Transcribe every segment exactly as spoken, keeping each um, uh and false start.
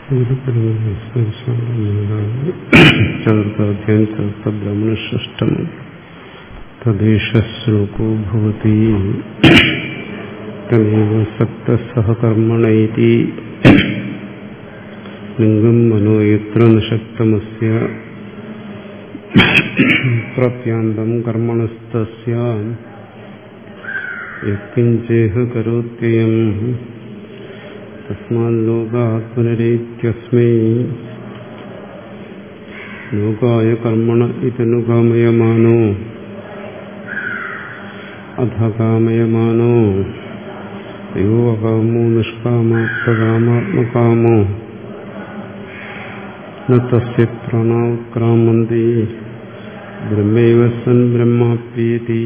ചതുർത്ഥാധ്യായം ചതുർത്ഥ ബ്രഹ്മണഷ്ഠം തദ്ദേശ ശ്ലോകോ ഭവതി തമേവ സക്തസഹകർമ്മണൈതി ലിംഗം മനോ യത്ര നിഷക്തമസ്യ പ്രത്യാന്തം കർമ്മണസ്തസ്യ യത്കിഞ്ചേഹ കരോത്യയം തസ്മാത് ലോകാത് പുനരേത്യസ്മൈ ലോകായ കർമ്മണ ഇതനുകാമയമാനോ അധകാമയമാനോ യോ അകാമോ നിഷ്കാമാത്മകാമാത്മകാമോ ന തസ്യ പ്രാണോത്ക്രാമന്തി ബ്രഹ്മൈവ സൻ ബ്രഹ്മാപ്യേതി.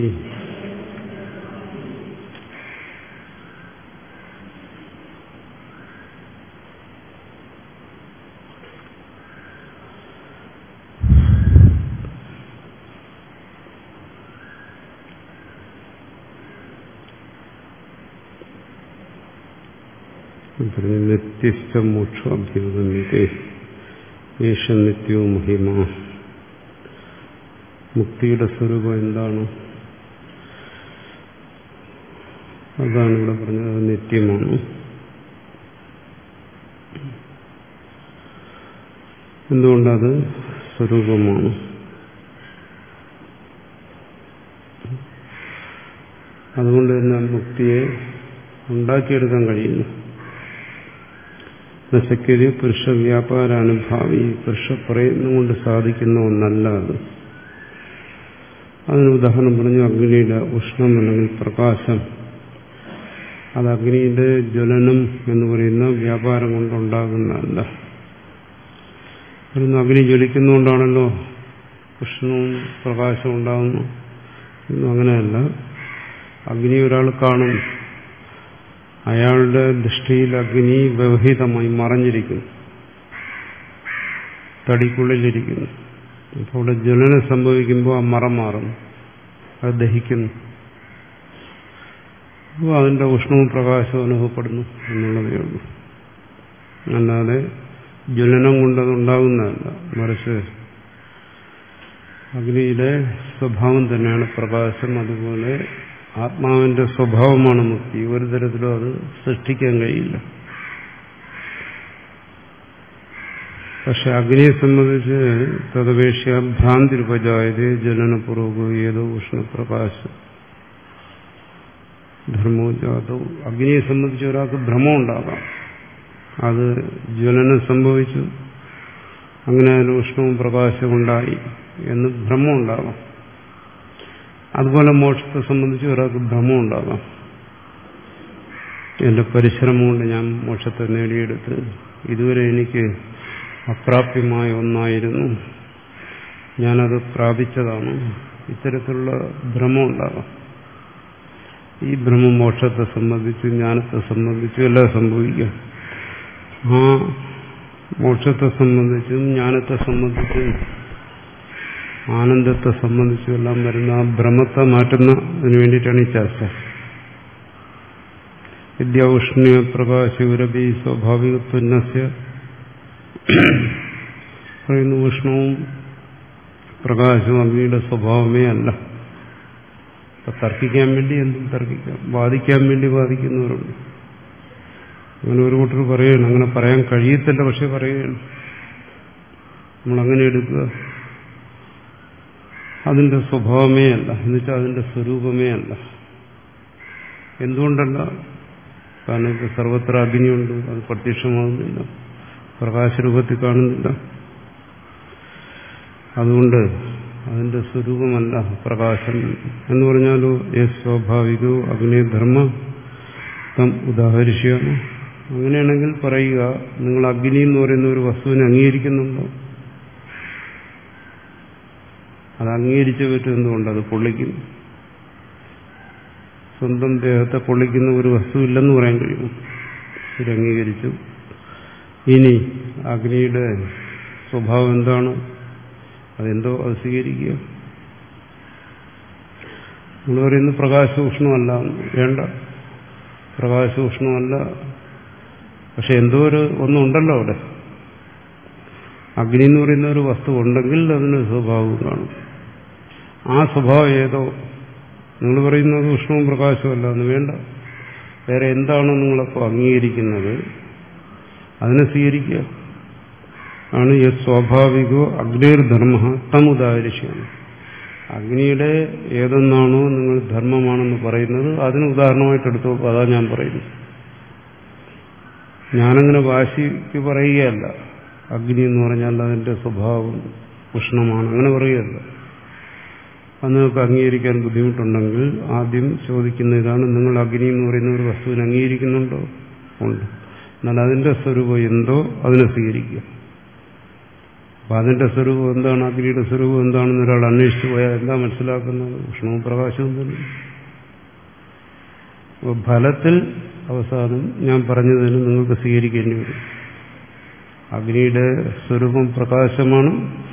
നിത്യശ്ച മോക്ഷാഭ്യുഗമ്യതേ യേശ നിത്യോ മഹിമ. മുക്തിയുടെ സ്വരൂപം എന്താണ്? അതാണ് ഇവിടെ പറഞ്ഞത്, നിത്യമാണ്. എന്തുകൊണ്ടത് സ്വരൂപമാണ്? അതുകൊണ്ട് തന്നെ മുക്തിയെ ഉണ്ടാക്കിയെടുക്കാൻ കഴിയുന്നു. നശക്തി പുരുഷ വ്യാപാരാനുഭാവി, പുരുഷ പ്രയത്നം കൊണ്ട് സാധിക്കുന്ന ഒന്നല്ല അത്. അതിന് ഉദാഹരണം പറഞ്ഞു, അഗ്നിയുടെ ഉഷ്ണം അല്ലെങ്കിൽ പ്രകാശം, അത് അഗ്നിയുടെ ജ്വലനം എന്ന് പറയുന്ന വ്യാപാരം കൊണ്ടുണ്ടാകുന്നതല്ല. അഗ്നി ജ്വലിക്കുന്നതുകൊണ്ടാണല്ലോ ഉഷ്ണവും പ്രകാശവും ഉണ്ടാകുന്നു. അങ്ങനെയല്ല. അഗ്നി ഒരാൾ കാണും, അയാളുടെ ദൃഷ്ടിയിൽ അഗ്നി വ്യവഹിതമായി മറഞ്ഞിരിക്കുന്നു, തടിക്കുള്ളിലിരിക്കുന്നു. അപ്പോൾ അവിടെ ജ്വലനം സംഭവിക്കുമ്പോൾ ആ മറ മാറും, അത് ദഹിക്കുന്നു. അപ്പോൾ അതിൻ്റെ ഉഷ്ണവും പ്രകാശവും അനുഭവപ്പെടുന്നു എന്നുള്ളതേ ഉള്ളൂ. അല്ലാതെ ജ്വലനം കൊണ്ടതുണ്ടാകുന്നതല്ല. മറിച്ച് അഗ്നിയുടെ സ്വഭാവം തന്നെയാണ് പ്രകാശം. അതുപോലെ ആത്മാവിന്റെ സ്വഭാവമാണ് മുക്തി. ഒരു തരത്തിലും അത് സൃഷ്ടിക്കാൻ കഴിയില്ല. പക്ഷെ അഗ്നിയെ സംബന്ധിച്ച് തദപേക്ഷ ഭ്രാന്തിരുപജായത് ജനനപൂർവകോ ഏതോ ഉഷ്ണപ്രകാശം ധർമ്മോ ജാതോ. അഗ്നിയെ സംബന്ധിച്ച് ഒരാൾക്ക് ഭ്രമം ഉണ്ടാകാം, അത് ജ്വലനം സംഭവിച്ചു, അങ്ങനെ അതിന് ഉഷ്ണവും പ്രകാശവും ഉണ്ടായി എന്ന് ഭ്രമം ഉണ്ടാകാം. അതുപോലെ മോക്ഷത്തെ സംബന്ധിച്ച് ഒരാൾക്ക് ഭ്രമം ഉണ്ടാകാം. എന്റെ പരിശ്രമം കൊണ്ട് ഞാൻ മോക്ഷത്തെ നേടിയെടുത്ത്, ഇതുവരെ എനിക്ക് അപ്രാപ്യമായ ഒന്നായിരുന്നു, ഞാനത് പ്രാപിച്ചതാണ്. ഇത്തരത്തിലുള്ള ഭ്രമം ഉണ്ടാകാം. ഈ ഭ്രമം മോക്ഷത്തെ സംബന്ധിച്ചും ജ്ഞാനത്തെ സംബന്ധിച്ചും എല്ലാം സംഭവിക്കാം. ആ മോക്ഷത്തെ സംബന്ധിച്ചും ജ്ഞാനത്തെ സംബന്ധിച്ചും ആനന്ദത്തെ സംബന്ധിച്ചും എല്ലാം വരുന്ന ആ ഭ്രമത്തെ മാറ്റുന്നതിന് വേണ്ടിയിട്ടാണ് ഈ ചർച്ച. വിദ്യാഉഷ്ണ്യ പ്രകാശുരഭി സ്വാഭാവികത്വന്യസ്യ പറയുന്നു. ഉഷ്ണവും പ്രകാശവും അഗ്നിയുടെ സ്വഭാവമേ അല്ല. തർക്കിക്കാൻ വേണ്ടി എന്തും തർക്കിക്കാം, വാദിക്കാൻ വേണ്ടി വാദിക്കുന്നവരുണ്ട്. അങ്ങനെ ഒരു കൂട്ടർ പറയുകയാണ്, അങ്ങനെ പറയാൻ കഴിയത്തില്ല, പക്ഷെ പറയുകയാണ്. നമ്മളങ്ങനെ എടുക്കുക, അതിന്റെ സ്വഭാവമേ അല്ല, എന്നുവെച്ചാൽ അതിന്റെ സ്വരൂപമേ അല്ല. എന്തുകൊണ്ടല്ല? കാരണം ഇപ്പൊ സർവത്ര അഗ്നിയുണ്ട്, അത് പ്രത്യക്ഷമാകുന്നില്ല, പ്രകാശരൂപത്തിൽ കാണുന്നില്ല. അതുകൊണ്ട് അതിന്റെ സ്വരൂപമല്ല പ്രകാശം എന്ന് പറഞ്ഞാലോ ഏ സ്വാഭാവികോ അഗ്നിധർമ്മ തം ഉദാഹരിക്കുകയാണ്. അങ്ങനെയാണെങ്കിൽ പറയുക, നിങ്ങൾ അഗ്നി എന്ന് പറയുന്ന ഒരു വസ്തുവിനെ അംഗീകരിക്കുന്നുണ്ടോ? അത് അംഗീകരിച്ചേ പറ്റും. എന്തുകൊണ്ട്? അത് പൊള്ളിക്കും. സ്വന്തം ദേഹത്തെ പൊള്ളിക്കുന്ന ഒരു വസ്തുവില്ലെന്ന് പറയാൻ കഴിയും. ഇത് അംഗീകരിച്ചു. ഇനി അഗ്നിയുടെ സ്വഭാവം എന്താണ്? അതെന്തോ അത് സ്വീകരിക്കുക. നമ്മൾ പറയുന്നത് പ്രകാശസൂക്ഷ്മമല്ല, വേണ്ട, പ്രകാശസൂക്ഷ്മമല്ല. പക്ഷെ എന്തോ ഒരു ഒന്നുണ്ടല്ലോ അവിടെ, അഗ്നി എന്ന് പറയുന്ന ഒരു വസ്തു ഉണ്ടെങ്കിൽ അതിന് സ്വഭാവം കാണും. ആ സ്വഭാവം ഏതോ, നിങ്ങൾ പറയുന്നത് ഉഷ്ണവും പ്രകാശമല്ല എന്ന് വേണ്ട, വേറെ എന്താണോ നിങ്ങളപ്പോൾ അംഗീകരിക്കുന്നത് അതിനെ സ്വീകരിക്കുക. ആണ് യ സ്വാഭാവികോ അഗ്നിർധർമ്മ തമുദാഹരിഷ്യാണ്. അഗ്നിയുടെ ഏതെന്നാണോ നിങ്ങൾ ധർമ്മമാണെന്ന് പറയുന്നത് അതിന് ഉദാഹരണമായിട്ട് എടുത്തു. അതാ ഞാൻ പറയുന്നു. ഞാനങ്ങനെ വാശിക്ക് പറയുകയല്ല അഗ്നി എന്ന് പറഞ്ഞാൽ അതിന്റെ സ്വഭാവം ഉഷ്ണമാണ്, അങ്ങനെ പറയുകയല്ല. അത് നിങ്ങൾക്ക് അംഗീകരിക്കാൻ ബുദ്ധിമുട്ടുണ്ടെങ്കിൽ ആദ്യം ചോദിക്കുന്ന ഇതാണ്, നിങ്ങൾ അഗ്നി എന്ന് പറയുന്ന ഒരു വസ്തുവിനെ അംഗീകരിക്കുന്നുണ്ടോ? ഉണ്ട്. എന്നാൽ അതിന്റെ സ്വരൂപം എന്തോ അതിനെ സ്വീകരിക്കുക. അപ്പൊ അതിന്റെ സ്വരൂപം എന്താണ്, അഗ്നിയുടെ സ്വരൂപം എന്താണെന്ന് ഒരാൾ അന്വേഷിച്ചു പോയാൽ എന്താ മനസ്സിലാക്കുന്നത്? ഉഷ്ണവും പ്രകാശവും തന്നെ. അപ്പോൾ ഫലത്തിൽ അവസാനം ഞാൻ പറഞ്ഞതിന് നിങ്ങൾക്ക് സ്വീകരിക്കേണ്ടി വരും. അഗ്നിയുടെ സ്വരൂപം പ്രകാശമാണ്,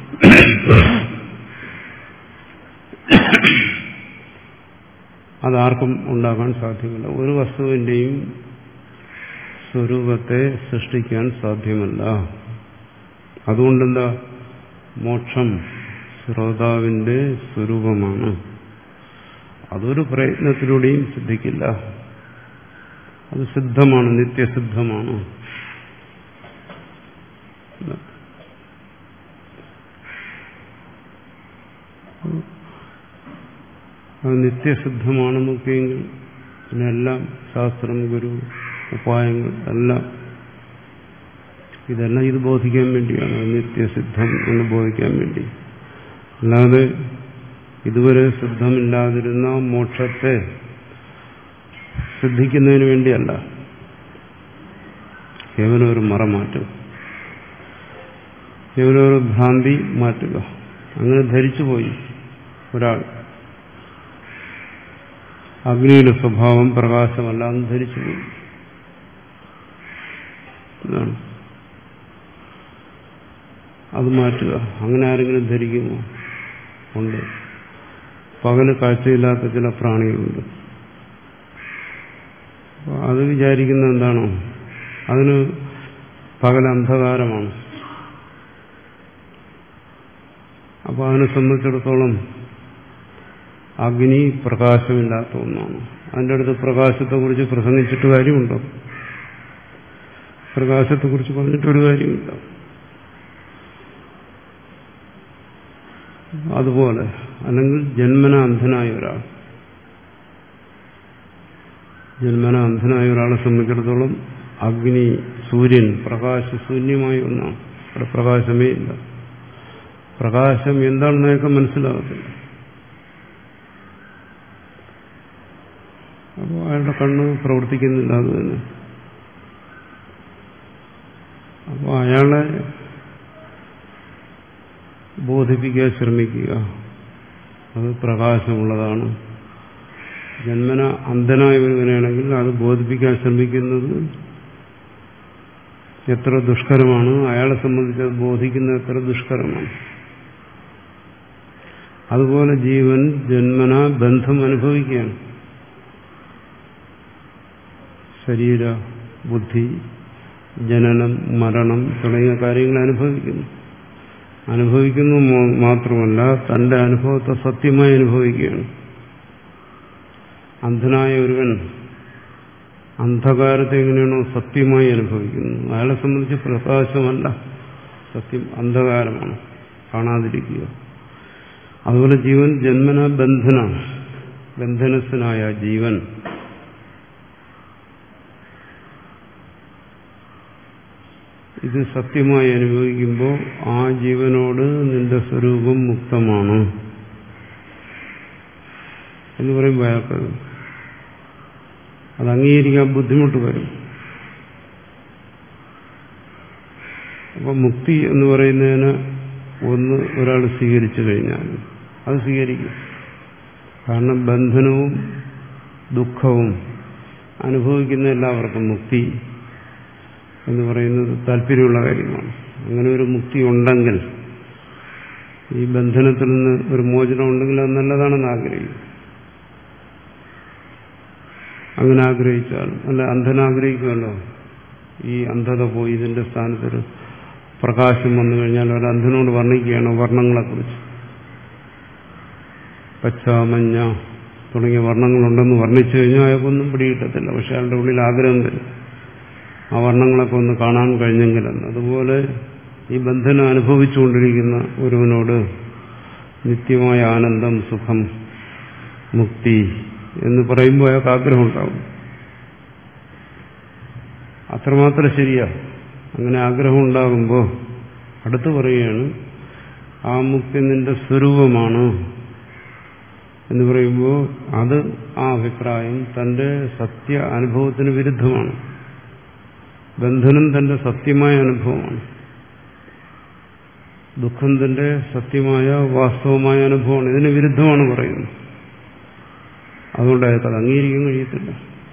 അതാർക്കും ഉണ്ടാകാൻ സാധ്യമല്ല. ഒരു വസ്തുവിന്റെയും സ്വരൂപത്തെ സൃഷ്ടിക്കാൻ സാധ്യമല്ല. അതുകൊണ്ടെന്താ, മോക്ഷം ശ്രോതാവിന്റെ സ്വരൂപമാണ്. അതൊരു പ്രയത്നത്തിലൂടെയും സിദ്ധിക്കില്ല. അത് സിദ്ധമാണ്, നിത്യസിദ്ധമാണ്. അത് നിത്യസിദ്ധമാണെന്നൊക്കെയെങ്കിൽ പിന്നെ എല്ലാം ശാസ്ത്രം, ഗുരു, ഉപായങ്ങൾ എല്ലാം ഇതെല്ലാം ഇത് ബോധിക്കാൻ വേണ്ടിയാണ്. നിത്യസിദ്ധം എന്ന് ബോധിക്കാൻ വേണ്ടി. അല്ലാതെ ഇതുവരെ സിദ്ധമില്ലാതിരുന്ന മോക്ഷത്തെ സിദ്ധിക്കുന്നതിന് വേണ്ടിയല്ല. കേവലം ഒരു മറ മാറ്റുക, കേവലം ഒരു ഭ്രാന്തി മാറ്റുക. അങ്ങനെ ധരിച്ചുപോയി ഒരാൾ അഗ്നിയുടെ സ്വഭാവം പ്രകാശമല്ല എന്ന് ധരിച്ചുപോയി. ഇതാണ് അത് മാറ്റുക. അങ്ങനെ ആരെങ്കിലും ധരിക്കുമോ? ഉണ്ട്. പകല് കാഴ്ചയില്ലാത്ത ചില പ്രാണികളുണ്ട്. അത് വിചാരിക്കുന്ന എന്താണോ, അതിന് പകൽ അന്ധകാരമാണ്. അപ്പൊ അതിനെ സംബന്ധിച്ചിടത്തോളം അഗ്നി പ്രകാശമില്ലാത്ത ഒന്നാണ്. അതിൻ്റെ അടുത്ത് പ്രകാശത്തെക്കുറിച്ച് പ്രസംഗിച്ചിട്ട് കാര്യമുണ്ടോ? പ്രകാശത്തെക്കുറിച്ച് പറഞ്ഞിട്ടൊരു കാര്യമില്ല. അതുപോലെ അല്ലെങ്കിൽ ജന്മന അന്ധനായ ഒരാൾ ജന്മന അന്ധനായ ഒരാളെ സംബന്ധിച്ചിടത്തോളം അഗ്നി, സൂര്യൻ പ്രകാശശൂന്യമായ ഒന്നാണ്. അവിടെ പ്രകാശമേ ഇല്ല. പ്രകാശം എന്താണെന്ന് അയാൾക്ക് മനസ്സിലാകത്തില്ല. അപ്പോൾ അയാളുടെ കണ്ണ് പ്രവർത്തിക്കുന്നില്ല. അത് തന്നെ. അപ്പോൾ അയാളെ ബോധിപ്പിക്കാൻ ശ്രമിക്കുക, അത് പ്രകാശമുള്ളതാണ്. ജന്മന അന്ധനായ ഒരുവനാണെങ്കിൽ അത് ബോധിപ്പിക്കാൻ ശ്രമിക്കുന്നത് എത്ര ദുഷ്കരമാണ്, അയാളെ സംബന്ധിച്ച് അത് ബോധിക്കുന്നത് എത്ര ദുഷ്കരമാണ്. അതുപോലെ ജീവൻ ജന്മന ബന്ധം അനുഭവിക്കുകയാണ്. ശരീര, ബുദ്ധി, ജനനം, മരണം തുടങ്ങിയ കാര്യങ്ങൾ അനുഭവിക്കുന്നു. അനുഭവിക്കുന്നു മാത്രമല്ല, തന്റെ അനുഭവത്തെ സത്യമായി അനുഭവിക്കുകയാണ്. അന്ധനായ ഒരുവൻ അന്ധകാരത്തെ എങ്ങനെയാണോ സത്യമായി അനുഭവിക്കുന്നു, അയാളെ സംബന്ധിച്ച് പ്രകാശമല്ല സത്യം, അന്ധകാരമാണ്, കാണാതിരിക്കുക. അതുപോലെ ജീവൻ ജന്മന ബന്ധനാണ്. ബന്ധനസ്ഥനായ ജീവൻ ഇത് സത്യമായി അനുഭവിക്കുമ്പോൾ ആ ജീവനോട് നിന്റെ സ്വരൂപം മുക്തമാണ് എന്ന് പറയുമ്പോൾ അയാൾക്ക് അത് അംഗീകരിക്കാൻ ബുദ്ധിമുട്ട് വരും. അപ്പം മുക്തി എന്ന് പറയുന്നതിന് ഒന്ന് ഒരാൾ സ്വീകരിച്ചു കഴിഞ്ഞാൽ അത് സ്വീകരിക്കും. കാരണം ബന്ധനവും ദുഃഖവും അനുഭവിക്കുന്ന എല്ലാവർക്കും മുക്തി എന്ന് പറയുന്നത് താല്പര്യമുള്ള കാര്യമാണ്. അങ്ങനെ ഒരു മുക്തി ഉണ്ടെങ്കിൽ, ഈ ബന്ധനത്തിൽ നിന്ന് ഒരു മോചനം ഉണ്ടെങ്കിൽ അത് നല്ലതാണെന്ന് ആഗ്രഹിക്കും. അങ്ങനെ ആഗ്രഹിച്ചാൽ അല്ല, അന്ധനാഗ്രഹിക്കുമല്ലോ ഈ അന്ധത പോയി ഇതിന്റെ സ്ഥാനത്തൊരു പ്രകാശം വന്നു കഴിഞ്ഞാൽ ഒരു അന്ധനോട് വർണ്ണിക്കുകയാണ് വർണ്ണങ്ങളെക്കുറിച്ച്. പച്ച, മഞ്ഞ തുടങ്ങിയ വർണ്ണങ്ങളുണ്ടെന്ന് വർണ്ണിച്ചു കഴിഞ്ഞാൽ അയാൾക്കൊന്നും പിടികിട്ടത്തില്ല. പക്ഷെ അയാളുടെ ഉള്ളിൽ ആഗ്രഹം വരും ആ വർണ്ണങ്ങളൊക്കെ ഒന്ന് കാണാൻ കഴിഞ്ഞെങ്കിലെന്ന്. അതുപോലെ ഈ ബന്ധനം അനുഭവിച്ചുകൊണ്ടിരിക്കുന്ന ഒരുവനോട് നിത്യമായ ആനന്ദം, സുഖം, മുക്തി എന്ന് പറയുമ്പോൾ അയാൾക്ക് ആഗ്രഹം ഉണ്ടാവും. അത്രമാത്രം ശരിയാ. അങ്ങനെ ആഗ്രഹം ഉണ്ടാകുമ്പോൾ അടുത്ത് പറയുകയാണ് ആ മുക്തി നിന്റെ സ്വരൂപമാണ് എന്ന് പറയുമ്പോൾ അത് ആ അഭിപ്രായം തന്റെ സത്യ അനുഭവത്തിന് വിരുദ്ധമാണ്. ബന്ധനം തന്റെ സത്യമായ അനുഭവമാണ്. ദുഃഖം തന്റെ സത്യമായ വാസ്തവമായ അനുഭവമാണ്. ഇതിന് വിരുദ്ധമാണ് പറയുന്നത്. അതുകൊണ്ട് അയാൾക്ക് അത് അംഗീകരിക്കാൻ കഴിയത്തില്ല.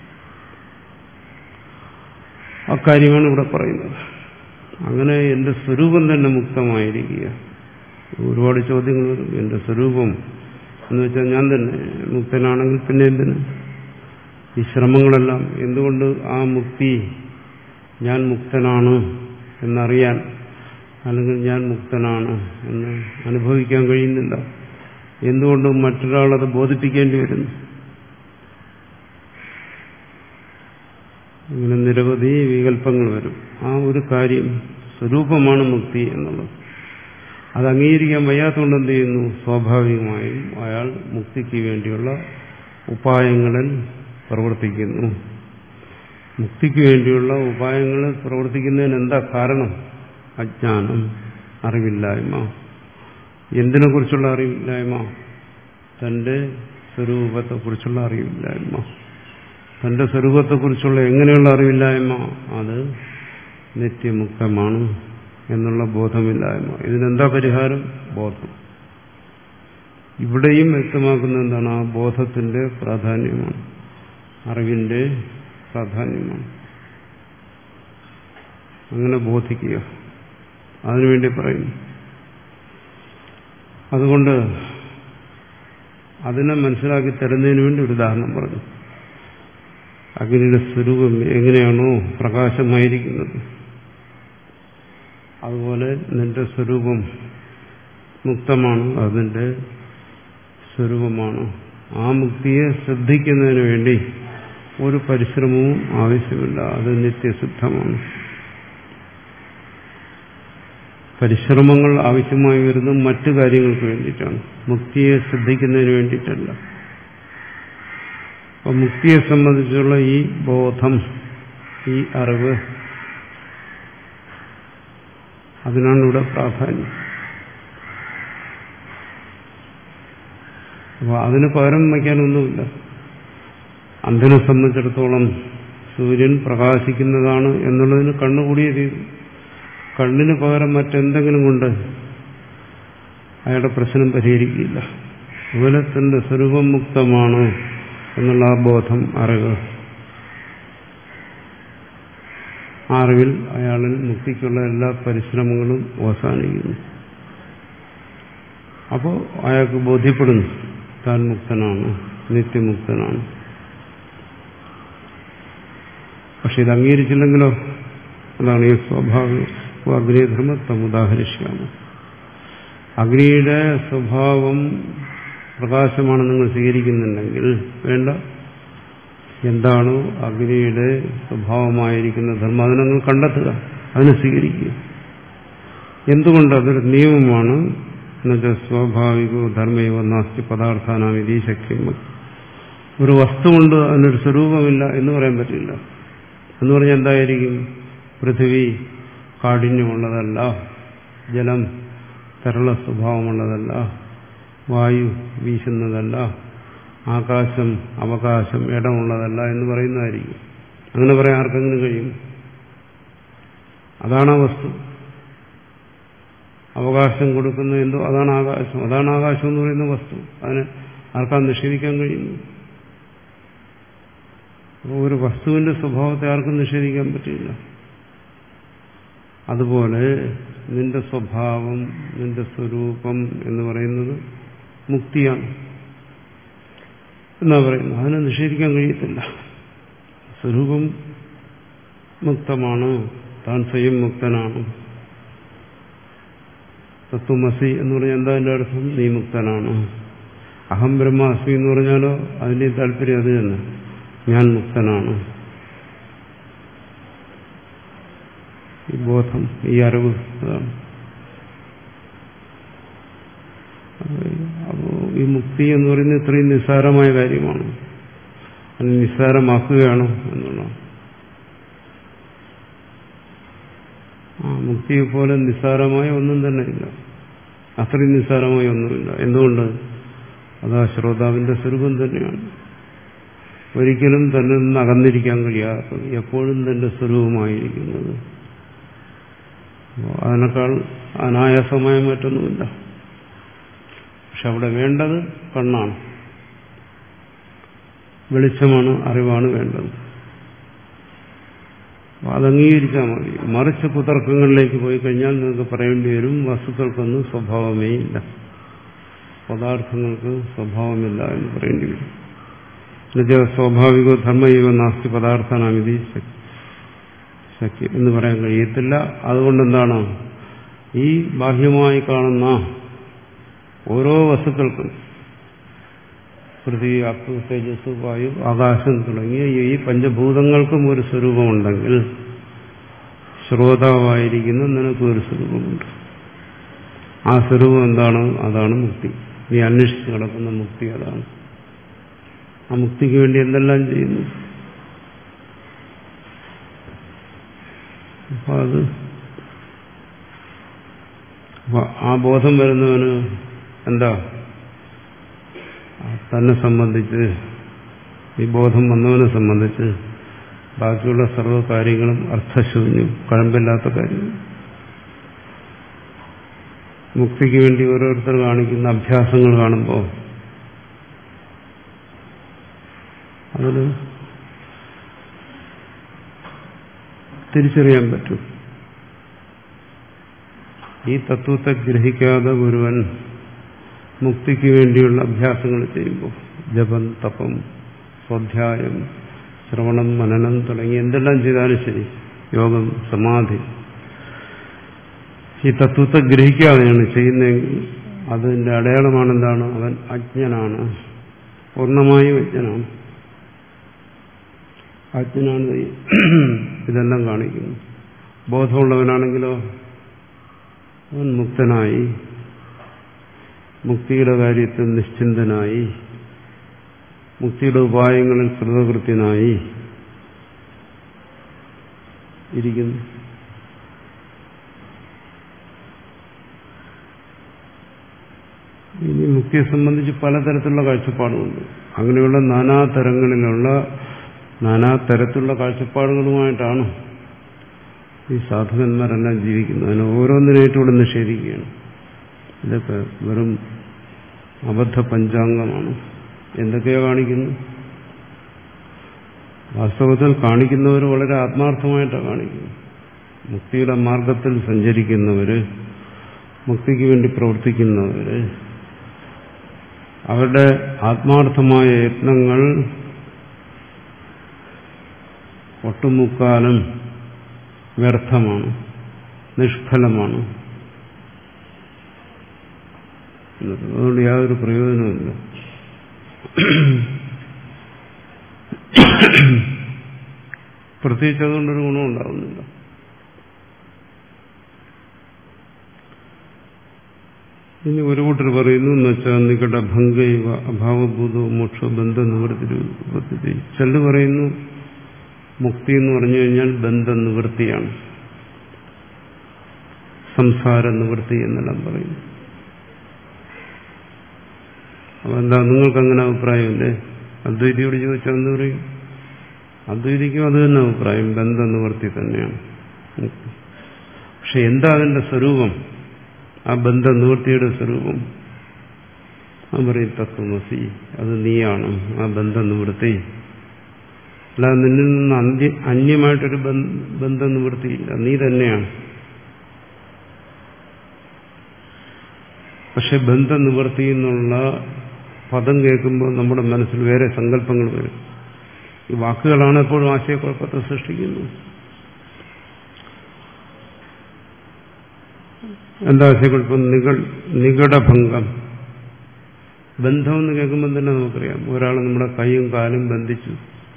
അക്കാര്യമാണ് ഇവിടെ പറയുന്നത്. അങ്ങനെ എന്റെ സ്വരൂപം തന്നെ മുക്തമായിരിക്കുക. ഒരുപാട് ചോദ്യങ്ങൾ വരും. എന്റെ സ്വരൂപം എന്ന് വെച്ചാൽ ഞാൻ തന്നെ മുക്തനാണെങ്കിൽ പിന്നെ എന്തിന് ഈ ശ്രമങ്ങളെല്ലാം? എന്തുകൊണ്ട് ആ മുക്തി ഞാൻ മുക്തനാണ് എന്നറിയാൻ അല്ലെങ്കിൽ ഞാൻ മുക്തനാണ് എന്ന് അനുഭവിക്കാൻ കഴിയുന്നില്ല? എന്തുകൊണ്ട് മറ്റൊരാളത് ബോധിപ്പിക്കേണ്ടി വരുന്നു? ഇങ്ങനെ നിരവധി വികല്പങ്ങൾ വരും. ആ ഒരു കാര്യം സ്വരൂപമാണ് മുക്തി എന്നുള്ളത് അത് അംഗീകരിക്കാൻ വയ്യാത്തതുകൊണ്ട് എന്ത് ചെയ്യുന്നു? സ്വാഭാവികമായും അയാൾ മുക്തിക്ക് വേണ്ടിയുള്ള ഉപായങ്ങളിൽ പ്രവർത്തിക്കുന്നു. മുക്തിക്ക് വേണ്ടിയുള്ള ഉപായങ്ങൾ പ്രവർത്തിക്കുന്നതിന് എന്താ കാരണം? അജ്ഞാനം, അറിവില്ലായ്മ. എന്തിനെക്കുറിച്ചുള്ള അറിവില്ലായ്മ? തന്റെ സ്വരൂപത്തെക്കുറിച്ചുള്ള അറിവില്ലായ്മ. തന്റെ സ്വരൂപത്തെക്കുറിച്ചുള്ള എങ്ങനെയുള്ള അറിവില്ലായ്മ? അത് നിത്യമുക്തമാണ് എന്നുള്ള ബോധമില്ലായ്മ. ഇതിനെന്താ പരിഹാരം? ബോധം. ഇവിടെയും വ്യക്തമാക്കുന്ന എന്താണ്? ആ ബോധത്തിന്റെ പ്രാധാന്യമാണ്, അറിവിന്റെ പ്രാധാന്യമാണ്. അങ്ങനെ ബോധിക്കുക, അതിനുവേണ്ടി പറയുന്നു. അതുകൊണ്ട് അതിനെ മനസ്സിലാക്കി തരുന്നതിന് വേണ്ടി ഒരു ഉദാഹരണം പറഞ്ഞു. അഗ്നിയുടെ സ്വരൂപം എങ്ങനെയാണോ പ്രകാശമായിരിക്കുന്നത് അതുപോലെ നിന്റെ സ്വരൂപം മുക്തമാണ്, അതിന്റെ സ്വരൂപമാണ്. ആ മുക്തിയെ ശ്രദ്ധിക്കുന്നതിന് വേണ്ടി ഒരു പരിശ്രമവും ആവശ്യമില്ല, അത് നിത്യസിദ്ധമാണ്. പരിശ്രമങ്ങൾ ആവശ്യമായി വരുന്നത് മറ്റു കാര്യങ്ങൾക്ക് വേണ്ടിയിട്ടാണ്, മുക്തിയെ ശ്രദ്ധിക്കുന്നതിന് വേണ്ടിയിട്ടല്ല. അപ്പം മുക്തിയെ സംബന്ധിച്ചുള്ള ഈ ബോധം, ഈ അറിവ്, അതിനാണ് ഇവിടെ പ്രാധാന്യം. അപ്പോൾ അതിന് പകരം വയ്ക്കാനൊന്നുമില്ല. അന്ധനെ സംബന്ധിച്ചിടത്തോളം സൂര്യൻ പ്രകാശിക്കുന്നതാണ് എന്നുള്ളതിന് കണ്ണുകൂടിയ രീതി. കണ്ണിന് പകരം മറ്റെന്തെങ്കിലും കൊണ്ട് അയാളുടെ പ്രശ്നം പരിഹരിക്കില്ല. അതുപോലെ തന്റെ സ്വരൂപം മുക്തമാണ് എന്നുള്ള ആ ബോധം, അറിവ്, ആ അറിവിൽ അയാളിൽ മുക്തിക്കുള്ള എല്ലാ പരിശ്രമങ്ങളും അവസാനിക്കുന്നു. അപ്പോൾ അയാൾക്ക് ബോധ്യപ്പെടുന്നു താൻ മുക്തനാണ്, നിത്യമുക്തനാണ്. പക്ഷെ ഇത് അംഗീകരിച്ചില്ലെങ്കിലോ? അതാണ് ഈ സ്വാഭാവികം. അഗ്നിധർമ്മത്വം ഉദാഹരിഷ്യാമ. അഗ്നിയുടെ സ്വഭാവം പ്രകാശമാണ് നിങ്ങൾ സ്വീകരിക്കുന്നുണ്ടെങ്കിൽ വേണ്ട, എന്താണോ അഗ്നിയുടെ സ്വഭാവമായിരിക്കുന്ന ധർമ്മം അതിനെ നിങ്ങൾ കണ്ടെത്തുക, അതിനെ സ്വീകരിക്കുക. എന്തുകൊണ്ട്? അതൊരു നിയമമാണ്. എന്നുവെച്ചാൽ സ്വാഭാവികോ ധർമ്മയോ നാസ്തി പദാർത്ഥാനാം ഇതി ശക്യം. ഒരു വസ്തു കൊണ്ട് അതിനൊരു സ്വരൂപമില്ല എന്ന് പറയാൻ പറ്റില്ല. എന്ന് പറഞ്ഞാൽ എന്തായിരിക്കും? പൃഥിവി കാഠിന്യമുള്ളതല്ല, ജലം തരള സ്വഭാവമുള്ളതല്ല, വായു വീശുന്നതല്ല, ആകാശം അവകാശം ഇടമുള്ളതല്ല എന്ന് പറയുന്നതായിരിക്കും. അങ്ങനെ പറയാൻ ആർക്കെങ്കിലും കഴിയും? അതാണ് ആ വസ്തു. അവകാശം കൊടുക്കുന്ന എന്തോ അതാണ് ആകാശം. അതാണ് ആകാശം എന്ന് പറയുന്ന വസ്തു. അതിനെ ആർക്കാണ് നിഷേധിക്കാൻ കഴിയുന്നു? അപ്പോൾ ഒരു വസ്തുവിന്റെ സ്വഭാവത്തെ ആർക്കും നിഷേധിക്കാൻ പറ്റില്ല. അതുപോലെ നിന്റെ സ്വഭാവം, നിന്റെ സ്വരൂപം എന്ന് പറയുന്നത് മുക്തിയാണ് എന്നാ പറയുന്നത്. അതിനെ നിഷേധിക്കാൻ കഴിയത്തില്ല. സ്വരൂപം മുക്തമാണ്, താൻ സ്വയം മുക്തനാണ്. തത്വമസി എന്ന് പറഞ്ഞാൽ എന്താ അതിന്റെ അർത്ഥം? നീ മുക്തനാണ്. അഹം ബ്രഹ്മാസ്മി എന്ന് പറഞ്ഞാലോ അതിന്റെ താല്പര്യം അത് തന്നെ, ഞാൻ മുക്തനാണ്. ഈ ബോധം, ഈ അറിവ്, അതാണ്. അപ്പോ ഈ മുക്തി എന്ന് പറയുന്നത് ഇത്രയും നിസ്സാരമായ കാര്യമാണ്. അത് നിസ്സാരമാക്കുകയാണോ എന്നുള്ളതാണ്. ആ മുക്തിയെ പോലെ നിസ്സാരമായ ഒന്നും തന്നെ ഇല്ല. അത്രയും നിസ്സാരമായ ഒന്നുമില്ല. എന്തുകൊണ്ട്? അത് ആ ശ്രോതാവിന്റെ സ്വരൂപം തന്നെയാണ്. ഒരിക്കലും തന്നെ നിന്ന് അകന്നിരിക്കാൻ കഴിയാത്തത്, എപ്പോഴും തന്റെ സ്വരൂപമായിരിക്കുന്നത്. അതിനേക്കാൾ അനായാസമായ മറ്റൊന്നുമില്ല. പക്ഷെ അവിടെ വേണ്ടത് കണ്ണാണ്, വെളിച്ചമാണ്, അറിവാണ് വേണ്ടത്. അത് അംഗീകരിച്ചാൽ മതി. മറിച്ച് കുതർക്കങ്ങളിലേക്ക് പോയി കഴിഞ്ഞാൽ നിങ്ങൾക്ക് പറയേണ്ടി വരും വസ്തുക്കൾക്കൊന്നും സ്വഭാവമേ ഇല്ല, പദാർത്ഥങ്ങൾക്ക് സ്വഭാവമില്ല എന്ന് പറയേണ്ടി വരും. എന്നുവെച്ചാൽ സ്വാഭാവികോ ധർമ്മയോ നാസ്തി പദാർത്ഥാനാമിതി ശക്തി എന്ന് പറയാൻ കഴിയത്തില്ല. അതുകൊണ്ടെന്താണ് ഈ ബാഹ്യമായി കാണുന്ന ഓരോ വസ്തുക്കൾക്കും, പൃഥ്വി, അപ്പ്, തേജസ്, വായു, ആകാശം തുടങ്ങിയ ഈ പഞ്ചഭൂതങ്ങൾക്കും ഒരു സ്വരൂപമുണ്ടെങ്കിൽ ശ്രോതാവായിരിക്കുന്ന നിനക്കും ഒരു സ്വരൂപമുണ്ട്. ആ സ്വരൂപം എന്താണ്? അതാണ് മുക്തി. നീ അന്വേഷിച്ച് കിടക്കുന്ന മുക്തി അതാണ്. ആ മുക്തിക്ക് വേണ്ടി എന്തെല്ലാം ചെയ്യുന്നു? അപ്പൊ അത് ആ ബോധം വരുന്നവന് എന്താ തന്നെ സംബന്ധിച്ച്, ഈ ബോധം വന്നവനെ സംബന്ധിച്ച് ബാക്കിയുള്ള സർവ്വ കാര്യങ്ങളും അർത്ഥശൂന്യം, കഴമ്പില്ലാത്ത കാര്യങ്ങൾ. മുക്തിക്ക് വേണ്ടി ഓരോരുത്തർ കാണിക്കുന്ന അഭ്യാസങ്ങൾ കാണുമ്പോൾ അതിൽ തിരിച്ചറിയാൻ പറ്റും. ഈ തത്വത്തെ ഗ്രഹിക്കാതെ ഒരുവൻ മുക്തിക്ക് വേണ്ടിയുള്ള അഭ്യാസങ്ങൾ ചെയ്യുമ്പോൾ, ജപം, തപം, സ്വാധ്യായം, ശ്രവണം, മനനം തുടങ്ങി എന്തെല്ലാം ചെയ്താലും ശരി, യോഗം, സമാധി, ഈ തത്വത്തെ ഗ്രഹിക്കാതെയാണ് ചെയ്യുന്നതെങ്കിൽ അതിന്റെ അടയാളമാണ് എന്താണ്? അവൻ അജ്ഞനാണ്, പൂർണ്ണമായും അജ്ഞനാണ്. അജ്ഞനാണ് ഇതെല്ലാം കാണിക്കുന്നു. ബോധമുള്ളവനാണെങ്കിലോ അവൻ മുക്തനായി, മുക്തിയുടെ കാര്യത്തിൽ നിശ്ചിന്തനായി, മുക്തിയുടെ ഉപായങ്ങളിൽ കൃതകൃത്യനായി ഇരിക്കുന്നു. ഇനി മുക്തിയെ സംബന്ധിച്ച് പലതരത്തിലുള്ള കാഴ്ചപ്പാടുമുണ്ട്. അങ്ങനെയുള്ള നാനാതരങ്ങളിലുള്ള നാനാതരത്തിലുള്ള കാഴ്ചപ്പാടുകളുമായിട്ടാണ് ഈ സാധകന്മാരെല്ലാം ജീവിക്കുന്നത്. അതിന് ഓരോന്നിനായിട്ടുകൂടെ നിഷേധിക്കുകയാണ്. ഇതൊക്കെ വെറും അബദ്ധ പഞ്ചാംഗമാണ്. എന്തൊക്കെയോ കാണിക്കുന്നു. വാസ്തവത്തിൽ കാണിക്കുന്നവർ വളരെ ആത്മാർത്ഥമായിട്ടാണ് കാണിക്കുന്നത്. മുക്തിയുടെ മാർഗത്തിൽ സഞ്ചരിക്കുന്നവര്, മുക്തിക്ക് വേണ്ടി പ്രവർത്തിക്കുന്നവര്, അവരുടെ ആത്മാർത്ഥമായ യത്നങ്ങൾ ഒട്ടുമുക്കാലും വ്യർത്ഥമാണ്, നിഷ്ഫലമാണ്. അതുകൊണ്ട് യാതൊരു പ്രയോജനവുമില്ല. പ്രത്യേകിച്ച് അതുകൊണ്ടൊരു ഗുണം ഉണ്ടാകുന്നില്ല. ഇനി ഒരു കൂട്ടർ പറയുന്നു എന്ന് വെച്ചാൽ നികട ഭംഗൈവ അഭാവഭൂതോ മോക്ഷ ബന്ധ നിവൃത്തി. ചിലർ പറയുന്നു മുക്തി എന്ന് പറഞ്ഞു കഴിഞ്ഞാൽ ബന്ധ നിവൃത്തിയാണ്, സംസാര നിവൃത്തി എന്നെല്ലാം പറയുന്നു. അപ്പൊ എന്താ നിങ്ങൾക്ക് അങ്ങനെ അഭിപ്രായമില്ലേ? അദ്വൈതിയോട് ചോദിച്ചാൽ എന്ത് പറയും? അദ്വൈതിക്കും അത് തന്നെ അഭിപ്രായം, ബന്ധ നിവൃത്തി തന്നെയാണ്. പക്ഷെ എന്താ അതിന്റെ സ്വരൂപം? ആ ബന്ധ നിവൃത്തിയുടെ സ്വരൂപം അത് പറയും തത്വമസി, അത് നീയാണ് ആ ബന്ധ നിവൃത്തി. അല്ലാതെ നിന്നിൽ നിന്ന് അന്യ അന്യമായിട്ടൊരു ബന്ധ നിവൃത്തിയില്ല, നീ തന്നെയാണ്. പക്ഷെ ബന്ധ നിവൃത്തി എന്നുള്ള പദം കേൾക്കുമ്പോൾ നമ്മുടെ മനസ്സിൽ വേറെ സങ്കല്പങ്ങൾ വരും. ഈ വാക്കുകളാണ് എപ്പോഴും ആശയക്കുഴപ്പത്തെ സൃഷ്ടിക്കുന്നത്. എന്താ ആശയക്കുഴപ്പം? നിക നികടഭംഗം. ബന്ധം എന്ന് കേൾക്കുമ്പോൾ തന്നെ നമുക്കറിയാം, ഒരാൾ നമ്മുടെ കൈയും കാലും ബന്ധിച്ചു,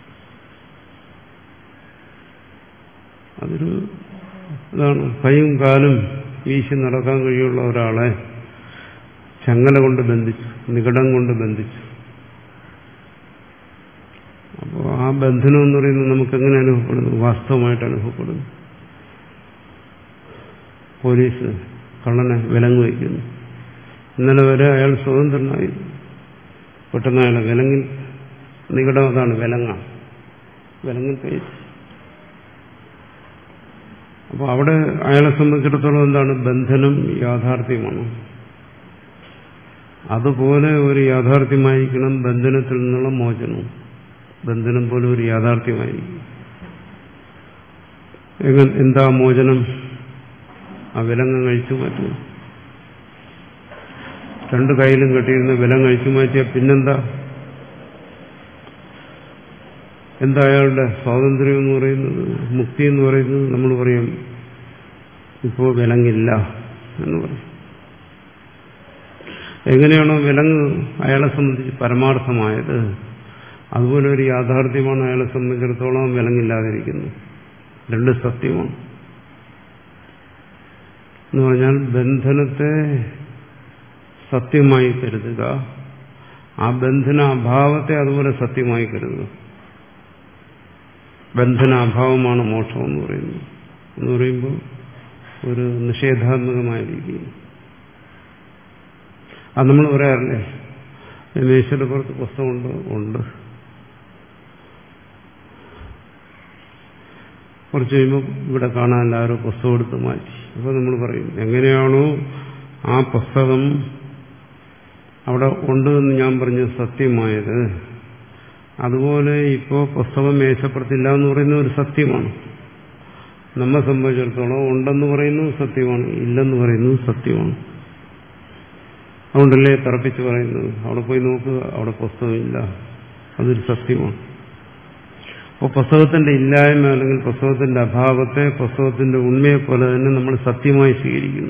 അതൊരു ഇതാണ്. കൈയും കാലും വീശി നടക്കാൻ കഴിയുള്ള ഒരാളെ ചങ്ങല കൊണ്ട് ബന്ധിച്ചു, നികടം കൊണ്ട് ബന്ധിച്ചു. അപ്പോൾ ആ ബന്ധനം എന്ന് പറയുന്നത് നമുക്കെങ്ങനെ അനുഭവപ്പെടുന്നു? വാസ്തവമായിട്ട് അനുഭവപ്പെടുന്നു. പോലീസ് കള്ളനെ വിലങ്ങ് വയ്ക്കുന്നു. ഇന്നലെ വരെ അയാൾ സ്വതന്ത്രനായി, പെട്ടെന്ന് അയാളെ വിലങ്ങിൽ, നികടം അതാണ്, വിലങ്ങാണ്, വിലങ്ങിൽ കയറ്റി. അപ്പോൾ അവിടെ അയാളെ സംബന്ധിച്ചിടത്തോളം എന്താണ്? ബന്ധനം യാഥാർത്ഥ്യമാണ്. അതുപോലെ ഒരു യാഥാർത്ഥ്യമായിരിക്കണം ബന്ധനത്തിൽ നിന്നുള്ള മോചനവും. ബന്ധനം പോലെ ഒരു യാഥാർത്ഥ്യമായിരിക്കും. എങ്ങനെ എന്താ മോചനം? ആ വിലങ്ങ് കഴിച്ചു മാറ്റുക. രണ്ട് കൈയിലും കെട്ടിയിരുന്ന വിലങ്ങ് കഴിച്ചു മാറ്റിയാൽ പിന്നെന്താ? എന്താ അയാളുടെ സ്വാതന്ത്ര്യം എന്ന് പറയുന്നത്, മുക്തി എന്ന് പറയുന്നത്? നമ്മൾ പറയും ഇപ്പോൾ വിലങ്ങില്ല എന്ന് പറയും. എങ്ങനെയാണോ വിലങ്ങ് അയാളെ സംബന്ധിച്ച് പരമാർത്ഥമായത്, അതുപോലെ ഒരു യാഥാർത്ഥ്യമാണ് അയാളെ സംബന്ധിച്ചിടത്തോളം വിലങ്ങില്ലാതിരിക്കുന്നത്. രണ്ട് സത്യമാണ് എന്ന് പറഞ്ഞാൽ ബന്ധനത്തെ സത്യമായി കരുതുക, ആ ബന്ധന അഭാവത്തെ അതുപോലെ സത്യമായി കരുതുക. ബന്ധന അഭാവമാണ് മോക്ഷം എന്ന് പറയുന്നത്. എന്ന് പറയുമ്പോൾ ഒരു നിഷേധാത്മകമായ രീതിയിൽ അത് നമ്മൾ പറയാറില്ലേ, മേശയുടെ പുറത്ത് പുസ്തകമുണ്ട്, ഉണ്ട്. കുറച്ച് കഴിയുമ്പോൾ ഇവിടെ കാണാൻ ആരോ പുസ്തകം എടുത്ത് മാറ്റി. അപ്പോൾ നമ്മൾ പറയും, എങ്ങനെയാണോ ആ പുസ്തകം അവിടെ ഉണ്ട് എന്ന് ഞാൻ പറഞ്ഞ സത്യമായത്, അതുപോലെ ഇപ്പോൾ പുസ്തകം മേശപ്പുറത്തില്ല എന്ന് പറയുന്ന ഒരു സത്യമാണ്. നമ്മെ സംബന്ധിച്ചിടത്തോളം ഉണ്ടെന്ന് പറയുന്നത് സത്യമാണ്, ഇല്ലെന്ന് പറയുന്നത് സത്യമാണ്. അതുകൊണ്ടല്ലേ തറപ്പിച്ച് പറയുന്നത്, അവിടെ പോയി നോക്കുക, അവിടെ പുസ്തകമില്ല, അതൊരു സത്യമാണ്. അപ്പോൾ പുസ്തകത്തിന്റെ ഇല്ലായ്മ അല്ലെങ്കിൽ പുസ്തകത്തിന്റെ അഭാവത്തെ പുസ്തകത്തിന്റെ ഉണ്മയെ പോലെ തന്നെ നമ്മൾ സത്യമായി സ്വീകരിക്കുന്നു.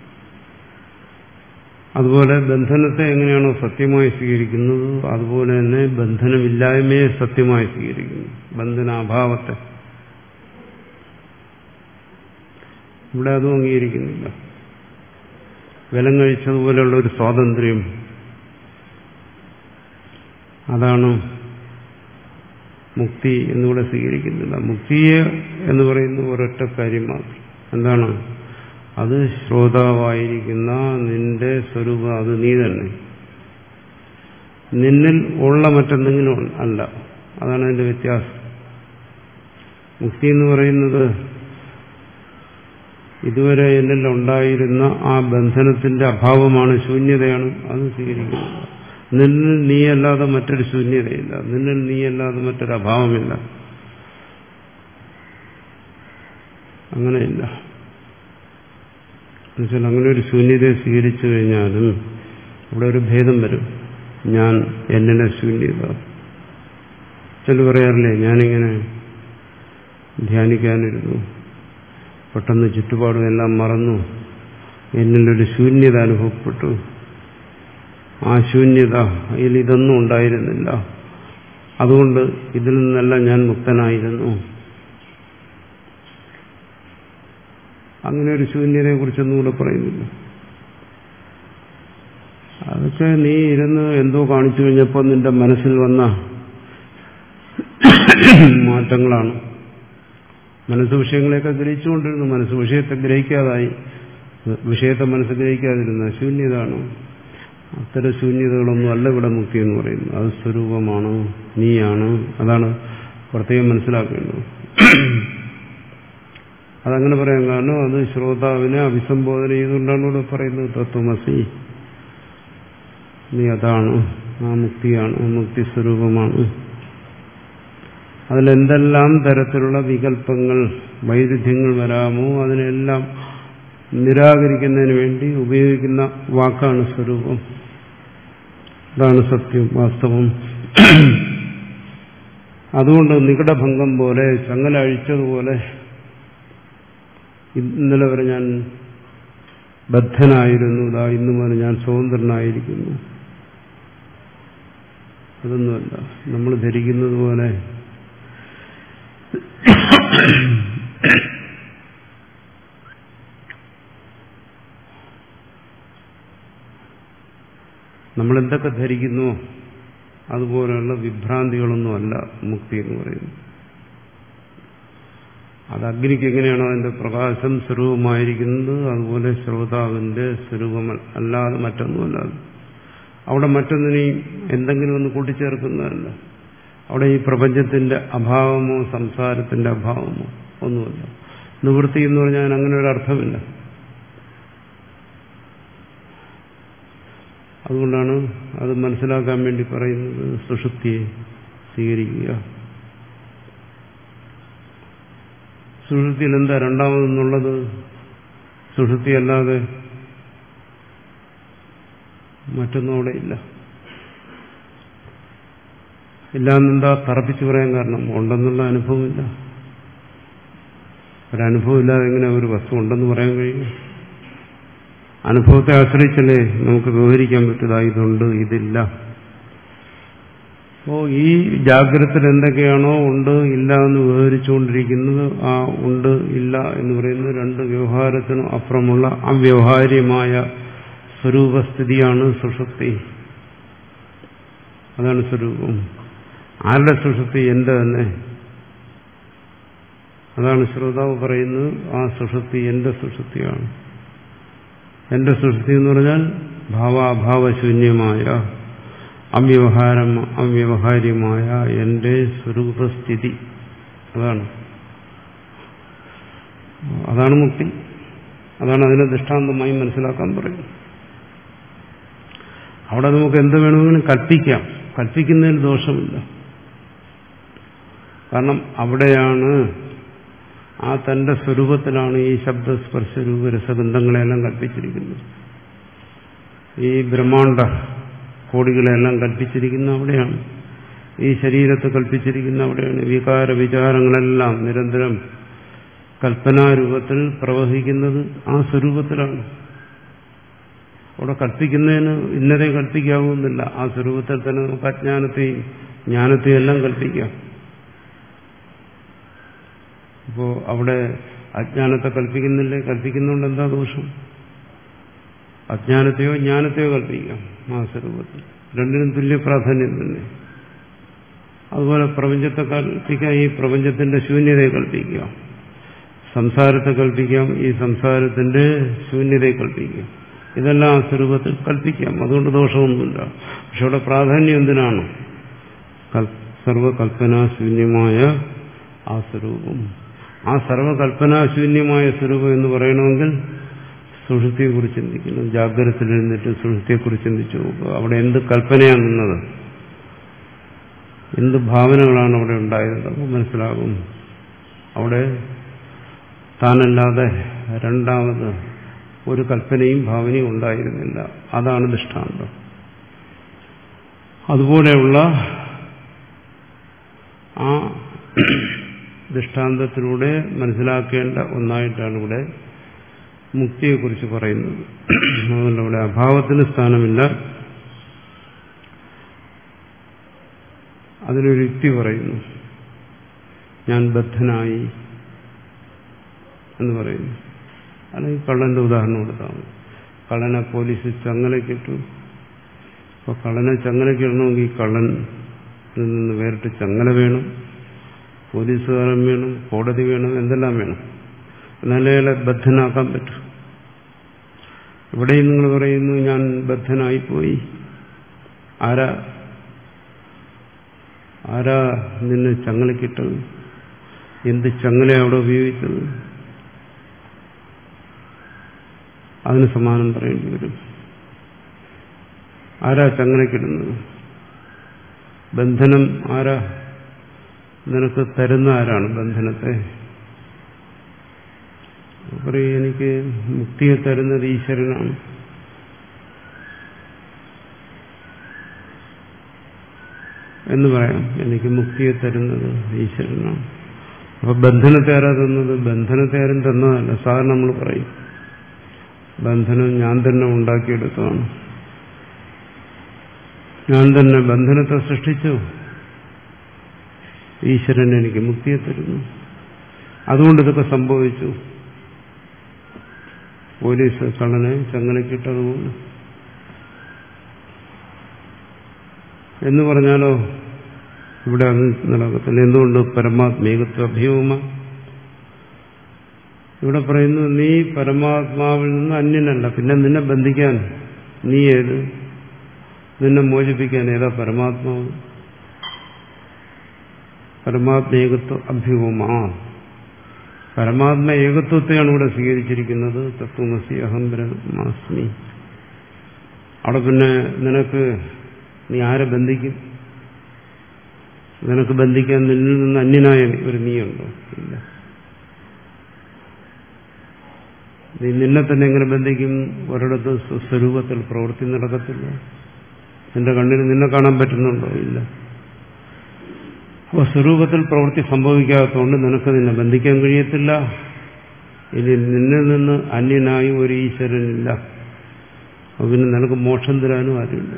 അതുപോലെ ബന്ധനത്തെ എങ്ങനെയാണോ സത്യമായി സ്വീകരിക്കുന്നത്, അതുപോലെ തന്നെ ബന്ധനമില്ലായ്മയെ സത്യമായി സ്വീകരിക്കുന്നു, ബന്ധനാഭാവത്തെ. ഇവിടെ അതും അംഗീകരിക്കുന്നില്ല. വിലം കഴിച്ചതുപോലെയുള്ള ഒരു സ്വാതന്ത്ര്യം, അതാണ് മുക്തി എന്നിവിടെ സ്വീകരിക്കുന്നില്ല. മുക്തിയെ എന്ന് പറയുന്ന ഒരൊറ്റ കാര്യം മാത്രം. എന്താണ്? അത് ശ്രോതാവായിരിക്കുന്ന നിന്റെ സ്വരൂപം, അത് നീ തന്നെ, നിന്നിൽ ഉള്ള മറ്റെന്തെങ്കിലും അല്ല. അതാണ് അതിന്റെ വ്യത്യാസം. മുക്തി എന്ന് പറയുന്നത് ഇതുവരെ എന്നിൽ ഉണ്ടായിരുന്ന ആ ബന്ധനത്തിന്റെ അഭാവമാണ്, ശൂന്യതയാണ്, അത് സ്വീകരിക്കുന്നത്. നിന്നിൽ നീയല്ലാതെ മറ്റൊരു ശൂന്യതയില്ല, നിന്നിൽ നീയല്ലാതെ മറ്റൊരു അഭാവമില്ല, അങ്ങനെയില്ല. എന്നുവെച്ചാൽ അങ്ങനെ ഒരു ശൂന്യതയെ സ്വീകരിച്ചു കഴിഞ്ഞാലും അവിടെ ഒരു ഭേദം വരും. ഞാൻ എന്നിനെ ശൂന്യത. ചില പറയാറില്ലേ, ഞാനിങ്ങനെ ധ്യാനിക്കാനിരുന്നു, പെട്ടെന്ന് ചുറ്റുപാടും എല്ലാം മറന്നു, എന്നിലൊരു ശൂന്യത അനുഭവപ്പെട്ടു. ആ ശൂന്യത, അതിൽ ഇതൊന്നും ഉണ്ടായിരുന്നില്ല, അതുകൊണ്ട് ഇതിൽ നിന്നെല്ലാം ഞാൻ മുക്തനായിരുന്നു. അങ്ങനെ ഒരു ശൂന്യതയെ കുറിച്ചൊന്നും കൂടെ പറയുന്നില്ല. അതൊക്കെ നീ ഇരുന്ന് എന്തോ കാണിച്ചു കഴിഞ്ഞപ്പോൾ നിന്റെ മനസ്സിൽ വന്ന മാറ്റങ്ങളാണ്. മനസ്സ് വിഷയങ്ങളെയൊക്കെ ഗ്രഹിച്ചുകൊണ്ടിരുന്നു, മനസ്സ് വിഷയത്തെ ഗ്രഹിക്കാതായി, വിഷയത്തെ മനസ്സ് ഗ്രഹിക്കാതിരുന്ന ശൂന്യതാണ്. അത്തരം ശൂന്യതകളൊന്നും അല്ല ഇവിടെ മുക്തി എന്ന് പറയുന്നത്. അത് സ്വരൂപമാണ്, നീയാണ്. അതാണ് പ്രത്യേകം മനസ്സിലാക്കേണ്ടത്. അതങ്ങനെ പറയാൻ കാരണം അത് ശ്രോതാവിനെ അഭിസംബോധന ചെയ്തുകൊണ്ടാണ് ഇവിടെ പറയുന്നത്. തത്വമസി, നീ അതാണ്, ആ മുക്തിയാണ്, മുക്തി സ്വരൂപമാണ്. അതിലെന്തെല്ലാം തരത്തിലുള്ള വികല്പങ്ങൾ, വൈരുദ്ധ്യങ്ങൾ വരാമോ അതിനെല്ലാം നിരാകരിക്കുന്നതിന് വേണ്ടി ഉപയോഗിക്കുന്ന വാക്കാണ് സ്വരൂപം. അതാണ് സത്യം, വാസ്തവം. അതുകൊണ്ട് നികടഭംഗം പോലെ, ചങ്ങല അഴിച്ചതുപോലെ, ഇന്നലെ വരെ ഞാൻ ബദ്ധനായിരുന്നു, ഇതാ ഇന്നു മുതൽ ഞാൻ സ്വതന്ത്രനായിരിക്കുന്നു. അതൊന്നുമല്ല. നമ്മൾ ധരിക്കുന്നത് പോലെ നമ്മളെന്തൊക്കെ ധരിക്കുന്നു അതുപോലെയുള്ള വിഭ്രാന്തികളൊന്നുമല്ല മുക്തി എന്ന് പറയുന്നത്. അത് അഗ്നിക്ക് എങ്ങനെയാണോ അതിന്റെ പ്രകാശം സ്വരൂപമായിരിക്കുന്നത് അതുപോലെ ശ്രോതാവിന്റെ സ്വരൂപം അല്ലാതെ മറ്റൊന്നുമല്ലാതെ. അവിടെ മറ്റൊന്നിനെയും എന്തെങ്കിലും ഒന്ന് കൂട്ടിച്ചേർക്കുന്നതല്ല. അവിടെ ഈ പ്രപഞ്ചത്തിന്റെ അഭാവമോ സംസാരത്തിന്റെ അഭാവമോ ഒന്നുമില്ല. നിവൃത്തി എന്ന് പറഞ്ഞാൽ അങ്ങനെ ഒരു അർത്ഥമില്ല. അതുകൊണ്ടാണ് അത് മനസ്സിലാക്കാൻ വേണ്ടി പറയുന്നത് സുഷുപ്തിയെ സ്വീകരിക്കുക. സുഷുപ്തിയിൽ എന്താ രണ്ടാമതെന്നുള്ളത്? സുഷുപ്തി അല്ലാതെ മറ്റൊന്നും അവിടെ ഇല്ല. ഇല്ലാന്നെന്താ തറപ്പിച്ച് പറയാൻ കാരണം? ഉണ്ടെന്നുള്ള അനുഭവമില്ല. ഒരനുഭവം ഇല്ലാതെ എങ്ങനെ ഒരു വസ്തു ഉണ്ടെന്ന് പറയാൻ കഴിയും? അനുഭവത്തെ ആശ്രയിച്ചല്ലേ നമുക്ക് വിവരിക്കാൻ പറ്റുക ഇതുണ്ട് ഇതില്ല. അപ്പോൾ ഈ ജാഗ്രതത്തിൽ എന്തൊക്കെയാണോ ഉണ്ട് ഇല്ല എന്ന് വിവരിച്ചുകൊണ്ടിരിക്കുന്നത്, ആ ഉണ്ട് ഇല്ല എന്ന് പറയുന്നത് രണ്ട് വ്യവഹാരത്തിനും അപ്പുറമുള്ള അവ്യവഹാര്യമായ സ്വരൂപസ്ഥിതിയാണ് സുഷുപ്തി. അതാണ് സ്വരൂപം. ആരുടെ സുഷുപ്തി? എന്റെ തന്നെ. അതാണ് ശ്രോതാവ് പറയുന്നത്, ആ സുഷുപ്തി എന്റെ സുഷുപ്തിയാണ്. എന്റെ സുഷുപ്തി എന്ന് പറഞ്ഞാൽ ഭാവാഭാവശൂന്യമായ അവ്യവഹാരം അവ്യവഹാര്യമായ എന്റെ സ്വരൂപസ്ഥിതി. അതാണ് അതാണ് മുക്തി. അതാണ് അതിനെ ദൃഷ്ടാന്തമായി മനസ്സിലാക്കാൻ പറയുന്നത്. അവിടെ നമുക്ക് എന്ത് വേണമെങ്കിലും കൽപ്പിക്കാം. കൽപ്പിക്കുന്നതിൽ ദോഷമില്ല. കാരണം അവിടെയാണ്, ആ തന്റെ സ്വരൂപത്തിലാണ് ഈ ശബ്ദസ്പർശ രൂപ രസഗന്ധങ്ങളെല്ലാം കൽപ്പിച്ചിരിക്കുന്നത്. ഈ ബ്രഹ്മാണ്ഡ കോടികളെല്ലാം കൽപ്പിച്ചിരിക്കുന്ന അവിടെയാണ്. ഈ ശരീരത്തെ കൽപ്പിച്ചിരിക്കുന്ന അവിടെയാണ്. വികാര വിചാരങ്ങളെല്ലാം നിരന്തരം കൽപ്പനാരൂപത്തിൽ പ്രവഹിക്കുന്നത് ആ സ്വരൂപത്തിലാണ്. അവിടെ കൽപ്പിക്കുന്നതിന് ഇന്നതേ കൽപ്പിക്കാവുന്നില്ല. ആ സ്വരൂപത്തിൽ തന്നെ നമുക്ക് അജ്ഞാനത്തെയും ജ്ഞാനത്തെയും എല്ലാം കൽപ്പിക്കാം. അപ്പോ അവിടെ അജ്ഞാനത്തെ കൽപ്പിക്കുന്നില്ലേ? കൽപ്പിക്കുന്നുണ്ട്, എന്താ ദോഷം? അജ്ഞാനത്തെയോ ജ്ഞാനത്തെയോ കൽപ്പിക്കാം ആ സ്വരൂപത്തിൽ. രണ്ടിനും തുല്യ പ്രാധാന്യം തന്നെ. അതുപോലെ പ്രപഞ്ചത്തെ കൽപ്പിക്കാം, ഈ പ്രപഞ്ചത്തിന്റെ ശൂന്യതയെ കൽപ്പിക്കാം. സംസാരത്തെ കൽപ്പിക്കാം, ഈ സംസാരത്തിന്റെ ശൂന്യതയെ കൽപ്പിക്കാം. ഇതെല്ലാം ആ സ്വരൂപത്തിൽ കൽപ്പിക്കാം. അതുകൊണ്ട് ദോഷമൊന്നുമില്ല. പക്ഷെ അവിടെ പ്രാധാന്യം എന്തിനാണ്? സർവകൽപ്പനാശൂന്യമായ ആ സ്വരൂപം. ആ സർവകൽപ്പനാശൂന്യമായ സ്വരൂപം എന്ന് പറയണമെങ്കിൽ സുഷുപ്തിയെക്കുറിച്ച് ചിന്തിക്കണം. ജാഗ്രതത്തിൽ എഴുന്നിട്ട് സുഷുപ്തിയെക്കുറിച്ച് ചിന്തിച്ചു നോക്കുക. അവിടെ എന്ത് കൽപ്പനയാണ് നിന്നത്, എന്ത് ഭാവനകളാണ് അവിടെ ഉണ്ടായത്, അപ്പോൾ മനസ്സിലാകും. അവിടെ താനല്ലാതെ രണ്ടാമത് ഒരു കൽപ്പനയും ഭാവനയും ഉണ്ടായിരുന്നില്ല. അതാണ് ദൃഷ്ടാന്തം. അതുപോലെയുള്ള ആ ദൃഷ്ടാന്തത്തിലൂടെ മനസ്സിലാക്കേണ്ട ഒന്നായിട്ടാണ് ഇവിടെ മുക്തിയെക്കുറിച്ച് പറയുന്നത്. അതുകൊണ്ട് അവിടെ അഭാവത്തിന് സ്ഥാനമില്ല. അതിനൊരു യുക്തി പറയുന്നു. ഞാൻ ബദ്ധനായി എന്ന് പറയുന്നു. അല്ലെങ്കിൽ കള്ളന്റെ ഉദാഹരണം കൊടുത്താണ്. കള്ളനെ പോലീസ് ചങ്ങലക്കിട്ടു. അപ്പോൾ കള്ളനെ ചങ്ങലക്കിടണമെങ്കിൽ കള്ളനിൽ നിന്ന് വേറിട്ട് ചങ്ങല വേണം, പോലീസുകാരൻ വേണം, കോടതി വേണം, എന്തെല്ലാം വേണം. എന്നാലേ അയാളെ ബദ്ധനാക്കാൻ പറ്റും. ഇവിടെയും നിങ്ങൾ പറയുന്നു ഞാൻ ബദ്ധനായിപ്പോയി. ആരാ ആരാ നിന്നെ ചങ്ങലക്കിട്ടത്? എന്ത് ചങ്ങല അവിടെ ഉപയോഗിച്ചത്? അതിന് സമാനം പറയേണ്ടി വരും. ആരാ ചങ്ങലക്കിടുന്നത്? ബന്ധനം ആരാ നിനക്ക് തരുന്ന? ആരാണ് ബന്ധനത്തെ? പറയും എനിക്ക് മുക്തിയെ തരുന്നത് ഈശ്വരനാണ്. എന്ന് പറയാം. എനിക്ക് മുക്തിയെ തരുന്നത് ഈശ്വരനാണ്. അപ്പൊ ബന്ധനത്തെ ആരാ തന്നത്? ബന്ധനത്തെ ആരും തന്നതല്ല. സാധാരണ നമ്മൾ പറയും ബന്ധനം ഞാൻ തന്നെ ഉണ്ടാക്കിയെടുത്തതാണ്. ഞാൻ തന്നെ ബന്ധനത്തെ സൃഷ്ടിച്ചു. ഈശ്വരൻ എനിക്ക് മുക്തിയെ തരുന്നു. അതുകൊണ്ട് ഇതൊക്കെ സംഭവിച്ചു. പോലീസ് കള്ളനെ ചങ്ങലക്കിട്ടതുപോലെ എന്ന് പറഞ്ഞാലോ ഇവിടെ അത് നടക്കത്തില്ല. എന്തുകൊണ്ട്? പരമാത്മീകത്വ അഭ്യൂമ. ഇവിടെ പറയുന്നു, നീ പരമാത്മാവിൽ നിന്ന് അന്യനല്ല. പിന്നെ നിന്നെ ബന്ധിക്കാൻ നീ ഏത്? നിന്നെ മോചിപ്പിക്കാൻ ഏതാ പരമാത്മാവ്? പരമാത്മേകത്വ അഭ്യൂമ. പരമാത്മ ഏകത്വത്തെയാണ് ഇവിടെ സ്വീകരിച്ചിരിക്കുന്നത്. തത്വമസി അഹം ബ്രഹ്മാസ്മി. അവിടെ പിന്നെ നിനക്ക് നീ ആരെ ബന്ധിക്കും? നിനക്ക് ബന്ധിക്കാൻ നിന്നിൽ നിന്ന് അന്യനായ ഒരു നീയുണ്ടോ? ഇല്ല. നീ നിന്നെ തന്നെ എങ്ങനെ ബന്ധിക്കും? ഒരിടത്ത് സ്വരൂപത്തിൽ പ്രവൃത്തി നടക്കത്തില്ല. നിന്റെ കണ്ണിന് നിന്നെ കാണാൻ പറ്റുന്നുണ്ടോ? ഇല്ല. അപ്പോൾ സ്വരൂപത്തിൽ പ്രവൃത്തി സംഭവിക്കാത്തതുകൊണ്ട് നിനക്ക് നിന്നെ ബന്ധിക്കാൻ കഴിയത്തില്ല. ഇനി നിന്നിൽ നിന്ന് അന്യനായി ഒരു ഈശ്വരനില്ല. അപ്പോൾ പിന്നെ നിനക്ക് മോക്ഷം തരാനും ആരുമില്ല.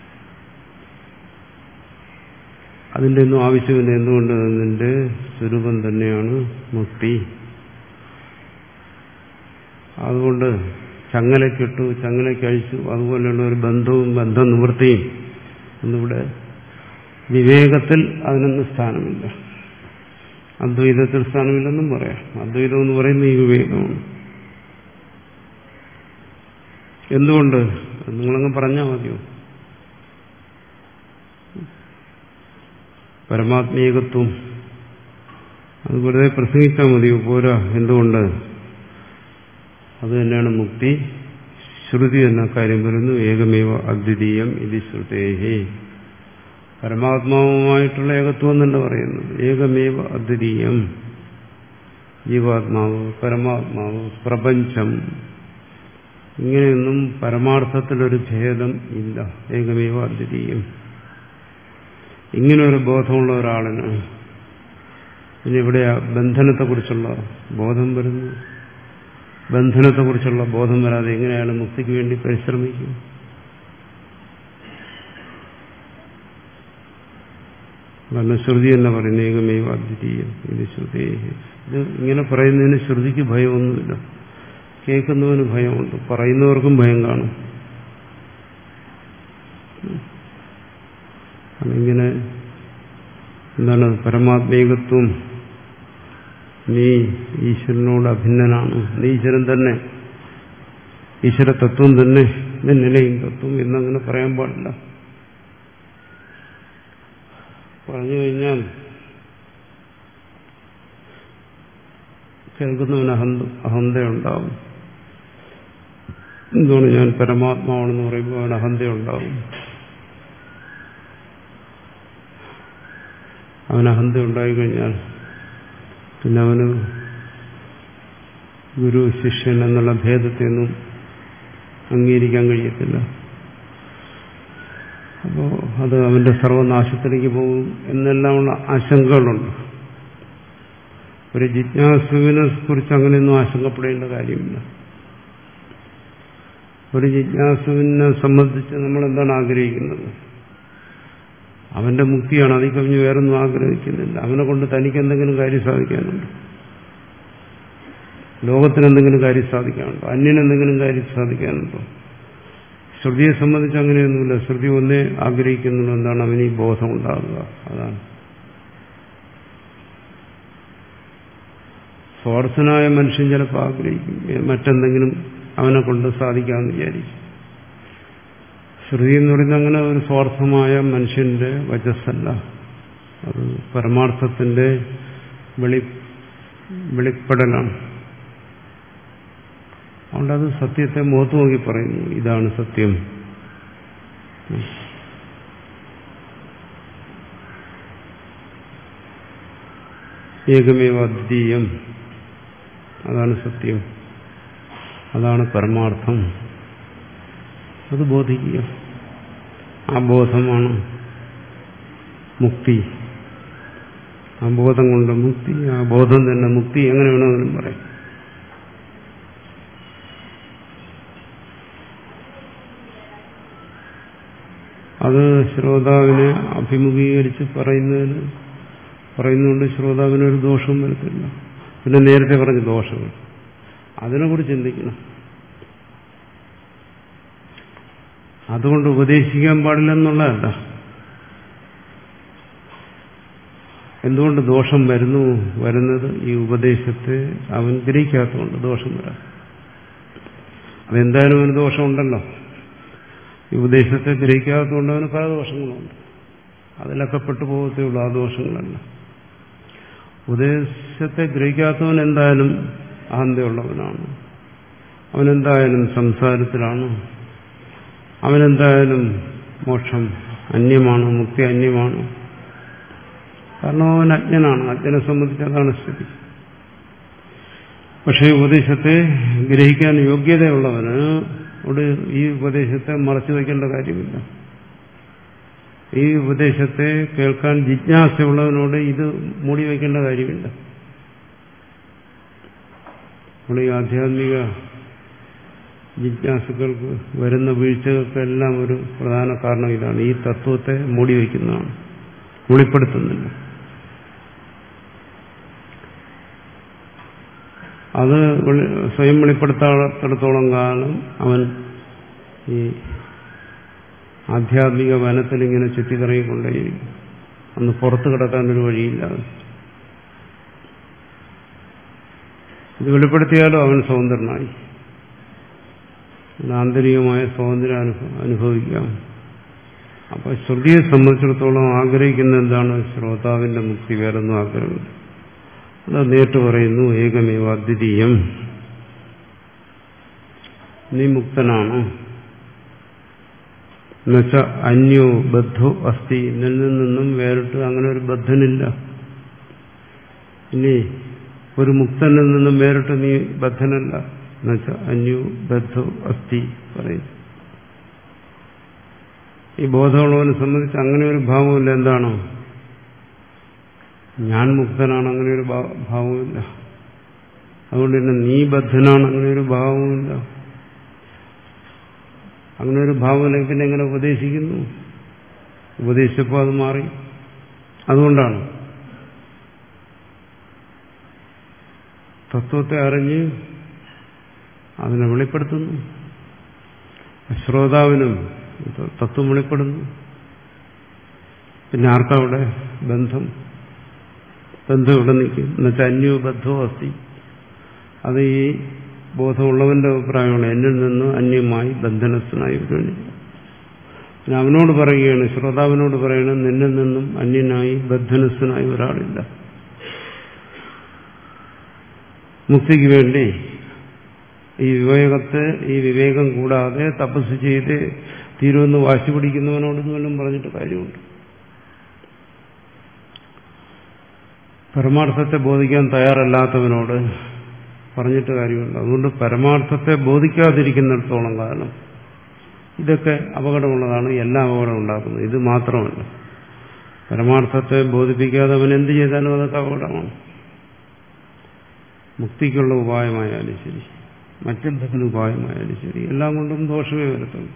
അതിൻ്റെ ഒന്നും ആവശ്യമില്ല. എന്തുകൊണ്ട്? നിന്റെ സ്വരൂപം തന്നെയാണ് മുക്തി. അതുകൊണ്ട് ചങ്ങലക്കിട്ടു, ചങ്ങലക്കഴിച്ചു, അതുപോലെയുള്ള ഒരു ബന്ധവും ബന്ധം നിവൃത്തിയും എന്നിവിടെ വിവേകത്തിൽ അതിനൊന്നും സ്ഥാനമില്ല. അദ്വൈതത്തിൽ സ്ഥാനമില്ലെന്നും പറയാം. അദ്വൈതം എന്ന് പറയുന്ന ഈ വിവേകമാണ്. എന്തുകൊണ്ട്? നിങ്ങളങ്ങ് പറഞ്ഞാൽ മതിയോ? പരമാത്മീകത്വം അത് വെറുതെ പ്രസംഗിച്ചാൽ മതിയോ? പോരാ. എന്തുകൊണ്ട്? അത് തന്നെയാണ് മുക്തി. ശ്രുതി എന്ന കാര്യം വരുന്നു. ഏകമേവ അദ്വിതീയം ഇത് ശ്രുതേഹി. പരമാത്മാവുമായിട്ടുള്ള ഏകത്വം തന്നെ പറയുന്നത്. ഏകമേവ അദ്വിതീയം. ജീവാത്മാവ്, പരമാത്മാവ്, പ്രപഞ്ചം, ഇങ്ങനെയൊന്നും പരമാർത്ഥത്തിലൊരു ഭേദം ഇല്ല. ഏകമേവ അദ്വിതീയം. ഇങ്ങനെയൊരു ബോധമുള്ള ഒരാളിന് ഇനി ഇവിടെ ബന്ധനത്തെക്കുറിച്ചുള്ള ബോധം വരുന്നു. ബന്ധനത്തെക്കുറിച്ചുള്ള ബോധം വരാതെ എങ്ങനെയാണ് മുക്തിക്ക് വേണ്ടി പരിശ്രമിക്കും? കാരണം ശ്രുതി തന്നെ പറയുന്ന ഏകമേവ അദ്വിതീയം ഇത് ശ്രുതി. ഇത് ഇങ്ങനെ പറയുന്നതിന് ശ്രുതിക്ക് ഭയമൊന്നുമില്ല. കേൾക്കുന്നവന് ഭയമുണ്ട്, പറയുന്നവർക്കും ഭയം കാണും. ഇങ്ങനെ എന്താണ് പരമാത്മേകത്വം? നീ ഈശ്വരനോട് അഭിന്നനാണ്. നീ ഈശ്വരൻ തന്നെ, ഈശ്വര തത്വം തന്നെ, നിലയും തത്വം എന്നങ്ങനെ പറയാൻ പാടില്ല. പറഞ്ഞു കഴിഞ്ഞാൽ കേൾക്കുന്നവന് അഹന്ത അഹന്തയുണ്ടാവും. എന്തുകൊണ്ട്? ഞാൻ പരമാത്മാവാണെന്ന് പറയുമ്പോൾ അവന് അഹന്തയുണ്ടാവും. അവന് അഹന്ത ഉണ്ടായിക്കഴിഞ്ഞാൽ പിന്നെ അവന് ഗുരു ശിഷ്യൻ എന്നുള്ള ഭേദത്തെയൊന്നും അംഗീകരിക്കാൻ കഴിയത്തില്ല. അപ്പോൾ അത് അവന്റെ സർവനാശത്തിലേക്ക് പോകും എന്നെല്ലാമുള്ള ആശങ്കകളുണ്ട്. ഒരു ജിജ്ഞാസുവിനെ കുറിച്ച് അങ്ങനെയൊന്നും ആശങ്കപ്പെടേണ്ട കാര്യമില്ല. ഒരു ജിജ്ഞാസുവിനെ സംബന്ധിച്ച് നമ്മൾ എന്താണ് ആഗ്രഹിക്കുന്നത്? അവന്റെ മുക്തിയാണ്. അതിൽ കവിഞ്ഞ് വേറൊന്നും ആഗ്രഹിക്കുന്നില്ല. അവനെ കൊണ്ട് തനിക്ക് എന്തെങ്കിലും കാര്യം സാധിക്കാനുണ്ടോ? ലോകത്തിന് എന്തെങ്കിലും കാര്യം സാധിക്കാനുണ്ടോ? അന്യനെന്തെങ്കിലും കാര്യം സാധിക്കാനുണ്ടോ? ശ്രുതിയെ സംബന്ധിച്ച് അങ്ങനെയൊന്നുമില്ല. ശ്രുതി ഒന്നേ ആഗ്രഹിക്കുന്നുള്ളൂ, എന്താണ്? അവന് ഈ ബോധം ഉണ്ടാകുക. അതാണ്. സ്വാർത്ഥനായ മനുഷ്യൻ ചിലപ്പോൾ ആഗ്രഹിക്കും മറ്റെന്തെങ്കിലും അവനെ കൊണ്ട് സാധിക്കാമെന്ന് വിചാരിക്കും. ശ്രുതി എന്ന് പറയുന്നത് അങ്ങനെ ഒരു സ്വാർത്ഥമായ മനുഷ്യന്റെ വചസ്സല്ല. അത് പരമാർത്ഥത്തിന്റെ വെളി വെളിപ്പെടലാണ്. അതുകൊണ്ട് അത് സത്യത്തെ മുഖത്ത് നോക്കി പറയുന്നു, ഇതാണ് സത്യം. ഏകമേവ അദ്വിതീയം, അതാണ് സത്യം, അതാണ് പരമാർത്ഥം. അത് ബോധിക്കുക. ആ ബോധമാണ് മുക്തി. ആ ബോധം കൊണ്ട് മുക്തി, ആ ബോധം തന്നെ മുക്തി, എങ്ങനെ വേണമെങ്കിലും പറയാം. അത് ശ്രോതാവിനെ അഭിമുഖീകരിച്ച് പറയുന്നതിന് പറയുന്നുകൊണ്ട് ശ്രോതാവിനൊരു ദോഷവും വരത്തില്ല. പിന്നെ നേരത്തെ പറഞ്ഞ ദോഷങ്ങൾ അതിനെക്കുറിച്ച് ചിന്തിക്കണം. അതുകൊണ്ട് ഉപദേശിക്കാൻ പാടില്ലെന്നുള്ളതല്ല. എന്തുകൊണ്ട് ദോഷം വരുന്നു? വരുന്നത് ഈ ഉപദേശത്തെ അവൻ ഗ്രഹിക്കാത്തതുകൊണ്ട് ദോഷം വരാം. അതെന്തായാലും ഒരു ദോഷമുണ്ടല്ലോ. ഈ ഉപദേശത്തെ ഗ്രഹിക്കാത്തതുകൊണ്ട് അവന് പല ദോഷങ്ങളുണ്ട്. അതിലൊക്കെ പെട്ടുപോകത്തേ ഉള്ളൂ ആ ദോഷങ്ങളല്ല. ഉപദേശത്തെ ഗ്രഹിക്കാത്തവൻ എന്തായാലും അഹന്തയുള്ളവനാണ്. അവനെന്തായാലും സംസാരത്തിലാണ്. അവനെന്തായാലും മോക്ഷം അന്യമാണ്, മുക്തി അന്യമാണ്. കാരണം അവൻ അജ്ഞനാണ്. അജ്ഞനെ സംബന്ധിച്ച് അതാണ് സ്ഥിതി. പക്ഷേ ഉപദേശത്തെ ഗ്രഹിക്കാൻ യോഗ്യതയുള്ളവന് ഇവിടെ ഈ ഉപദേശത്തെ മറച്ചു വയ്ക്കേണ്ട കാര്യമില്ല. ഈ ഉപദേശത്തെ കേൾക്കാൻ ജിജ്ഞാസയുള്ളവനോട് ഇത് മൂടി വയ്ക്കേണ്ട കാര്യമില്ല. ഇവിടെ ഈ ആധ്യാത്മിക ജിജ്ഞാസുക്കൾക്ക് വരുന്ന വീഴ്ചകൾക്കെല്ലാം ഒരു പ്രധാന കാരണം ഇതാണ്. ഈ തത്വത്തെ മൂടി വയ്ക്കുന്നതാണ്, വെളിപ്പെടുത്തുന്നില്ല. അത് സ്വയം വെളിപ്പെടുത്താത്തിടത്തോളം കാലം അവൻ ഈ ആധ്യാത്മിക വനത്തിൽ ഇങ്ങനെ ചുറ്റിക്കറങ്ങിക്കൊണ്ടേയിരിക്കും. അന്ന് പുറത്തു കിടക്കാനൊരു വഴിയില്ലാതെ. ഇത് വെളിപ്പെടുത്തിയാലും അവൻ സ്വതന്ത്രനായി. ആന്തരികമായ സ്വാതന്ത്ര്യം അനുഭവിക്കാം. അപ്പൊ ശ്രുതിയെ സംബന്ധിച്ചിടത്തോളം ആഗ്രഹിക്കുന്ന എന്താണ്? ശ്രോതാവിന്റെ മുക്തി. വേറൊന്നും ആഗ്രഹമില്ല. അത് നേരിട്ട് പറയുന്നു, ഏകമേവ അദ്വിതീയം, നീ മുക്തനാണ്. എന്നുവെച്ചാ അന്യോ ബദ്ധോ അസ്ഥി, നിന്നിൽ നിന്നും വേറിട്ട് അങ്ങനെ ഒരു ബദ്ധനില്ല. ഇനി ഒരു മുക്തനിൽ നിന്നും വേറിട്ട് നീ ബദ്ധനല്ല. എന്നുവെച്ചാൽ അന്യോ ബദ്ധോ അസ്ഥി പറയുന്നു. ഈ ബോധമുള്ളവനെ സംബന്ധിച്ച് അങ്ങനെ ഒരു ഭാവമില്ല. എന്താണ്? ഞാൻ മുക്തനാണ്, അങ്ങനെ ഒരു ഭാവമില്ല. അതുകൊണ്ട് തന്നെ നീ ബദ്ധനാണ്, അങ്ങനെ ഒരു ഭാവമില്ല. അങ്ങനെ ഒരു ഭാവമില്ലെങ്കിൽ പിന്നെ എങ്ങനെ ഉപദേശിക്കുന്നു? ഉപദേശിച്ചപ്പോൾ അത് മാറി. അതുകൊണ്ടാണ് തത്വത്തെ അറിഞ്ഞ് അതിനെ വെളിപ്പെടുത്തുന്നു. ശ്രോതാവിനും തത്വം വെളിപ്പെടുന്നു. പിന്നെ ആർക്കവിടെ ബന്ധം? ബന്ധം ഇവിടെ നിൽക്കും. എന്നുവെച്ചാൽ അന്യോ ബദ്ധോ അസ്തി. അത് ഈ ബോധമുള്ളവന്റെ അഭിപ്രായമാണ്. എന്നിൽ നിന്ന് അന്യമായി ബന്ധനസ്ഥനായി വരുന്നു. പിന്നെ അവനോട് പറയുകയാണ്, ശ്രോതാവിനോട് പറയണം, നിന്നിൽ നിന്നും അന്യനായി ബന്ധനസ്ഥനായി ഒരാളില്ല. മുക്തിക്ക് വേണ്ടി ഈ വിവേകത്തെ ഈ വിവേകം കൂടാതെ തപസ് ചെയ്ത് തീരുമെന്ന് വാശി പിടിക്കുന്നവനോടൊന്നും വല്ലതും പറഞ്ഞിട്ട് കാര്യമുണ്ട്. പരമാർത്ഥത്തെ ബോധിക്കാൻ തയ്യാറല്ലാത്തവനോട് പറഞ്ഞിട്ട് കാര്യമുണ്ട്. അതുകൊണ്ട് പരമാർത്ഥത്തെ ബോധിക്കാതിരിക്കുന്നിടത്തോളം കാലം ഇതൊക്കെ അപകടമുള്ളതാണ്. എല്ലാം അപകടം ഉണ്ടാക്കുന്നത്. ഇത് മാത്രമല്ല, പരമാർത്ഥത്തെ ബോധിപ്പിക്കാതെ അവൻ എന്ത് ചെയ്താലും അതൊക്കെ അപകടമാണ്. മുക്തിക്കുള്ള ഉപായമായാലും ശരി, മറ്റെന്തെങ്കിലും ഉപായമായാലും ശരി, എല്ലാം കൊണ്ടും ദോഷമേ വരത്തുള്ളൂ.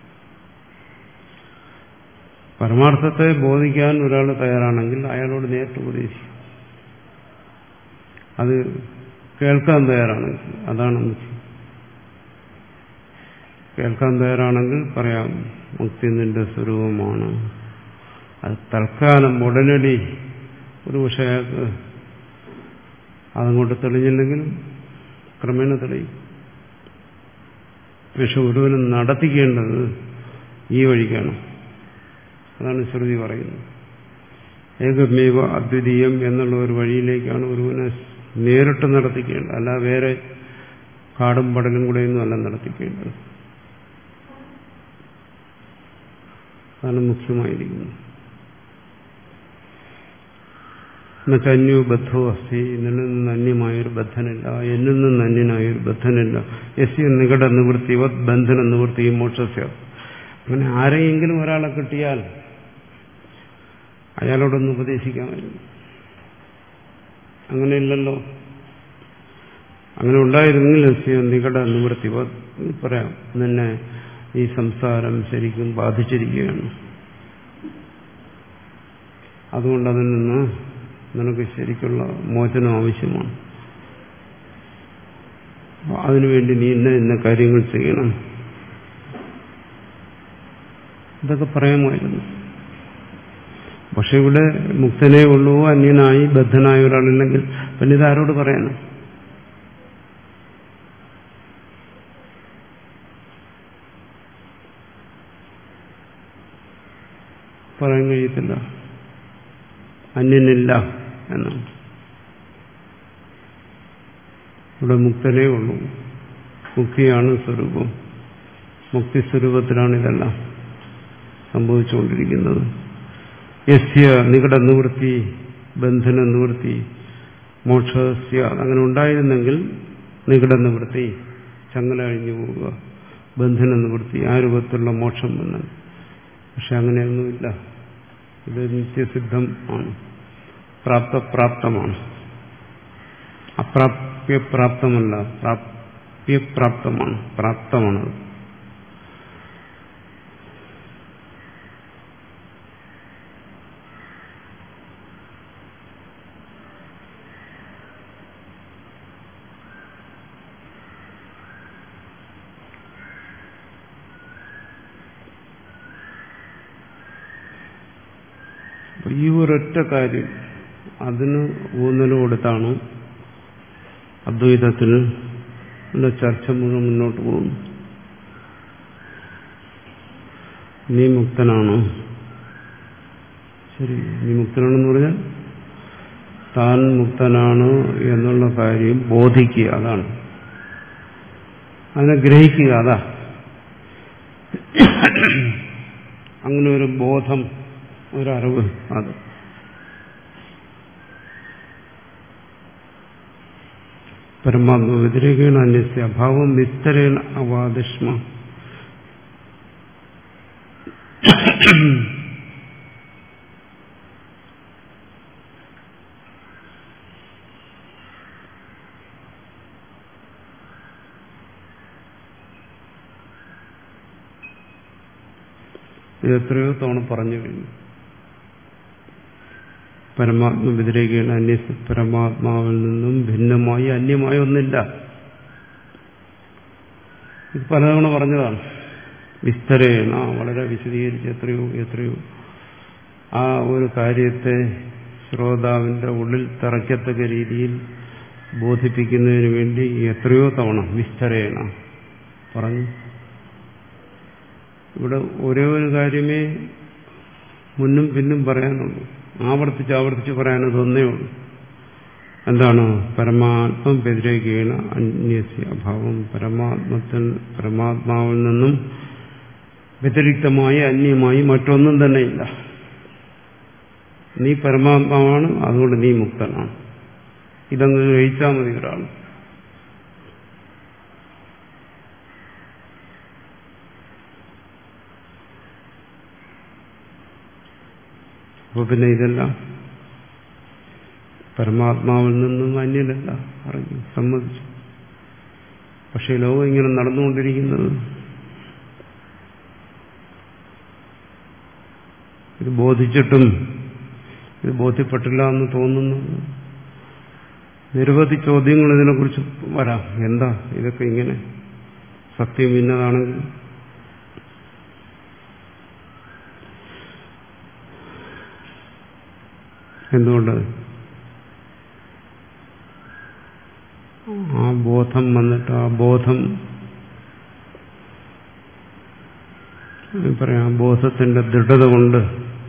പരമാർത്ഥത്തെ ബോധിക്കാൻ ഒരാൾ തയ്യാറാണെങ്കിൽ അയാളോട് നേരിട്ട് ഉപദേശിക്കും. അത് കേൾക്കാൻ തയ്യാറാണെങ്കിൽ അതാണ് മുക്തി. കേൾക്കാൻ തയ്യാറാണെങ്കിൽ പറയാം, മുക്തി നിന്റെ സ്വരൂപമാണ്. അത് തൽക്കാലം ഉടനടി ഒരു പക്ഷേ അയാൾക്ക് അതങ്ങോട്ട് തെളിഞ്ഞില്ലെങ്കിലും ക്രമേണ തെളിയും. പക്ഷെ ഒരുവനും നടത്തിക്കേണ്ടത് ഈ വഴിക്കാണ്. അതാണ് ശ്രുതി പറയുന്നത്. ഏകമേവ അദ്വിതീയം എന്നുള്ള ഒരു വഴിയിലേക്കാണ് ഒരുവനെ നേരിട്ട് നടത്തിക്കേണ്ടത്. അല്ല വേറെ കാടും പടലും കൂടെയൊന്നും അല്ല നടത്തിക്കേണ്ടത്. അതാണ് മുഖ്യമായിരിക്കുന്നത്. എന്നുവെച്ചാൽ അന്യോ ബദ്ധോ അസ്തി, എന്നിൽ നിന്ന് അന്യമായൊരു ബദ്ധനില്ല, എന്നിൽ നിന്ന് അന്യനായൊരു ബദ്ധനില്ല. യസ്യ നികട നിവൃത്തി വത് ബന്ധന നിവൃത്തി മോക്ഷസ്യ. അങ്ങനെ ആരെയെങ്കിലും ഒരാളെ കിട്ടിയാൽ അയാളോടൊന്ന് ഉപദേശിക്കാമായിരുന്നു. അങ്ങനെയില്ലല്ലോ. അങ്ങനെ ഉണ്ടായിരുന്നെങ്കിൽ യസ്യ നികട നിവൃത്തി വത് പറയാം, നിന്നെ ഈ സംസാരം ശരിക്കും ബാധിച്ചിരിക്കുകയാണ്. അതുകൊണ്ട് അതിൽ നിന്ന് നിനക്ക് ശരിക്കുള്ള മോചനം ആവശ്യമാണ്. അതിനുവേണ്ടി നീ ഇന്ന ഇന്ന കാര്യങ്ങൾ ചെയ്യണം. ഇതൊക്കെ പറയാമായിരുന്നു. പക്ഷെ ഇവിടെ മുക്തനേ ഉള്ളൂ, അന്യനായി ബദ്ധനായ ഒരാളില്ലെങ്കിൽ പിന്നെ ഇതാരോട് പറയാനും? പറയാൻ കഴിയത്തില്ല. അന്യനില്ല എന്നാണ്. ഇവിടെ മുക്തനേ ഉള്ളൂ. മുക്തിയാണ് സ്വരൂപം. മുക്തി സ്വരൂപത്തിലാണ് ഇതെല്ലാം സംഭവിച്ചുകൊണ്ടിരിക്കുന്നത്. യസ്യ നികട നിവൃത്തി ബന്ധന നിവൃത്തി മോക്ഷസ്യ, അങ്ങനെ ഉണ്ടായിരുന്നെങ്കിൽ നികട നിവൃത്തി ചങ്ങല അഴിഞ്ഞു പോവുക, ബന്ധന നിവൃത്തി ആ രൂപത്തിലുള്ള മോക്ഷം എന്ന്. പക്ഷെ അങ്ങനെയൊന്നുമില്ല. ഇത് നിത്യസിദ്ധം ആണ്, പ്രാപ്തപ്രാപ്തമാണ്. അപ്രാപ്യപ്രാപ്തമല്ല, പ്രാപ്യപ്രാപ്തമാണ്, പ്രാപ്തമാണത്. ഈ ഒരൊറ്റ കാര്യം അതിന് ഊന്നൽ കൊടുത്താണ് അദ്വൈതത്തിൽ ചർച്ച മുഴുവൻ മുന്നോട്ട് പോകുന്നു. നീ മുക്തനാണോ? ശരി, നീ മുക്തനാണെന്ന് പറഞ്ഞാൽ താൻ മുക്തനാണ് എന്നുള്ള കാര്യം ബോധിക്കുക, അതാണ്. അതിനെ ഗ്രഹിക്കുക, അതാ. അങ്ങനെ ഒരു ബോധം, ഒരറിവ്, അത് പരമാത്മ വ്യതിരേകേണ അന്യസ്യ അഭാവം വിസ്തരേണ അവാദിഷ്മ. ഇത് എത്രയോ തവണ പറഞ്ഞു കഴിഞ്ഞു. പരമാത്മ വ്യതിരേകേണ അന്യ, പരമാത്മാവിൽ നിന്നും ഭിന്നമായി അന്യമായി ഒന്നില്ല. ഇത് പലതവണ പറഞ്ഞതാണ്. വിസ്തരേണ, വളരെ വിശദീകരിച്ച് എത്രയോ എത്രയോ ആ ഒരു കാര്യത്തെ ശ്രോതാവിന്റെ ഉള്ളിൽ തറയ്ക്കത്തക്ക രീതിയിൽ ബോധിപ്പിക്കുന്നതിന് വേണ്ടി എത്രയോ തവണ വിസ്തരേണ പറഞ്ഞു. ഇവിടെ ഒരേ ഒരു കാര്യമേ മുന്നും പിന്നും പറയാനുള്ളൂ. ആവർത്തിച്ച് ആവർത്തിച്ച് പറയാനത് ഒന്നേ ഉള്ളൂ. എന്താണ്? പരമാത്മം വ്യതിരേകേണ അന്യസ്യ അഭാവം. പരമാത്മത്തിൽ പരമാത്മാവിൽ നിന്നും വ്യതിരിക്തമായി അന്യമായി മറ്റൊന്നും തന്നെ ഇല്ല. നീ പരമാത്മാവാണ്, അതുകൊണ്ട് നീ മുക്തനാണ്. ഇതങ്ങ് കഴിച്ചാൽ മതി ഒരാൾ. അപ്പൊ പിന്നെ ഇതെല്ലാം പരമാത്മാവിൽ നിന്നും അന്യനല്ല, അറിഞ്ഞു, സമ്മതിച്ചു. പക്ഷെ ലോകം ഇങ്ങനെ നടന്നുകൊണ്ടിരിക്കുന്നത് ഇത് ബോധിച്ചിട്ടും ഇത് ബോധ്യപ്പെട്ടില്ല എന്ന് തോന്നുന്നു. നിരവധി ചോദ്യങ്ങൾ ഇതിനെക്കുറിച്ച് വരാം. എന്താ ഇതൊക്കെ ഇങ്ങനെ? സത്യം ഇന്നതാണെങ്കിൽ എന്തുകൊണ്ട് ആ ബോധം വന്നിട്ട് ആ ബോധം പറയാം ബോധത്തിന്റെ ദൃഢത കൊണ്ട്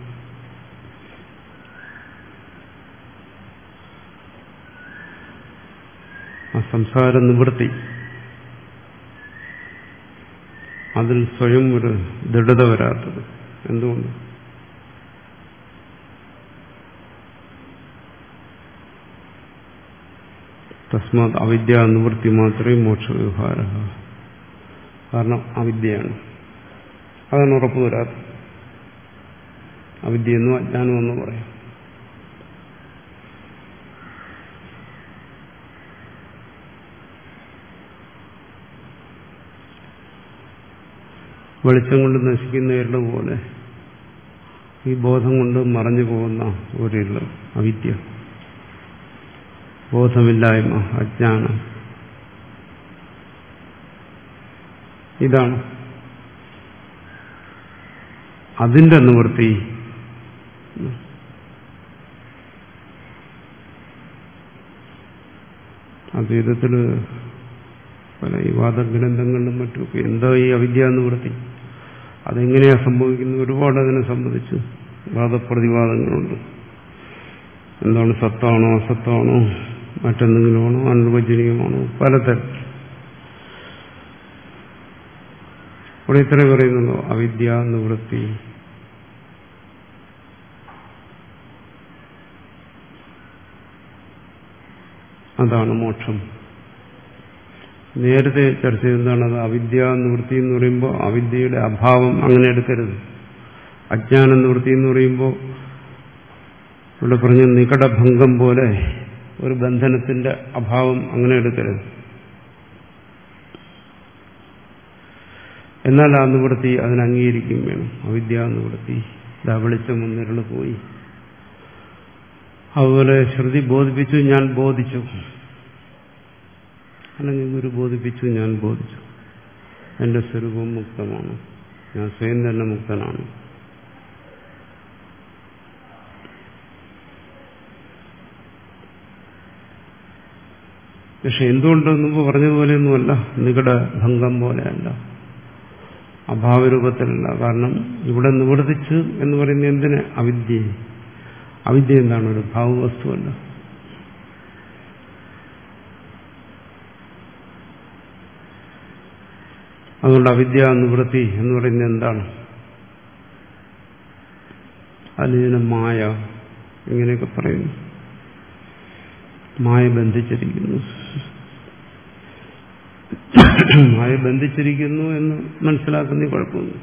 ആ സംസാര നിവൃത്തി അതിൽ സ്വയം ഒരു ദൃഢത വരാത്തത് എന്തുകൊണ്ട്? തസ്മാത് അവിദ്യ നിവൃത്തി മാത്രമേ മോക്ഷവ്യവഹാര. കാരണം അവിദ്യയാണ്, അതാണ് ഉറപ്പ് വരാത്തത്. അവിദ്യയെന്നോ അജ്ഞാനമെന്നോ പറയാം. വെളിച്ചം കൊണ്ട് നശിക്കുന്ന ഇരുള് പോലെ ഈ ബോധം കൊണ്ട് മറഞ്ഞു പോകുന്ന ഒരില്ല അവിദ്യ, ബോധമില്ലായ്മ, അജ്ഞാനം. ഇതാണ് അതിന്റെ നിവൃത്തി. അദ്വൈതത്തില് പല ഈ വാദഗ്രന്ഥങ്ങളിലും മറ്റുമൊക്കെ എന്താ ഈ അവിദ്യ നിവൃത്തി, അതെങ്ങനെയാ സംഭവിക്കുന്നത്, ഒരുപാട് അതിനെ സംബന്ധിച്ച് വാദപ്രതിവാദങ്ങളുണ്ട്. എന്താണ് സത്താണോ അസത്താണോ മറ്റെന്തെങ്കിലുമാണോ അനിർവചനീയമാണോ പലതരം. ഇവിടെ ഇത്ര പറയുന്നുള്ളൂ, അവിദ്യ നിവൃത്തി. അതാണ് മോക്ഷം. നേരത്തെ ചർച്ച ചെയ്തതാണ് അത് അവിദ്യ നിവൃത്തി എന്ന് പറയുമ്പോൾ അവിദ്യയുടെ അഭാവം അങ്ങനെ എടുക്കരുത്. അജ്ഞാന നിവൃത്തി എന്ന് പറയുമ്പോൾ ഇവിടെ പറഞ്ഞ നികടഭംഗം പോലെ ഒരു ബന്ധനത്തിന്റെ അഭാവം അങ്ങനെ എടുക്കരുത്. എന്നാൽ ആ നിവൃത്തി അതിനെ അംഗീകരിക്കുകയും വേണം. അവിദ്യ നിവൃത്തി, ഇതാ വെളിച്ചം വന്നിരുള് പോയി. അതുപോലെ ശ്രുതി ബോധിപ്പിച്ചു, ഞാൻ ബോധിച്ചു, അല്ലെങ്കിൽ ഗുരു ബോധിപ്പിച്ചു, ഞാൻ ബോധിച്ചു. എന്റെ സ്വരൂപം മുക്തമാണ്, ഞാൻ സ്വയം തന്നെ മുക്തനാണ്. പക്ഷെ എന്തുകൊണ്ട് മുമ്പ് പറഞ്ഞതുപോലെയൊന്നുമല്ല, നികട ഭംഗം പോലെയല്ല, അഭാവരൂപത്തിലല്ല. കാരണം ഇവിടെ നിവർത്തിച്ച് എന്ന് പറയുന്നത് എന്തിന്? അവിദ്യ. അവിദ്യ എന്താണ്? ഒരു ഭാവവസ്തുവല്ല. അതുകൊണ്ട് അവിദ്യ നിവൃത്തി എന്ന് പറയുന്നത് എന്താണ്? അതിന് മായ ഇങ്ങനെയൊക്കെ പറയുന്നു. മായ ബന്ധിച്ചിരിക്കുന്നു, മായ ബന്ധിച്ചിരിക്കുന്നു എന്ന് മനസ്സിലാക്കുന്ന കുഴപ്പമൊന്നും.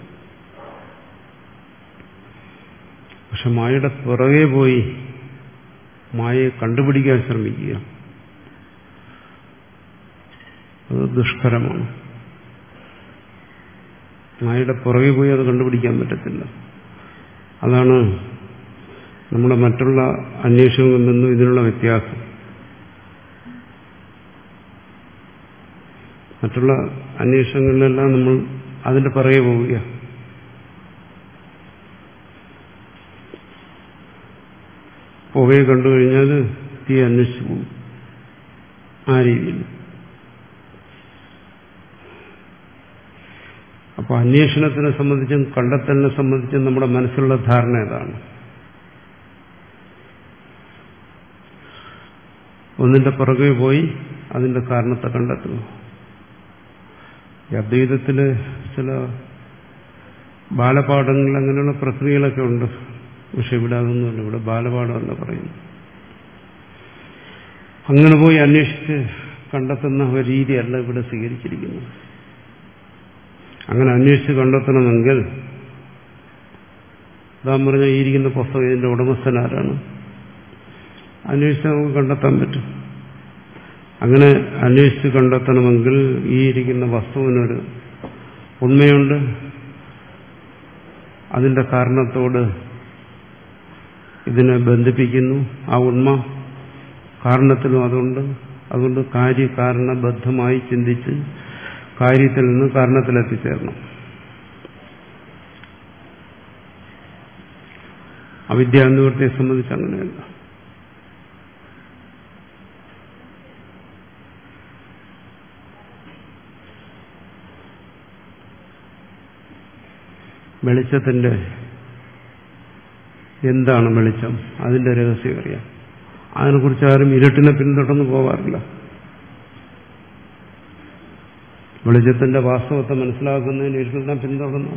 പക്ഷെ മായയുടെ പുറകെ പോയി മായയെ കണ്ടുപിടിക്കാൻ ശ്രമിക്കുക, അത് ദുഷ്കരമാണ്. മായയുടെ പുറകെ പോയി അത് കണ്ടുപിടിക്കാൻ പറ്റത്തില്ല. അതാണ് നമ്മുടെ മറ്റുള്ള അന്വേഷണങ്ങളിൽ നിന്നും ഇതിനുള്ള വ്യത്യാസം. മറ്റുള്ള അന്വേഷണങ്ങളിലെല്ലാം നമ്മൾ അതിന്റെ പുറകെ പോവുക. പുകയെ കണ്ടു കഴിഞ്ഞാൽ തീ അന്വേഷിച്ചു പോകും. ആ രീതിയിൽ. അപ്പൊ അന്വേഷണത്തിനെ സംബന്ധിച്ചും കണ്ടെത്തലിനെ സംബന്ധിച്ചും നമ്മുടെ മനസ്സിലുള്ള ധാരണ ഏതാണ്? ഒന്നിന്റെ പുറകെ പോയി അതിന്റെ കാരണത്തെ കണ്ടെത്തുക. ഈ അദ്വൈതത്തില് ചില ബാലപാഠങ്ങൾ അങ്ങനെയുള്ള പ്രക്രിയകളൊക്കെ ഉണ്ട്. പക്ഷെ ഇവിടെ അതൊന്നുമല്ല. ഇവിടെ ബാലപാഠമല്ല പറയുന്നു. അങ്ങനെ പോയി അന്വേഷിച്ച് കണ്ടെത്തുന്ന ഒരു രീതിയല്ല ഇവിടെ സ്വീകരിച്ചിരിക്കുന്നത്. അങ്ങനെ അന്വേഷിച്ച് കണ്ടെത്തണമെങ്കിൽ താൻ പറഞ്ഞ ഈ ഇരിക്കുന്ന പുസ്തകം ഇതിന്റെ ഉടമസ്ഥൻ ആരാണ്? അന്വേഷിച്ച് നമുക്ക് കണ്ടെത്താൻ പറ്റും. അങ്ങനെ അന്വേഷിച്ച് കണ്ടെത്തണമെങ്കിൽ ഈ ഇരിക്കുന്ന വസ്തുവിനൊരു ഉണ്മയുണ്ട്, അതിന്റെ കാരണത്തോട് ഇതിനെ ബന്ധിപ്പിക്കുന്നു. ആ ഉണ്മ കാരണത്തിലും അതുണ്ട്. അതുകൊണ്ട് കാര്യകാരണബദ്ധമായി ചിന്തിച്ച് കാര്യത്തിൽ നിന്ന് കാരണത്തിലെത്തിച്ചേരണം. അവിദ്യാനിവൃത്തിയെ സംബന്ധിച്ച് അങ്ങനെയല്ല. വെളിച്ചത്തിന്റെ എന്താണ് വെളിച്ചം, അതിന്റെ രഹസ്യം അറിയാം. അതിനെക്കുറിച്ച് ആരും ഇരുട്ടിനെ പിന്തുടർന്ന് പോകാറില്ല. വെളിച്ചത്തിന്റെ വാസ്തവത്തെ മനസ്സിലാക്കുന്നതിന് ഇരുട്ടിനെ പിന്തുടർന്നു.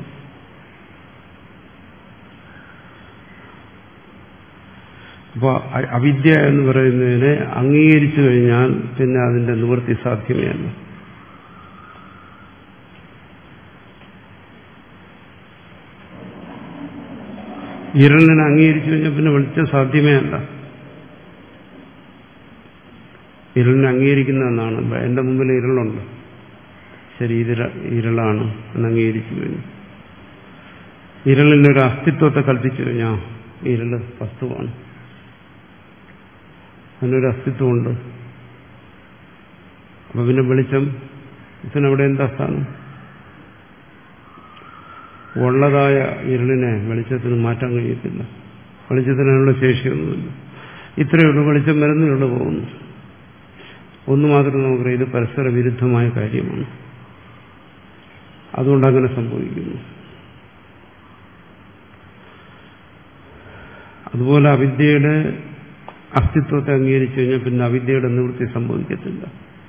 അപ്പോൾ അവിദ്യ എന്ന് പറയുന്നതിനെ അംഗീകരിച്ചു കഴിഞ്ഞാൽ പിന്നെ അതിന്റെ നിവൃത്തി സാധ്യമേ അല്ല. ഇരുളിനെ അംഗീകരിച്ചു കഴിഞ്ഞാൽ പിന്നെ വെളിച്ചം സാധ്യമേ അല്ല. ഇരുളിനെ അംഗീകരിക്കുന്നതെന്നാണ്. എന്റെ മുമ്പിൽ ഇരുളുണ്ട്, ശരി, ഇത് ഇരുളാണ് എന്ന് അംഗീകരിച്ചു കഴിഞ്ഞു. ഇരുളിനൊരു അസ്തിത്വത്തെ കൽപ്പിച്ചു കഴിഞ്ഞാൽ ഇരുള് വസ്തുവാണ്, അതിനൊരു അസ്തിത്വമുണ്ട്. അപ്പൊ പിന്നെ വെളിച്ചം ഇതിനവിടെ എന്താ സ്ഥാനം? ഉള്ളതായ ഇരുളിനെ വെളിച്ചത്തിന് മാറ്റാൻ കഴിയത്തില്ല. വെളിച്ചത്തിനുള്ള ശേഷിയൊന്നുമില്ല. ഇത്രയേ ഉള്ളൂ, വെളിച്ചം വരുന്നു, ഇരുള് പോകുന്നു. ഒന്ന് മാത്രം നമുക്കറിയാം, ഇത് പരസ്പര വിരുദ്ധമായ കാര്യമാണ്. അതുകൊണ്ടങ്ങനെ സംഭവിക്കുന്നു. അതുപോലെ അവിദ്യയുടെ അസ്തിത്വത്തെ അംഗീകരിച്ചു കഴിഞ്ഞാൽ പിന്നെ അവിദ്യയുടെ നിവൃത്തി സംഭവിക്കത്തില്ല.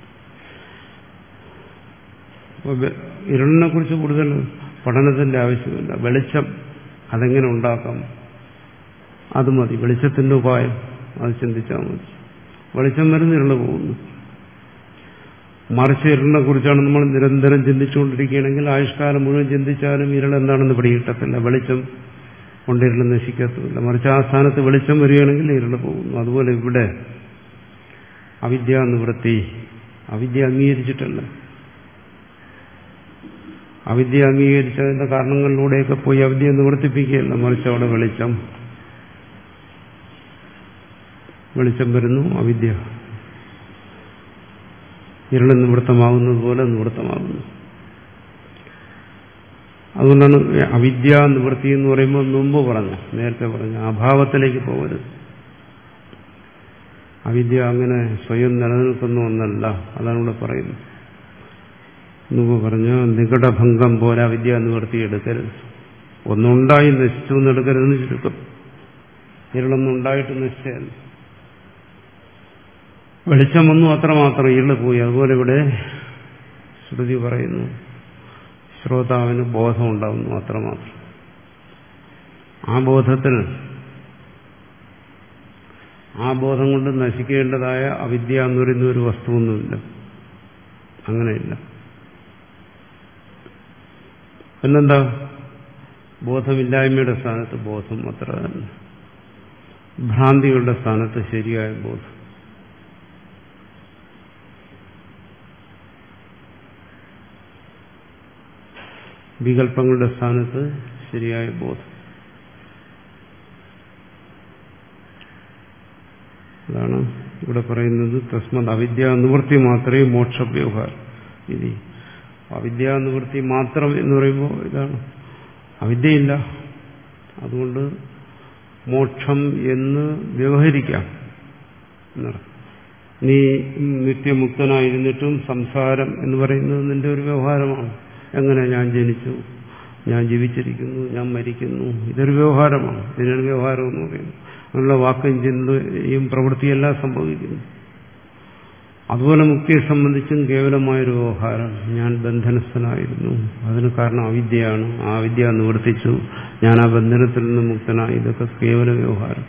ഇരുളിനെ കുറിച്ച് കൂടുതൽ പഠനത്തിന്റെ ആവശ്യമില്ല. വെളിച്ചം അതെങ്ങനെ ഉണ്ടാക്കാം, അത് മതി. വെളിച്ചത്തിന്റെ ഉപായം അത് ചിന്തിച്ചാൽ മതി. വെളിച്ചം വരുന്ന ഇരുള് പോകുന്നു. മറിച്ച് ഇരുളിനെ കുറിച്ചാണ് നമ്മൾ നിരന്തരം ചിന്തിച്ചുകൊണ്ടിരിക്കുകയാണെങ്കിൽ ആയുഷ്കാലം മുഴുവൻ ചിന്തിച്ചാലും ഇരുൾ എന്താണെന്ന് പിടികിട്ടത്തില്ല. വെളിച്ചം കൊണ്ട് ഇരുള് നശിക്കത്തുമില്ല. മറിച്ച് ആ സ്ഥാനത്ത് വെളിച്ചം വരികയാണെങ്കിൽ ഇരുള് പോകുന്നു. അതുപോലെ ഇവിടെ അവിദ്യ നിവൃത്തി, അവിദ്യ അംഗീകരിച്ചിട്ടല്ല. അവിദ്യ അംഗീകരിച്ചതിന്റെ കാരണങ്ങളിലൂടെയൊക്കെ പോയി അവിദ്യ നിവർത്തിപ്പിക്കുകയല്ല, മറിച്ച് അവിടെ വെളിച്ചം വെളിച്ചം വരുന്നു, അവിദ്യ ഇരുള് നിവൃത്തമാകുന്നത് പോലെ നിവൃത്തമാകുന്നു. അതുകൊണ്ടാണ് അവിദ്യ നിവൃത്തി എന്ന് പറയുമ്പോൾ മുമ്പ് പറഞ്ഞു, നേരത്തെ പറഞ്ഞു, അഭാവത്തിലേക്ക് പോകരുത്. അവിദ്യ അങ്ങനെ സ്വയം നിലനിൽക്കുന്ന ഒന്നല്ല. അതാണ് ഇവിടെ പറയുന്നത്. മുമ്പ് പറഞ്ഞു, നികടഭംഗം പോലെ അവിദ്യ നിവൃത്തി എടുക്കരുത്. ഒന്നുണ്ടായി നശിച്ചു എന്നെടുക്കരുതെന്ന് ചുരുക്കം. ഇരുളൊന്നും ഉണ്ടായിട്ട് നശിച്ചല്ല. വെളിച്ചം വന്നു, അത്രമാത്രം ഇരുള് പോയി. അതുപോലെ ഇവിടെ ശ്രുതി പറയുന്നു, ശ്രോതാവിന് ബോധം ഉണ്ടാകുന്നു, അത്രമാത്രം. ആ ബോധത്തിൽ ആ ബോധം കൊണ്ട് നശിക്കേണ്ടതായ അവിദ്യ എന്ന് പറയുന്ന ഒരു വസ്തുവൊന്നുമില്ല. അങ്ങനെയില്ല. പിന്നെന്താ? ബോധമില്ലായ്മയുടെ സ്ഥാനത്ത് ബോധം, അത്ര തന്നെ. ഭ്രാന്തികളുടെ സ്ഥാനത്ത് ശരിയായ ബോധം. വികല്പങ്ങളുടെ സ്ഥാനത്ത് ശരിയായ ബോധം. അതാണ് ഇവിടെ പറയുന്നത്. തസ്മത് അവിദ്യ നിവൃത്തി മാത്രമേ മോക്ഷവ്യവഹാരം. ഇനി അവിദ്യ നിവൃത്തി മാത്രം എന്ന് പറയുമ്പോൾ ഇതാണ്, അവിദ്യയില്ല, അതുകൊണ്ട് മോക്ഷം എന്ന് വ്യവഹരിക്കാം. നീ നിത്യമുക്തനായിരുന്നിട്ടും സംസാരം എന്ന് പറയുന്നത് നിന്റെ ഒരു വ്യവഹാരമാണ്. എങ്ങനെ? ഞാൻ ജനിച്ചു, ഞാൻ ജീവിച്ചിരിക്കുന്നു, ഞാൻ മരിക്കുന്നു. ഇതൊരു വ്യവഹാരമാണ്. ഇതിനൊരു വ്യവഹാരം എന്ന് പറയുന്നു. അങ്ങനെയുള്ള വാക്കും ചിന്തയും പ്രവൃത്തിയെല്ലാം സംഭവിക്കുന്നു. അതുപോലെ മുക്തിയെ സംബന്ധിച്ചും കേവലമായൊരു വ്യവഹാരം. ഞാൻ ബന്ധനസ്ഥനായിരുന്നു, അതിന് കാരണം അവിദ്യയാണ്, ആ അവിദ്യ നിവർത്തിച്ചു, ഞാൻ ആ ബന്ധനത്തിൽ നിന്ന് മുക്തനായി. ഇതൊക്കെ കേവല വ്യവഹാരം.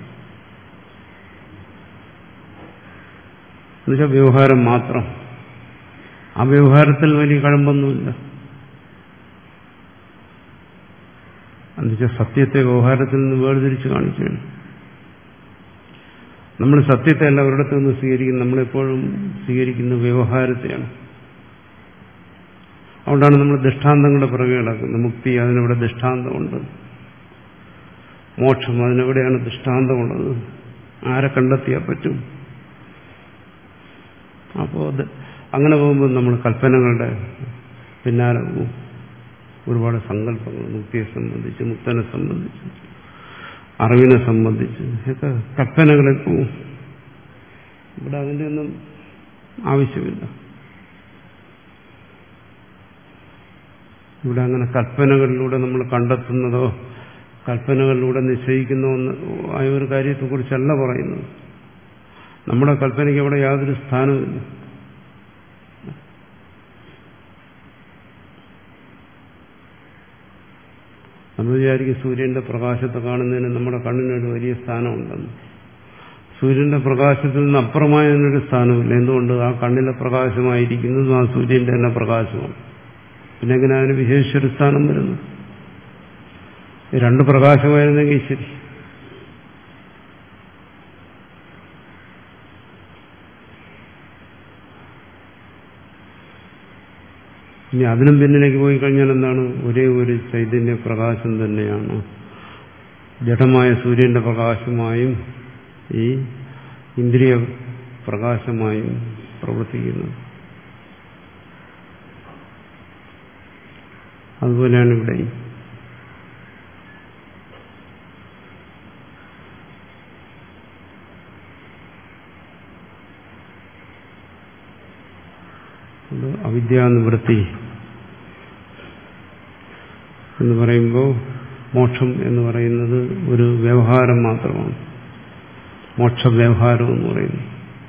എന്നുവെച്ചാൽ വ്യവഹാരം മാത്രം. ആ വ്യവഹാരത്തിൽ വലിയ കഴമ്പൊന്നുമില്ല. എന്നുവെച്ചാൽ സത്യത്തെ വ്യവഹാരത്തിൽ നിന്ന് വേർതിരിച്ച് കാണിക്കുകയാണ്. നമ്മൾ സത്യത്തെ അല്ല ഒരിടത്തു നിന്ന് സ്വീകരിക്കുന്നത്, നമ്മളെപ്പോഴും സ്വീകരിക്കുന്ന വ്യവഹാരത്തെയാണ്. അതുകൊണ്ടാണ് നമ്മൾ ദൃഷ്ടാന്തങ്ങളുടെ പിറകെ നടക്കുന്നത്. മുക്തി, അതിനവിടെ ദൃഷ്ടാന്തമുണ്ട്. മോക്ഷം, അതിനെവിടെയാണ് ദൃഷ്ടാന്തമുള്ളത്. ആരെ കണ്ടെത്തിയാൽ പറ്റും? അപ്പോൾ അങ്ങനെ പോകുമ്പോൾ നമ്മൾ കൽപ്പനകളുടെ പിന്നാലെ പോകും. ഒരുപാട് സങ്കല്പങ്ങൾ മുക്തിയെ സംബന്ധിച്ച്, മുക്തനെ സംബന്ധിച്ച്, അറിവിനെ സംബന്ധിച്ച് ഒക്കെ കൽപ്പനകളിൽ പോവും. ഇവിടെ അതിൻ്റെ ഒന്നും ആവശ്യമില്ല. ഇവിടെ അങ്ങനെ കൽപ്പനകളിലൂടെ നമ്മൾ കണ്ടെത്തുന്നതോ കൽപ്പനകളിലൂടെ നിശ്ചയിക്കുന്ന ഒന്ന് ആയ ഒരു കാര്യത്തെക്കുറിച്ചല്ല പറയുന്നത്. നമ്മുടെ കൽപ്പനയ്ക്ക് അവിടെ യാതൊരു സ്ഥാനവുമില്ല. നമ്മൾ വിചാരിക്കും സൂര്യന്റെ പ്രകാശത്തെ കാണുന്നതിന് നമ്മുടെ കണ്ണിനൊരു വലിയ സ്ഥാനമുണ്ടെന്ന്. സൂര്യന്റെ പ്രകാശത്തിൽ നിന്ന് അപ്പുറമായ അതിനൊരു സ്ഥാനമില്ല. എന്തുകൊണ്ട്? ആ കണ്ണിലെ പ്രകാശമായിരിക്കുന്നതും ആ സൂര്യന്റെ തന്നെ പ്രകാശമാണ്. പിന്നെ എങ്ങനെ അതിന് വിശേഷിച്ചൊരു സ്ഥാനം വരുന്നു? രണ്ട് പ്രകാശമായിരുന്നെങ്കിൽ ശരി. ഇനി അതിനും പിന്നിലേക്ക് പോയി കഴിഞ്ഞാൽ എന്താണ്? ഒരേ ഒരു ചൈതന്യ പ്രകാശം തന്നെയാണ് ജഡമായ സൂര്യന്റെ പ്രകാശമായും ഈ ഇന്ദ്രിയ പ്രകാശമായും പ്രവർത്തിക്കുന്നത്. അതുപോലെയാണ് ഇവിടെ. അവിദ്യാനിവൃത്തി എന്ന് പറയുമ്പോൾ മോക്ഷം എന്ന് പറയുന്നത് ഒരു വ്യവഹാരം മാത്രമാണ്. മോക്ഷവ്യവഹാരം എന്ന് പറയുന്നു.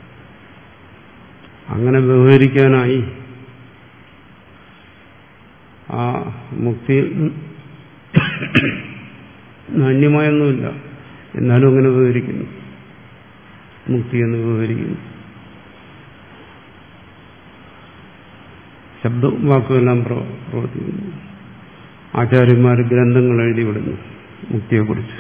അങ്ങനെ വ്യവഹരിക്കാനായി ആ മുക്തി നാന്യമായൊന്നുമില്ല, എന്നാലും അങ്ങനെ വ്യവഹരിക്കുന്നു. മുക്തി എന്ന് വ്യവഹരിക്കുന്നു. ശബ്ദവും വാക്കുമെല്ലാം പ്രവർത്തിക്കുന്നു. ആചാര്യന്മാർ ഗ്രന്ഥങ്ങൾ എഴുതിവിടുന്നു മുക്തിയെക്കുറിച്ച്.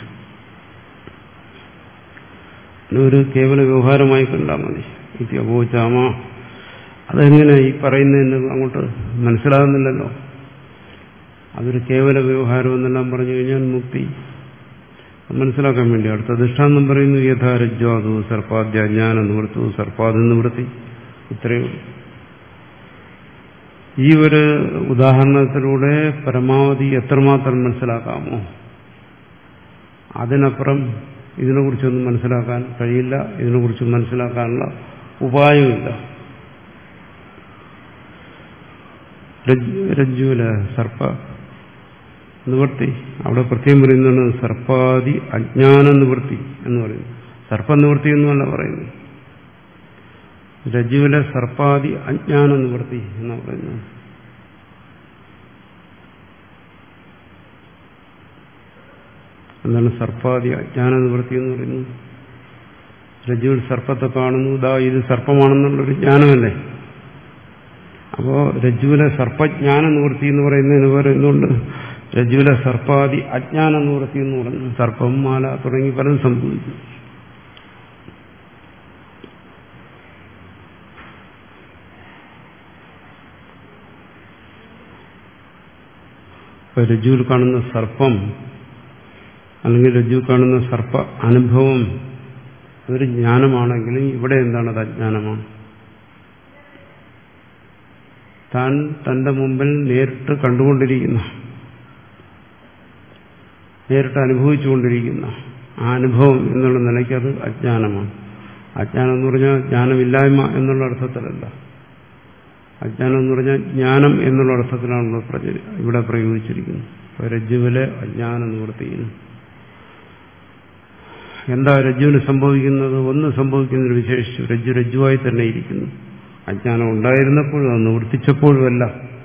ഒരു കേവല വ്യവഹാരമായി കണ്ടാൽ മതി. ഇത്യപോചാമ, അതെങ്ങനെ ഈ പറയുന്നതിന് അങ്ങോട്ട് മനസ്സിലാകുന്നില്ലല്ലോ. അതൊരു കേവല വ്യവഹാരം എന്നെല്ലാം പറഞ്ഞു കഴിഞ്ഞാൽ മുക്തി മനസ്സിലാക്കാൻ വേണ്ടി അടുത്ത ദൃഷ്ടാന്തം പറയുന്നു. യഥാരജ്വാതു സർപ്പാദ്യ ജ്ഞാന നിവൃത്തു സർപ്പാദ് നിവൃത്തി. ഇത്രയേ ഉള്ളൂ. ഈ ഒരു ഉദാഹരണത്തിലൂടെ പരമാവധി എത്രമാത്രം മനസ്സിലാക്കാമോ അതിനപ്പുറം ഇതിനെക്കുറിച്ചൊന്നും മനസ്സിലാക്കാൻ കഴിയില്ല. ഇതിനെക്കുറിച്ച് മനസ്സിലാക്കാനുള്ള ഉപായമില്ല. രജ്ജുവിലെ സർപ്പ നിവൃത്തി അവിടെ പ്രത്യേകം പറയുന്നതാണ് സർപ്പാദി അജ്ഞാന നിവൃത്തി എന്ന് പറയുന്നു. സർപ്പനിവൃത്തി എന്നുമല്ല പറയുന്നു. രജ്ജുവിലെ സർപ്പാദി അജ്ഞാന നിവൃത്തി എന്ന് പറയുന്നു. എന്താണ് സർപ്പാദി അജ്ഞാന നിവൃത്തി എന്ന് പറയുന്നത്? രജ്ജുവിൽ സർപ്പത്തെ കാണുന്നു, ഇതാ ഇത് സർപ്പമാണെന്നുള്ളൊരു ജ്ഞാനമല്ലേ. അപ്പോ രജ്ജുവിലെ സർപ്പജ്ഞാന നിവൃത്തി എന്ന് പറയുന്നതിന് പറയുന്നുണ്ട് രജ്ജുവിലെ സർപ്പാദി അജ്ഞാന നിവൃത്തി എന്ന് പറഞ്ഞു. സർപ്പം, മാല തുടങ്ങി പലതും സംഭവിക്കും. ഇപ്പൊ രജ്ജുവിൽ കാണുന്ന സർപ്പം അല്ലെങ്കിൽ രജ്ജുവിൽ കാണുന്ന സർപ്പ അനുഭവം അതൊരു ജ്ഞാനമാണെങ്കിലും ഇവിടെ എന്താണ്? അത് അജ്ഞാനമാണ്. താൻ തന്റെ മുമ്പിൽ നേരിട്ട് കണ്ടുകൊണ്ടിരിക്കുന്ന, നേരിട്ട് അനുഭവിച്ചുകൊണ്ടിരിക്കുന്ന ആ അനുഭവം എന്നുള്ള നിലയ്ക്ക് അത് അജ്ഞാനമാണ്. അജ്ഞാനം എന്ന് പറഞ്ഞാൽ ജ്ഞാനമില്ലായ്മ എന്നുള്ള അർത്ഥത്തിലല്ല. അജ്ഞാനം എന്ന് പറഞ്ഞാൽ ജ്ഞാനം എന്നുള്ള അർത്ഥത്തിലാണ് ഇവിടെ പ്രയോഗിച്ചിരിക്കുന്നത്. രജ്ജുവിലെ അജ്ഞാന നിവൃത്തിയിൽ എന്താ രജ്ജുവിന് സംഭവിക്കുന്നത്? ഒന്ന് സംഭവിക്കുന്നതിന് വിശേഷിച്ചു രജ്ജു രജ്ജുവായി തന്നെ ഇരിക്കുന്നു. അജ്ഞാനം ഉണ്ടായിരുന്നപ്പോഴും അത് നിവർത്തിച്ചപ്പോഴുമല്ല.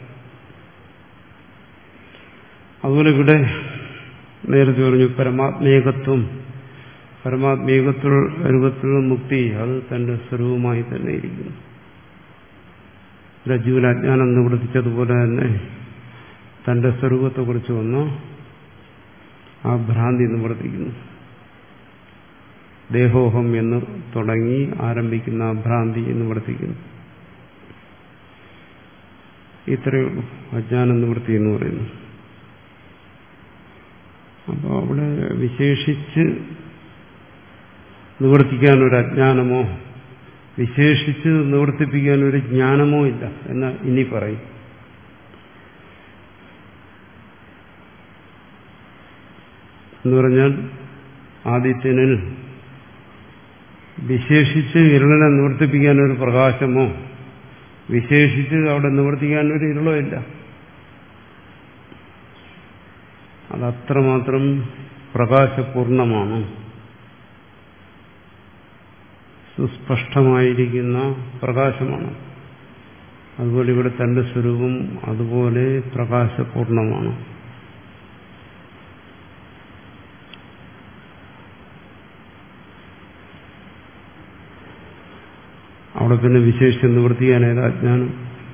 അതുപോലെ ഇവിടെ നേരത്തെ പറഞ്ഞു പരമാത്മേകത്വം, പരമാത്മേകത്വ രൂപത്തിലുള്ള മുക്തി അത് തന്റെ സ്വരൂപമായി തന്നെ ഇരിക്കുന്നു. രജ്ജുവിൽ അജ്ഞാനം നിവർത്തിച്ചതുപോലെ തന്നെ തന്റെ സ്വരൂപത്തെക്കുറിച്ച് വന്ന് ആ ഭ്രാന്തി നിവർത്തിക്കുന്നു. ദേഹോഹം എന്ന് തുടങ്ങി ആരംഭിക്കുന്ന ആ ഭ്രാന്തി നിവർത്തിക്കുന്നു. ഇത്രയേ ഉള്ളൂ അജ്ഞാന നിവൃത്തി എന്ന് പറയുന്നു. അപ്പോൾ അവിടെ വിശേഷിച്ച് നിവർത്തിക്കാനൊരു അജ്ഞാനമോ വിശേഷിച്ച് നിവർത്തിപ്പിക്കാനൊരു ജ്ഞാനമോ ഇല്ല എന്ന് ഇനി പറയും. എന്ന് പറഞ്ഞാൽ ആദിത്യനിൽ വിശേഷിച്ച് ഇരുളിനെ നിവർത്തിപ്പിക്കാനൊരു പ്രകാശമോ വിശേഷിച്ച് അവിടെ നിവർത്തിക്കാനൊരു ഇരുളോ ഇല്ല. അതത്രമാത്രം പ്രകാശപൂർണമാണ്. സുസ്പഷ്ടമായിരിക്കുന്ന പ്രകാശമാണ്. അതുപോലെ ഇവിടെ തന്റെ സ്വരൂപം അതുപോലെ പ്രകാശപൂർണമാണ്. അവിടെ പിന്നെ വിശേഷിച്ച് നിവർത്തിക്കാനേത് അജ്ഞാനം.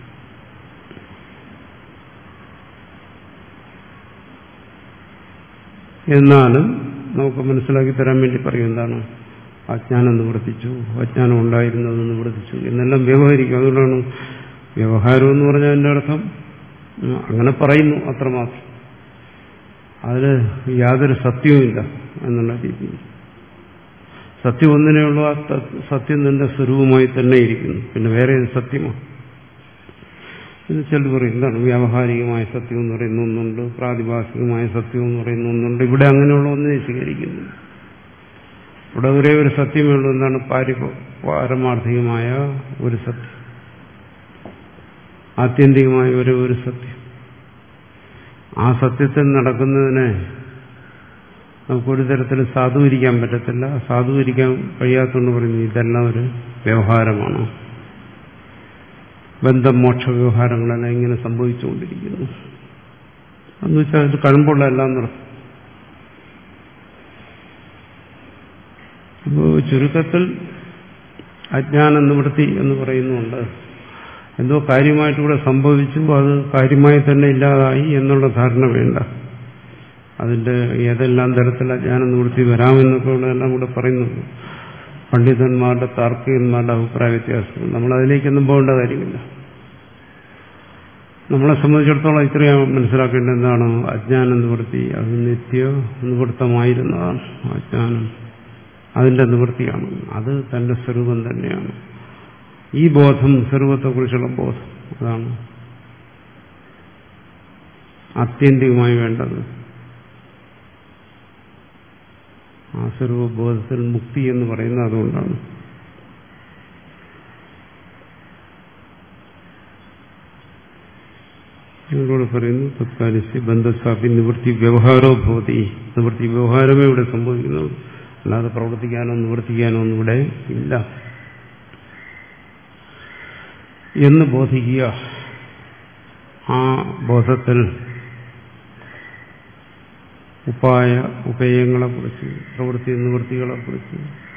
എന്നാലും നമുക്ക് മനസ്സിലാക്കി തരാൻ വേണ്ടി പറയും എന്താണ് അജ്ഞാനം നിവർത്തിച്ചു, അജ്ഞാനം ഉണ്ടായിരുന്നത് നിവർത്തിച്ചു എന്നെല്ലാം വ്യവഹരിക്കും. അതുകൊണ്ടാണ് വ്യവഹാരം എന്ന് പറഞ്ഞാൽ അതിൻ്റെ അർത്ഥം അങ്ങനെ പറയുന്നു, അത്രമാത്രം. അതിൽ യാതൊരു സത്യവുമില്ല എന്നുള്ള രീതിയിൽ. സത്യം ഒന്നിനേ ഉള്ളൂ, ആ സത്യം തന്റെ സ്വരൂപമായി തന്നെ ഇരിക്കുന്നു. പിന്നെ വേറെ ഏത് സത്യമാണ്? ഇത് ചിലർ പറയും, എന്താണ് വ്യാവഹാരികമായ സത്യം എന്ന് പറയുന്ന ഒന്നുണ്ട്, പ്രാതിഭാസികമായ സത്യം എന്ന് പറയുന്ന ഒന്നുണ്ട്. ഇവിടെ അങ്ങനെയുള്ള ഒന്നിനെ സ്വീകരിക്കുന്നു. ഇവിടെ ഒരേ ഒരു സത്യമേ ഉള്ളൂ. എന്താണ്? പാരി പാരമാർത്ഥികമായ ഒരു സത്യം, ആത്യന്തികമായ ഒരേ ഒരു സത്യം. ആ സത്യത്തിൽ നടക്കുന്നതിനെ നമുക്കൊരു തരത്തിലും സാധൂകരിക്കാൻ പറ്റത്തില്ല. സാധൂകരിക്കാൻ കഴിയാത്തതുകൊണ്ട് പറയുന്നു ഇതെല്ലാം ഒരു വ്യവഹാരമാണ്. ബന്ധം മോക്ഷ വ്യവഹാരങ്ങളെല്ലാം ഇങ്ങനെ സംഭവിച്ചുകൊണ്ടിരിക്കുന്നു എന്ന് വെച്ചാൽ ഇത് കഴമ്പുള്ള എല്ലാം നടത്തും. അപ്പോൾ ചുരുക്കത്തിൽ അജ്ഞാന നിവൃത്തി എന്ന് പറയുന്നുണ്ട്. എന്തോ കാര്യമായിട്ടിവിടെ സംഭവിച്ചു, അത് കാര്യമായി തന്നെ ഇല്ലാതായി എന്നുള്ള ധാരണ വേണ്ട. അതിന്റെ ഏതെല്ലാം തരത്തിൽ അജ്ഞാന നിവൃത്തി വരാമെന്നൊക്കെ ഉള്ളതെല്ലാം കൂടെ പറയുന്നുണ്ട്. പണ്ഡിതന്മാരുടെ താർക്കികന്മാരുടെ അഭിപ്രായ വ്യത്യാസങ്ങൾ, നമ്മൾ അതിലേക്കൊന്നും പോകേണ്ട കാര്യമില്ല. നമ്മളെ സംബന്ധിച്ചിടത്തോളം ഇത്രയും മനസ്സിലാക്കേണ്ട എന്താണ്? അജ്ഞാന നിവൃത്തി അത് നിത്യ നിവൃത്തമായിരുന്നതാണ്. അജ്ഞാനം അതിന്റെ നിവൃത്തിയാണ്. അത് തന്റെ സ്വരൂപം തന്നെയാണ്. ഈ ബോധം, സ്വരൂപത്തെക്കുറിച്ചുള്ള ബോധം, അതാണ് ആത്യന്തികമായി വേണ്ടത്. ആ സ്വരൂപബോധത്തിൽ മുക്തി എന്ന് പറയുന്നത് അതുകൊണ്ടാണ്. ഞങ്ങളോട് പറയുന്നു തത്കാലിസ്യ ബന്ധസ്ഥാപി നിവൃത്തി വ്യവഹാരോ ഭവതി. നിവൃത്തി വ്യവഹാരമേ ഇവിടെ സംഭവിക്കുന്നുള്ളൂ, അല്ലാതെ പ്രവർത്തിക്കാനോ നിവർത്തിക്കാനോ ഒന്നും ഇവിടെ ഇല്ല എന്ന് ബോധിക്കുക. ആ ബോധത്തിൽ ഉപായ ഉപേയങ്ങളെക്കുറിച്ച്, പ്രവൃത്തി നിവൃത്തികളെക്കുറിച്ച്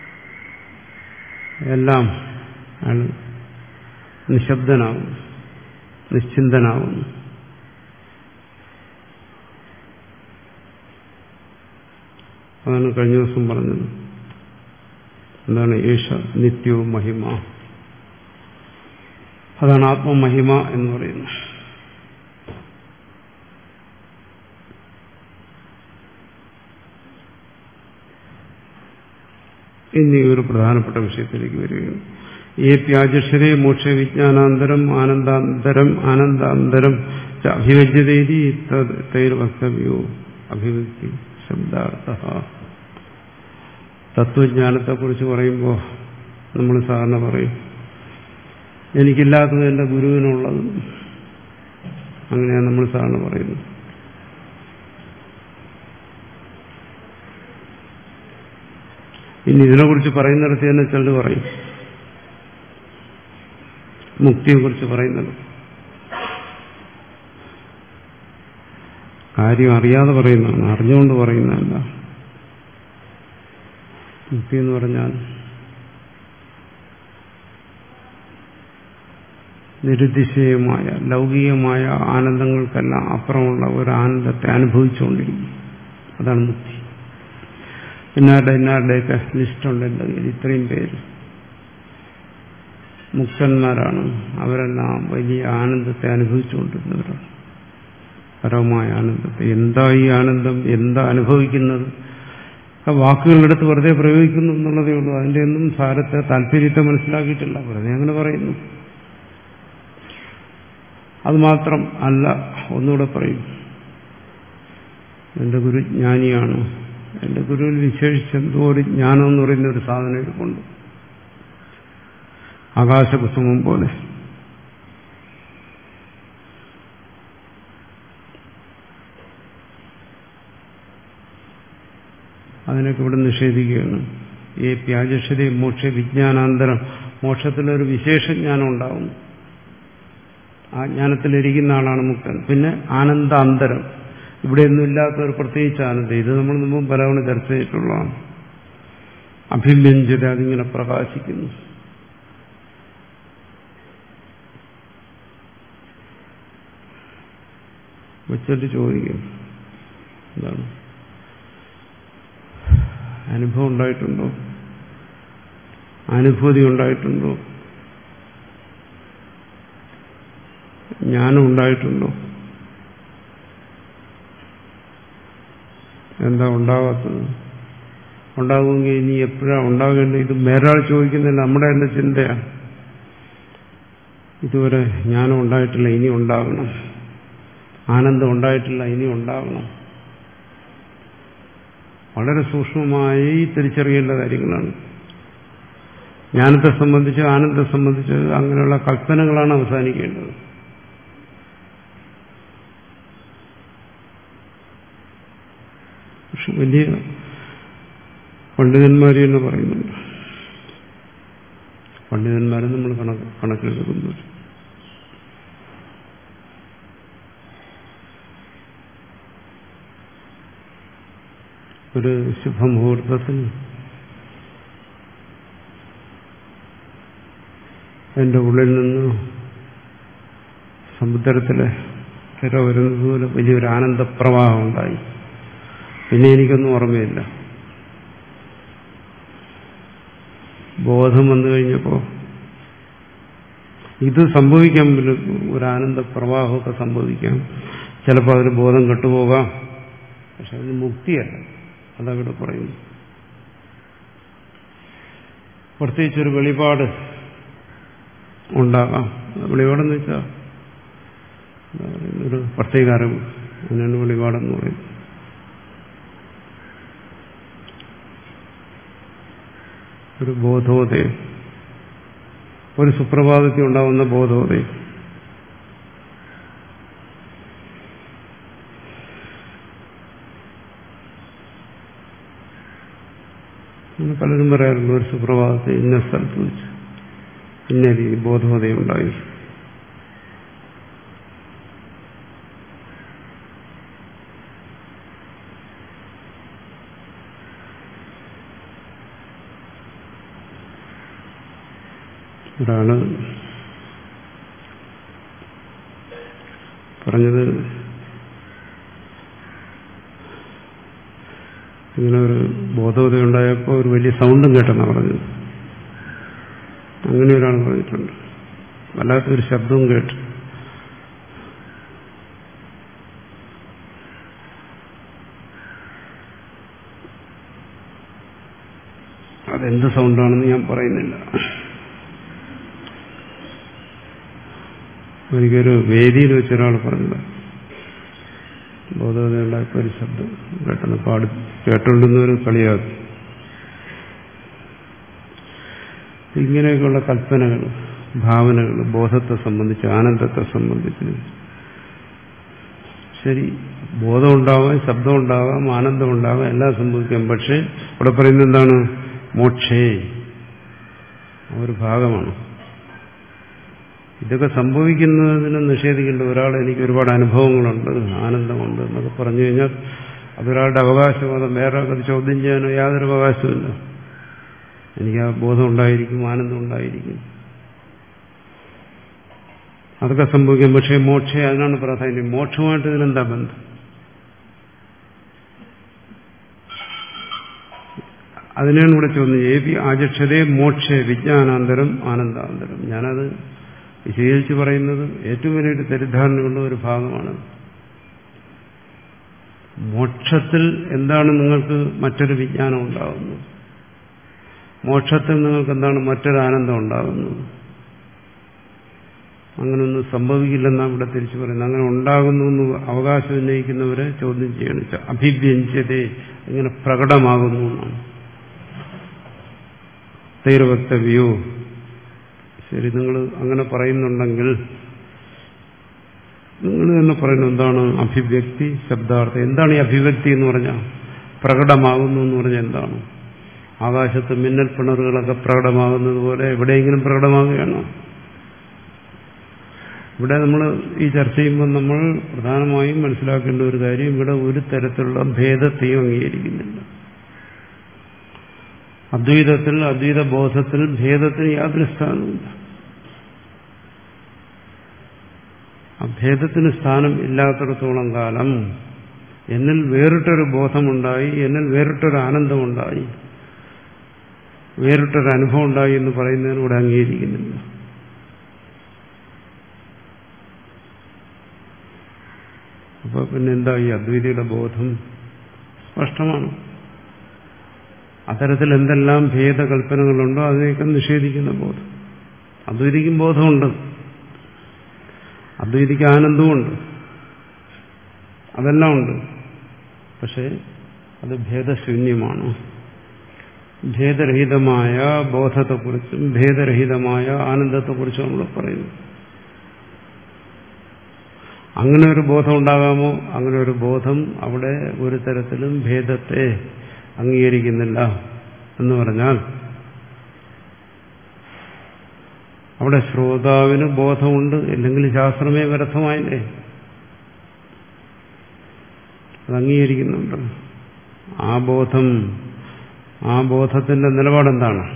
എല്ലാം അയാൾ നിശബ്ദനാകുന്നു, നിശ്ചിന്തനാകുന്നു. അതാണ് കഴിഞ്ഞ ദിവസം പറഞ്ഞത്. എന്താണ്? ഏഷ നിത്യവും മഹിമ. അതാണ് ആത്മമഹിമ എന്ന് പറയുന്നത്. ഇനി ഒരു പ്രധാനപ്പെട്ട വിഷയത്തിലേക്ക് വരികയാണ്. ഏ പ്യാജക്ഷരേ മോക്ഷ വിജ്ഞാനാന്തരം ആനന്ദാന്തരം ആനന്ദാന്തരം അഭിവജ്യതേതി തൈർവക്തവ്യോ അഭിവ്യക്തി ശബ്ദാർത്ഥ. തത്വജ്ഞാനത്തെക്കുറിച്ച് പറയുമ്പോൾ നമ്മൾ സാധാരണ പറയും എനിക്കില്ലാത്തത് എൻ്റെ ഗുരുവിനുള്ളത്. അങ്ങനെയാണ് നമ്മൾ സാധാരണ പറയുന്നത്. ഇനി ഇതിനെക്കുറിച്ച് പറയുന്നിടത്ത് തന്നെ ചിലർ പറയും, മുക്തിയെക്കുറിച്ച് പറയുന്നത് കാര്യം അറിയാതെ പറയുന്നതാണ്, അറിഞ്ഞുകൊണ്ട് പറയുന്നതല്ല. മുക്തി എന്ന് പറഞ്ഞാൽ നിരുദ്ദേശീയമായ ലൗകികമായ ആനന്ദങ്ങൾക്കെല്ലാം അപ്പുറമുള്ള ഒരു ആനന്ദത്തെ അനുഭവിച്ചുകൊണ്ടിരിക്കും. അതാണ് മുക്തി. ഇന്നാരുടെ ഇന്നാരുടെയൊക്കെ ലിസ്റ്റുണ്ട് എൻ്റെ കയ്യിൽ. ഇത്രയും പേര് മുക്തന്മാരാണ്. അവരെല്ലാം വലിയ ആനന്ദത്തെ അനുഭവിച്ചുകൊണ്ടിരുന്നവരാണ്, പരമമായ ആനന്ദത്തെ. എന്താ ഈ ആനന്ദം, എന്താ അനുഭവിക്കുന്നത്? വാക്കുകളെടുത്ത് വെറുതെ പ്രയോഗിക്കുന്നു എന്നുള്ളതേ ഉള്ളൂ. അതിൻ്റെ ഒന്നും സാരത്തെ, താല്പര്യത്തെ മനസ്സിലാക്കിയിട്ടില്ല, വെറുതെ അങ്ങനെ പറയുന്നു. അത് മാത്രം അല്ല, ഒന്നുകൂടെ പറയും, എൻ്റെ ഗുരു ജ്ഞാനിയാണ്, എൻ്റെ ഗുരുവിൽ വിശേഷിച്ചെന്തോ ഒരു ജ്ഞാനം എന്ന് പറയുന്ന ഒരു സാധനം ഇരിപ്പുണ്ട്, ആകാശകുസുമം പോലെ. അതിനൊക്കെ ഇവിടെ നിഷേധിക്കുകയാണ്. ഈ പ്യാജക്ഷരി മോക്ഷ വിജ്ഞാനാന്തരം, മോക്ഷത്തിലൊരു വിശേഷ ജ്ഞാനം ഉണ്ടാകുന്നു. ആ ജ്ഞാനത്തിലിരിക്കുന്ന ആളാണ് മുക്തൻ. പിന്നെ ആനന്ദാന്തരം, ഇവിടെയൊന്നും ഇല്ലാത്ത ഒരു പ്രത്യേകിച്ച് ആനന്ദം. ഇത് നമ്മൾ മുമ്പ് പലവണ ചർച്ച ചെയ്തിട്ടുള്ളതാണ്. അഭിവ്യഞ്ജത, അതിങ്ങനെ പ്രകാശിക്കുന്നു. വെച്ചിട്ട് ചോദിക്കും, എന്താണ് അനുഭവം ഉണ്ടായിട്ടുണ്ടോ, അനുഭൂതി ഉണ്ടായിട്ടുണ്ടോ, ജ്ഞാനം ഉണ്ടായിട്ടുണ്ടോ? എന്താ ഉണ്ടാകാത്തത്? ഉണ്ടാകുമെങ്കിൽ ഇനി എപ്പോഴാണ് ഉണ്ടാകേണ്ടത്? ഇത് വേറൊരാൾ ചോദിക്കുന്നില്ല, നമ്മുടെ തന്നെ ചിന്തയാണ്. ഇതുവരെ ജ്ഞാനം ഉണ്ടായിട്ടില്ല, ഇനി ഉണ്ടാകണം. ആനന്ദം ഉണ്ടായിട്ടില്ല, ഇനി ഉണ്ടാകണം. വളരെ സൂക്ഷ്മമായി തിരിച്ചറിയേണ്ട കാര്യങ്ങളാണ്. ജ്ഞാനത്തെ സംബന്ധിച്ച്, ആനന്ദത്തെ സംബന്ധിച്ച് അങ്ങനെയുള്ള കൽപ്പനകളാണ് അവസാനിക്കേണ്ടത്. പക്ഷെ വലിയ പണ്ഡിതന്മാർ എന്ന് പറയുന്നുണ്ട്. പണ്ഡിതന്മാരെ നമ്മൾ കണക്ക് കണക്കിലെടുക്കുന്നു. ഒരു ശുഭമുഹൂർത്തത്തിൽ എൻ്റെ ഉള്ളിൽ നിന്ന് സമുദ്രത്തിലെ തിര വരുന്നതുപോലെ വലിയൊരു ആനന്ദപ്രവാഹം ഉണ്ടായി. പിന്നെ എനിക്കൊന്നും ഓർമ്മയില്ല. ബോധം വന്നു കഴിഞ്ഞപ്പോൾ ഇത് സംഭവിക്കാൻ ഒരു ആനന്ദപ്രവാഹമൊക്കെ സംഭവിക്കാം. ചിലപ്പോൾ അതിന് ബോധം കെട്ടുപോകാം. പക്ഷെ അതിന് മുക്തിയല്ല. അതവിടെ പറയുന്നു. പ്രത്യേകിച്ചൊരു വെളിപാട് ഉണ്ടാകാം. വെളിപാടെന്ന് വെച്ചാൽ ഒരു പ്രത്യേക അറിവ്, അതിനാണ് വെളിപാടെന്ന് പറയുന്നത്. ഒരു ബോധോദയം, ഒരു സുപ്രഭാതത്തിൽ ഉണ്ടാകുന്ന ബോധോദയം. പലരും പറയാറുണ്ട്, ഒരു സുപ്രഭാതത്തിൽ ഇന്ന സ്ഥലത്ത് വെച്ച് ഇന്ന രീതി ബോധോദയം ഉണ്ടായി. ഒരാള് പറഞ്ഞത്, ഇങ്ങനെ ഒരു ബോധോദയം ഉണ്ടായപ്പോൾ ഒരു വലിയ സൗണ്ടും കേട്ടെന്നാണ് പറഞ്ഞത്. അങ്ങനെ ഒരാൾ പറഞ്ഞിട്ടുണ്ട്. വല്ലാത്തൊരു ശബ്ദവും കേട്ടു. അതെന്ത് സൗണ്ടാണെന്ന് ഞാൻ പറയുന്നില്ല. എനിക്കൊരു വേദിയിൽ വെച്ചൊരാൾ പറഞ്ഞത്, ബോധോദയം ഉണ്ടായപ്പോൾ ഒരു ശബ്ദം കേട്ടെന്ന് പാടി കേട്ടുകൊണ്ടിരുന്നവരും കളിയാക്കി. ഇങ്ങനെയൊക്കെയുള്ള കൽപ്പനകൾ, ഭാവനകൾ ബോധത്തെ സംബന്ധിച്ച്, ആനന്ദത്തെ സംബന്ധിച്ച്, ശരി, ബോധം ഉണ്ടാവാം, ശബ്ദം ഉണ്ടാവാം, ആനന്ദം ഉണ്ടാവാം, എല്ലാം സംഭവിക്കാം. പക്ഷെ ഇവിടെ പറയുന്നത് എന്താണ്? മോക്ഷേ ഒരു ഭാഗമാണ്. ഇതൊക്കെ സംഭവിക്കുന്നതിന് നിഷേധിക്കേണ്ട ഒരാൾ, എനിക്ക് ഒരുപാട് അനുഭവങ്ങളുണ്ട്, ആനന്ദമുണ്ട് എന്നൊക്കെ പറഞ്ഞു കഴിഞ്ഞാൽ അതൊരാളുടെ അവകാശവാദം. വേറെ അത് ചോദ്യം ചെയ്യാനോ യാതൊരു അവകാശമില്ല. എനിക്ക് ആ ബോധം ഉണ്ടായിരിക്കും, ആനന്ദം ഉണ്ടായിരിക്കും, അതൊക്കെ സംഭവിക്കും. പക്ഷേ മോക്ഷേ, അതിനാണ് പ്രാധാന്യം. മോക്ഷമായിട്ട് ഇതിനെന്താ ബന്ധം? അതിനാണ് ഇവിടെ ചോദ്യം. ഏപി ആചക്ഷതേ മോക്ഷേ വിജ്ഞാനാന്തരം ആനന്ദാന്തരം. ഞാനത് വിശദീകരിച്ച് പറയുന്നത് ഏറ്റവും വലിയൊരു തെറ്റിദ്ധാരണയുള്ള ഒരു ഭാഗമാണ്. മോക്ഷത്തിൽ എന്താണ് നിങ്ങൾക്ക് മറ്റൊരു വിജ്ഞാനം ഉണ്ടാകുന്നത്? മോക്ഷത്തിൽ നിങ്ങൾക്ക് എന്താണ് മറ്റൊരു ആനന്ദം ഉണ്ടാകുന്നത്? അങ്ങനെയൊന്നും സംഭവിക്കില്ലെന്നാണ് ഇവിടെ തിരിച്ചു പറയുന്നത്. അങ്ങനെ ഉണ്ടാകുന്നു എന്ന് അവകാശം ഉന്നയിക്കുന്നവരെ ചോദ്യം ചെയ്യണം. അഭിവ്യഞ്ജതേ, ഇങ്ങനെ പ്രകടമാകുന്നു എന്നാണ്. തൈർവക്തവ്യോ, ശരി, നിങ്ങൾ അങ്ങനെ പറയുന്നുണ്ടെങ്കിൽ നിങ്ങൾ തന്നെ പറയുന്നത് എന്താണ്? അഭിവ്യക്തി ശബ്ദാർത്ഥം. എന്താണ് ഈ അഭിവ്യക്തി എന്ന് പറഞ്ഞാൽ? പ്രകടമാകുന്നു എന്ന് പറഞ്ഞാൽ എന്താണ്? ആകാശത്ത് മിന്നൽ പിണറുകളൊക്കെ പ്രകടമാകുന്നത് പോലെ എവിടെയെങ്കിലും പ്രകടമാകുകയാണോ? ഇവിടെ നമ്മൾ ഈ ചർച്ച ചെയ്യുമ്പോൾ നമ്മൾ പ്രധാനമായും മനസ്സിലാക്കേണ്ട ഒരു കാര്യം, ഇവിടെ ഒരു തരത്തിലുള്ള ഭേദത്തെയും അംഗീകരിക്കുന്നില്ല. അദ്വൈതത്തിൽ, അദ്വൈത ബോധത്തിൽ ഭേദത്തിന് യാതൊരു സ്ഥാനവുമില്ല. അഭേദത്തിന് സ്ഥാനം ഇല്ലാത്തിടത്തോളം കാലം എന്നിൽ വേറിട്ടൊരു ബോധമുണ്ടായി, എന്നിൽ വേറിട്ടൊരു ആനന്ദമുണ്ടായി, വേറിട്ടൊരു അനുഭവം ഉണ്ടായി എന്ന് പറയുന്നതിനൂടെ അംഗീകരിക്കുന്നില്ല. അപ്പൊ പിന്നെ എന്താ ഈ അദ്വൈതിയുടെ ബോധം സ്പഷ്ടമാണ്. അത്തരത്തിൽ എന്തെല്ലാം ഭേദകൽപ്പനകളുണ്ടോ അതിനെയൊക്കെ നിഷേധിക്കുന്ന ബോധം. അദ്വൈതിക്കും ബോധമുണ്ട്, അദ്വൈതിക്ക് ആനന്ദവുമുണ്ട്, അതെല്ലാം ഉണ്ട്. പക്ഷെ അത് ഭേദശൂന്യമാണ്. ഭേദരഹിതമായ ബോധത്തെക്കുറിച്ചും ഭേദരഹിതമായ ആനന്ദത്തെക്കുറിച്ചും നമ്മൾ പറയുന്നു. അങ്ങനെ ഒരു ബോധം ഉണ്ടാകാമോ? അങ്ങനെ ഒരു ബോധം അവിടെ ഒരു തരത്തിലും ഭേദത്തെ അംഗീകരിക്കുന്നില്ല എന്ന് പറഞ്ഞാൽ അവിടെ ശ്രോതാവിന് ബോധമുണ്ട്, അല്ലെങ്കിൽ ശാസ്ത്രമേ വ്യർത്ഥമായില്ലേ? അത് അംഗീകരിക്കുന്നുണ്ട്. ആ ബോധം, ആ ബോധത്തിന്റെ നിലപാടെന്താണ്?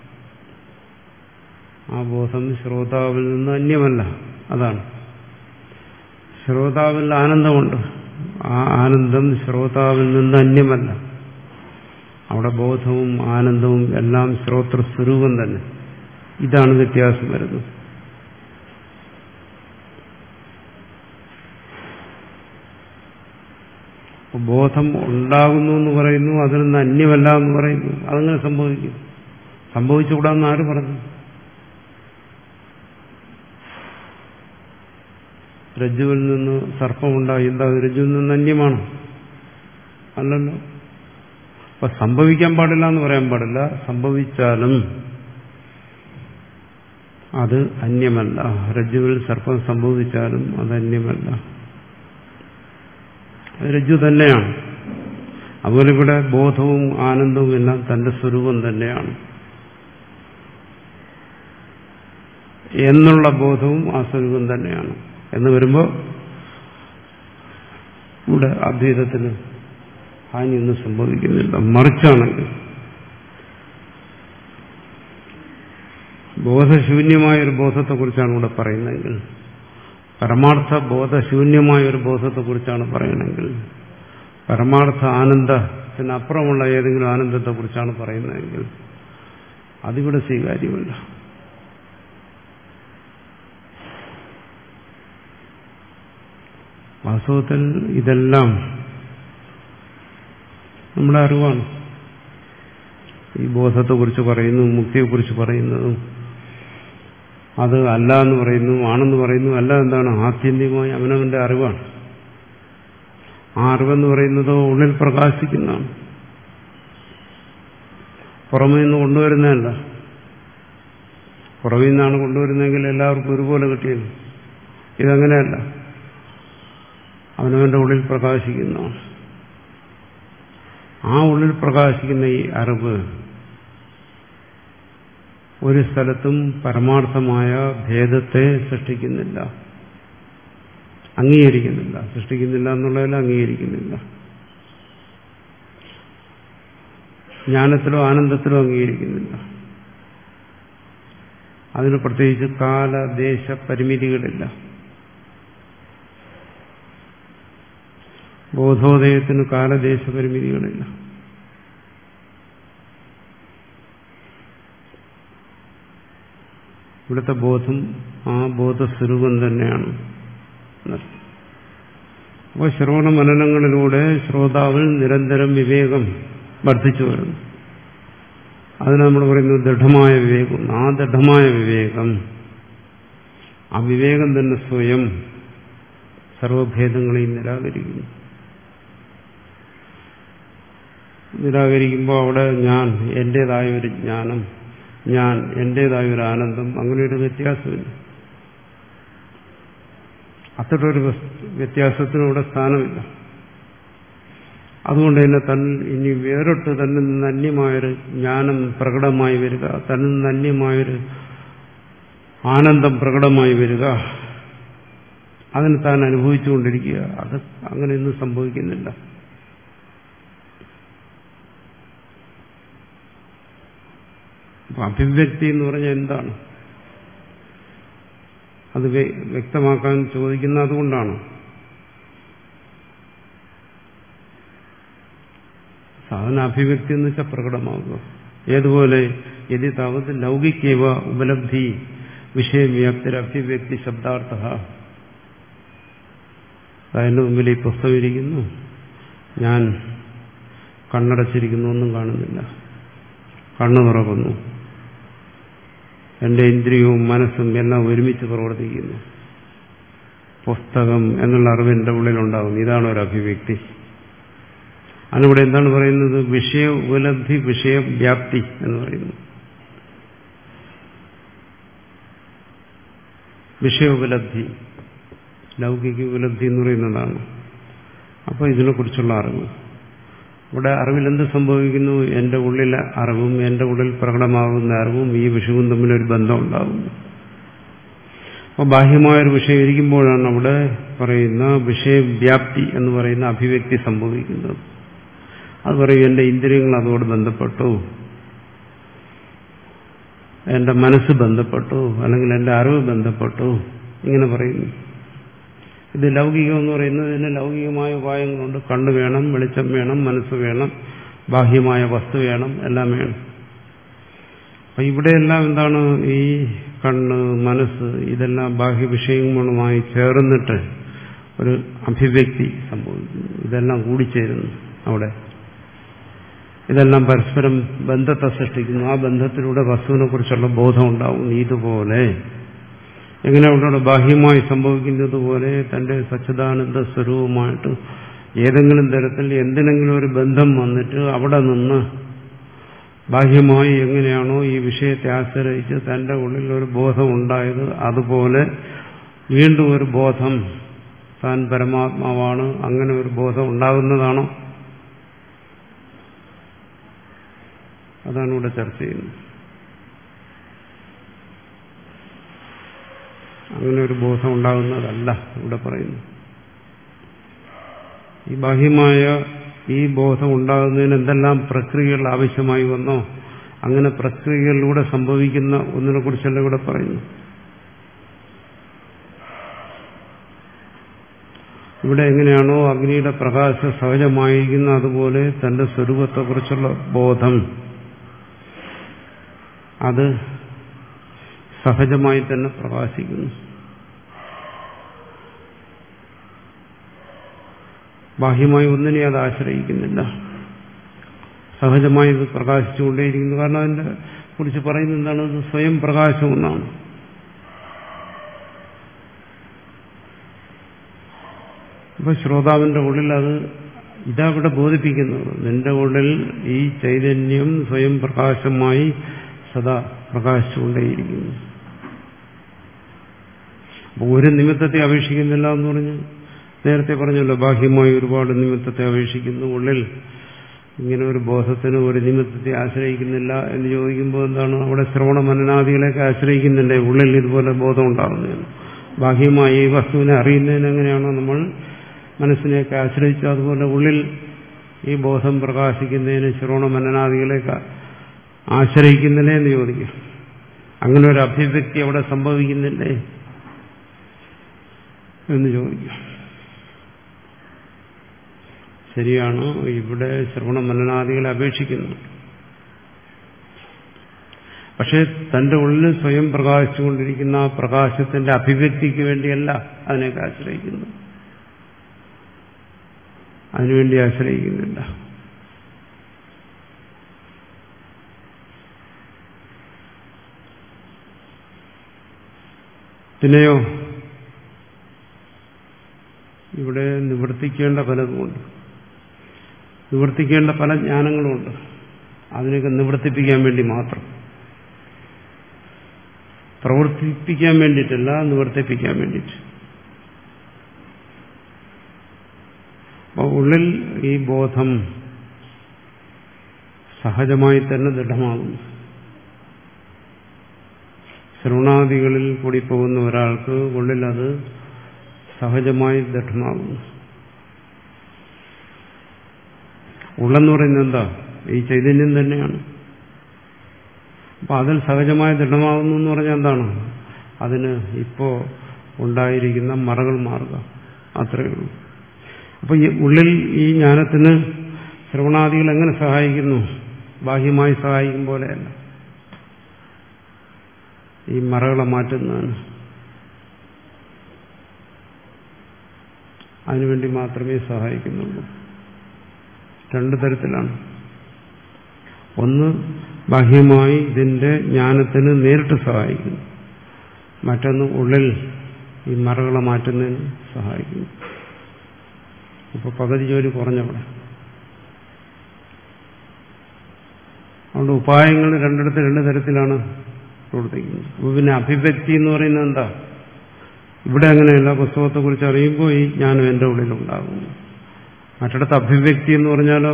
ആ ബോധം ശ്രോതാവിൽ നിന്ന് അന്യമല്ല. അതാണ്. ശ്രോതാവിൽ ആനന്ദമുണ്ട്, ആ ആനന്ദം ശ്രോതാവിൽ നിന്ന് അന്യമല്ല. അവിടെ ബോധവും ആനന്ദവും എല്ലാം ശ്രോതൃസ്വരൂപം തന്നെ. ഇതാണ് വ്യത്യാസം വരുന്നത്. ബോധം ഉണ്ടാകുന്നു എന്ന് പറയുന്നു, അതിൽ നിന്ന് അന്യമല്ല എന്ന് പറയുന്നു. അതങ്ങനെ സംഭവിക്കും. സംഭവിച്ചുകൂടാന്ന് ആര് പറഞ്ഞു? രജ്ജുവിൽ നിന്ന് സർപ്പമുണ്ടായി, എന്താ രജ്ജുവിൽ നിന്ന് അന്യമാണ്? അല്ലല്ലോ. അപ്പൊ സംഭവിക്കാൻ പാടില്ല എന്ന് പറയാൻ പാടില്ല. സംഭവിച്ചാലും അത് അന്യമല്ല. രജ്ജുവിൽ സർപ്പം സംഭവിച്ചാലും അത് അന്യമല്ല, രജ്ജു തന്നെയാണ്. അതുപോലെ ഇവിടെ ബോധവും ആനന്ദവും എല്ലാം തന്റെ സ്വരൂപം തന്നെയാണ് എന്നുള്ള ബോധവും ആ സ്വരൂപം തന്നെയാണ് എന്ന് വരുമ്പോൾ ഇവിടെ അദ്വൈതത്തിന് ഹാനിയൊന്നും സംഭവിക്കുന്നില്ല. മറിച്ചാണെങ്കിൽ ബോധശൂന്യമായൊരു ബോധത്തെക്കുറിച്ചാണ് ഇവിടെ പറയുന്നതെങ്കിൽ, പരമാർത്ഥ ബോധശൂന്യമായ ഒരു ബോധത്തെക്കുറിച്ചാണ് പറയണമെങ്കിൽ, പരമാർത്ഥ ആനന്ദത്തിനപ്പുറമുള്ള ഏതെങ്കിലും ആനന്ദത്തെക്കുറിച്ചാണ് പറയുന്നതെങ്കിൽ അതിവിടെ സ്വീകാര്യമല്ല. വാസ്തവത്തിൽ ഇതെല്ലാം നമ്മുടെ അറിവാണ്. ഈ ബോധത്തെക്കുറിച്ച് പറയുന്നു, മുക്തിയെക്കുറിച്ച് പറയുന്നതും അത് അല്ല എന്ന് പറയുന്നു, ആണെന്ന് പറയുന്നു. അല്ല എന്താണ്? ആത്യന്തികമായി അവനവന്റെ അറിവാണ്. ആ അറിവെന്ന് പറയുന്നതോ ഉള്ളിൽ പ്രകാശിക്കുന്നതാണ്, പുറമേ നിന്ന് കൊണ്ടുവരുന്നതല്ല. പുറമേ നിന്നാണ് കൊണ്ടുവരുന്നതെങ്കിൽ എല്ലാവർക്കും ഒരുപോലെ കിട്ടിയത്. ഇതങ്ങനെയല്ല, അവനവന്റെ ഉള്ളിൽ പ്രകാശിക്കുന്നതാണ്. ആ ഉള്ളിൽ പ്രകാശിക്കുന്ന ഈ അറിവ് ഒരു സ്ഥലത്തും പരമാർത്ഥമായ ഭേദത്തെ സൃഷ്ടിക്കുന്നില്ല, അംഗീകരിക്കുന്നില്ല. സൃഷ്ടിക്കുന്നില്ല എന്നുള്ളതിൽ അംഗീകരിക്കുന്നില്ല. ജ്ഞാനത്തിലോ ആനന്ദത്തിലോ അംഗീകരിക്കുന്നില്ല. അതിന് പ്രത്യേകിച്ച് കാലദേശ പരിമിതികളില്ല. ബോധോദയത്തിന് കാലദേശ പരിമിതികളില്ല. ഇവിടുത്തെ ബോധം ആ ബോധസ്വരൂപം തന്നെയാണ്. അപ്പോൾ ശ്രവണ മനനങ്ങളിലൂടെ ശ്രോതാവിൽ നിരന്തരം വിവേകം വർദ്ധിച്ചു വരുന്നു. അതിന് നമ്മൾ പറയുന്നത് ദൃഢമായ വിവേകം. ആ ദൃഢമായ വിവേകം, ആ വിവേകം തന്നെ സ്വയം സർവഭേദങ്ങളെയും നിരാകരിക്കുന്നു. നിരാകരിക്കുമ്പോൾ അവിടെ ഞാൻ എന്റേതായ ഒരു ജ്ഞാനം, ഞാൻ എന്റേതായ ഒരു ആനന്ദം, അങ്ങനെയൊരു വ്യത്യാസമില്ല. അത്തരൊരു വ്യത്യാസത്തിനൂടെ സ്ഥാനമില്ല. അതുകൊണ്ട് തന്നെ തന്നിൽ ഇനി വേറിട്ട് തന്നിൽ നിന്ന് അന്യമായൊരു ജ്ഞാനം പ്രകടമായി വരിക, തന്നിൽ നിന്ന് അന്യമായൊരു ആനന്ദം പ്രകടമായി വരിക, അതിന് താൻ അനുഭവിച്ചുകൊണ്ടിരിക്കുക, അത് അങ്ങനെയൊന്നും സംഭവിക്കുന്നില്ല. അപ്പൊ അഭിവ്യക്തി എന്ന് പറഞ്ഞാൽ എന്താണ്? അത് വ്യക്തമാക്കാൻ ചോദിക്കുന്ന അതുകൊണ്ടാണ്. സാധന അഭിവ്യക്തി എന്ന് വെച്ചാൽ പ്രകടമാകുക. ഏതുപോലെ യതി താവത് ലൗകികേവ ഉപലബ്ധി വിഷയവ്യാപ്തിരഭിവ്യക്തി ശബ്ദാർത്ഥ. അതിന്റെ മുമ്പിൽ ഈ പുസ്തകം ഇരിക്കുന്നു, ഞാൻ കണ്ണടച്ചിരിക്കുന്നു, ഒന്നും കാണുന്നില്ല. കണ്ണു തുറക്കുന്നു, എന്റെ ഇന്ദ്രിയവും മനസ്സും എല്ലാം ഒരുമിച്ച് പ്രവർത്തിക്കുന്നു. പുസ്തകം എന്നുള്ള അറിവ് എന്റെ ഉള്ളിലുണ്ടാകും. ഇതാണ് ഒരു അഭിവ്യക്തി. അതിനിവിടെ എന്താണ് പറയുന്നത്? വിഷയ ഉപലബ്ധി, വിഷയവ്യാപ്തി എന്ന് പറയുന്നു. വിഷയ ഉപലബ്ധി, ലൗകിക ഉപലബ്ധി എന്ന് പറയുന്നതാണ്. അപ്പോൾ ഇതിനെക്കുറിച്ചുള്ള അറിവ്. ഇവിടെ അറിവിൽ എന്ത് സംഭവിക്കുന്നു? എന്റെ ഉള്ളിലെ അറിവും എന്റെ ഉള്ളിൽ പ്രകടമാകുന്ന അറിവും ഈ വിഷയവും തമ്മിലൊരു ബന്ധം ഉണ്ടാകുന്നു. അപ്പോൾ ബാഹ്യമായൊരു വിഷയം ഇരിക്കുമ്പോഴാണ് അവിടെ പറയുന്ന വിഷയവ്യാപ്തി എന്ന് പറയുന്ന അഭിവ്യക്തി സംഭവിക്കുന്നത്. അത് പറയും, എന്റെ ഇന്ദ്രിയങ്ങൾ അതോട് ബന്ധപ്പെട്ടു, എന്റെ മനസ്സ് ബന്ധപ്പെട്ടു, അല്ലെങ്കിൽ എന്റെ അറിവ് ബന്ധപ്പെട്ടു, ഇങ്ങനെ പറയുന്നു. ഇത് ലൗകികം എന്ന് പറയുന്നത് ഇതിന് ലൗകികമായ ഉപായങ്ങളുണ്ട്. കണ്ണ് വേണം, വെളിച്ചം വേണം, മനസ്സ് വേണം, ബാഹ്യമായ വസ്തു വേണം, എല്ലാം വേണം. അപ്പൊ ഇവിടെയെല്ലാം എന്താണ്? ഈ കണ്ണ്, മനസ്സ്, ഇതെല്ലാം ബാഹ്യ വിഷയങ്ങളുമായി ചേർന്നിട്ട് ഒരു അഭിവ്യക്തി സംഭവിക്കുന്നു. ഇതെല്ലാം കൂടിച്ചേരുന്നു അവിടെ. ഇതെല്ലാം പരസ്പരം ബന്ധത്തെ സൃഷ്ടിക്കുന്നു. ആ ബന്ധത്തിലൂടെ വസ്തുവിനെ കുറിച്ചുള്ള ബോധം ഉണ്ടാകുന്നു. ഇതുപോലെ എങ്ങനെ അവിടെ ബാഹ്യമായി സംഭവിക്കുന്നത് പോലെ തന്റെ സച്ചിദാനന്ദ സ്വരൂപമായിട്ട് ഏതെങ്കിലും തരത്തിൽ എന്തിനെങ്കിലും ഒരു ബന്ധം വന്നിട്ട് അവിടെ നിന്ന് ബാഹ്യമായി എങ്ങനെയാണോ ഈ വിഷയത്തെ ആശ്രയിച്ച് തന്റെ ഉള്ളിൽ ഒരു ബോധം ഉണ്ടായത്, അതുപോലെ വീണ്ടും ഒരു ബോധം താൻ പരമാത്മാവാണ്, അങ്ങനെ ഒരു ബോധം ഉണ്ടാകുന്നതാണോ? അതാണ് ഇവിടെ ചർച്ച ചെയ്യുന്നത്. അങ്ങനെ ഒരു ബോധം ഉണ്ടാകുന്നതല്ല ഇവിടെ പറയുന്നു. ഈ ബാഹ്യമായ ഈ ബോധം ഉണ്ടാകുന്നതിന് എന്തെല്ലാം പ്രക്രിയകൾ ആവശ്യമായി വന്നോ അങ്ങനെ പ്രക്രിയകളിലൂടെ സംഭവിക്കുന്ന ഒന്നിനെ കുറിച്ചല്ല ഇവിടെ പറയുന്നു. ഇവിടെ എങ്ങനെയാണോ അഗ്നിയുടെ പ്രകാശം സഹജമായിരിക്കുന്ന അതുപോലെ തന്റെ സ്വരൂപത്തെക്കുറിച്ചുള്ള ബോധം അത് സഹജമായി തന്നെ പ്രകാശിക്കുന്നു. ബാഹ്യമായി ഒന്നിനെ അത് ആശ്രയിക്കുന്നില്ല. സഹജമായി ഇത് പ്രകാശിച്ചുകൊണ്ടേയിരിക്കുന്നു. കാരണം അതിനെ കുറിച്ച് പറയുന്നത് എന്താണ്? ഇത് സ്വയം പ്രകാശമെന്നാണ്. അപ്പൊ ശ്രോതാവിന്റെ ഉള്ളിൽ അത് ഇതവിടെ ബോധിപ്പിക്കുന്നത്. നിന്റെ ഉള്ളിൽ ഈ ചൈതന്യം സ്വയം പ്രകാശമായി സദാ പ്രകാശിച്ചുകൊണ്ടേയിരിക്കുന്നു. അപ്പൊ ഒരു നിമിത്തത്തെ അപേക്ഷിക്കുന്നില്ല എന്ന് പറഞ്ഞ് നേരത്തെ പറഞ്ഞല്ലോ, ബാഹ്യമായി ഒരുപാട് നിമിത്തത്തെ അപേക്ഷിക്കുന്നു. ഉള്ളിൽ ഇങ്ങനെ ഒരു ബോധത്തിന് ഒരു നിമിത്തത്തെ ആശ്രയിക്കുന്നില്ല എന്ന് ചോദിക്കുമ്പോൾ എന്താണ്? അവിടെ ശ്രവണ മനനാദികളെയൊക്കെ ആശ്രയിക്കുന്നുണ്ട് ഉള്ളിൽ ഇതുപോലെ ബോധം ഉണ്ടാകുന്നതിന്. ബാഹ്യമായി ഈ വസ്തുവിനെ അറിയുന്നതിന് എങ്ങനെയാണോ നമ്മൾ മനസ്സിനെയൊക്കെ ആശ്രയിച്ചു, അതുപോലെ ഉള്ളിൽ ഈ ബോധം പ്രകാശിക്കുന്നതിന് ശ്രവണ മനനാദികളെയൊക്കെ ആശ്രയിക്കുന്നില്ലേ എന്ന് ചോദിക്കും. അങ്ങനെ ഒരു അഭിവ്യക്തി അവിടെ സംഭവിക്കുന്നില്ലേ എന്ന് ചോദിക്കും. ശരിയാണ്, ഇവിടെ ശ്രവണ മനനാദികളെ അപേക്ഷിക്കുന്നു. പക്ഷെ തന്റെ ഉള്ളിൽ സ്വയം പ്രകാശിച്ചുകൊണ്ടിരിക്കുന്ന ആ പ്രകാശത്തിന്റെ അഭിവ്യക്തിക്ക് വേണ്ടിയല്ല അതിനെയൊക്കെ ആശ്രയിക്കുന്നു. അതിനുവേണ്ടി ആശ്രയിക്കുന്നില്ല. പിന്നെയോ ഇവിടെ നിവർത്തിക്കേണ്ട പലതുമുണ്ട്. നിവർത്തിക്കേണ്ട പല ജ്ഞാനങ്ങളുമുണ്ട്. അതിനൊക്കെ നിവർത്തിപ്പിക്കാൻ വേണ്ടി മാത്രം, പ്രവർത്തിപ്പിക്കാൻ വേണ്ടിയിട്ടല്ല, നിവർത്തിപ്പിക്കാൻ വേണ്ടിയിട്ട്. അപ്പോൾ ഉള്ളിൽ ഈ ബോധം സഹജമായി തന്നെ ദൃഢമാകുന്നു. ശ്രവണാദികളിൽ കൂടി പോകുന്ന ഒരാൾക്ക് ഉള്ളിൽ അത് സഹജമായി ദൃഢമാകുന്നു. ഉള്ളെന്ന് പറയുന്നത് എന്താ? ഈ ചൈതന്യം തന്നെയാണ്. അപ്പൊ അതിൽ സഹജമായി ദൃഢമാകുന്നു എന്ന് പറഞ്ഞാൽ എന്താണ്? അതിന് ഇപ്പോ ഉണ്ടായിരിക്കുന്ന മറകൾ മാറുക, അത്രയേ ഉള്ളൂ. അപ്പൊ ഈ ഉള്ളിൽ ഈ ജ്ഞാനത്തിന് ശ്രവണാദികൾ എങ്ങനെ സഹായിക്കുന്നു? ബാഹ്യമായി സഹായിക്കും പോലെയല്ല, ഈ മറകളെ മാറ്റുന്നതാണ്. അതിനുവേണ്ടി മാത്രമേ സഹായിക്കുന്നുള്ളൂ. രണ്ട് തരത്തിലാണ്. ഒന്ന് ബാഹ്യമായി ഇതിന്റെ ജ്ഞാനത്തിന് നേരിട്ട് സഹായിക്കുന്നു, മറ്റൊന്ന് ഉള്ളിൽ ഈ മറകളെ മാറ്റുന്നതിന് സഹായിക്കുന്നു. അപ്പോൾ പകുതി ജോലി കുറഞ്ഞവിടെ. അതുകൊണ്ട് ഉപായങ്ങൾ രണ്ടിടത്ത് രണ്ട് തരത്തിലാണ് പ്രവർത്തിക്കുന്നത്. അപ്പോൾ പിന്നെ അഭിവ്യക്തി എന്ന് പറയുന്നത് എന്താ? ഇവിടെ അങ്ങനെയല്ല. പുസ്തകത്തെക്കുറിച്ച് അറിയുമ്പോൾ ഈ ജ്ഞാനം എൻ്റെ ഉള്ളിലുണ്ടാകുന്നു. മറ്റിടത്ത് അഭിവ്യക്തി എന്ന് പറഞ്ഞാലോ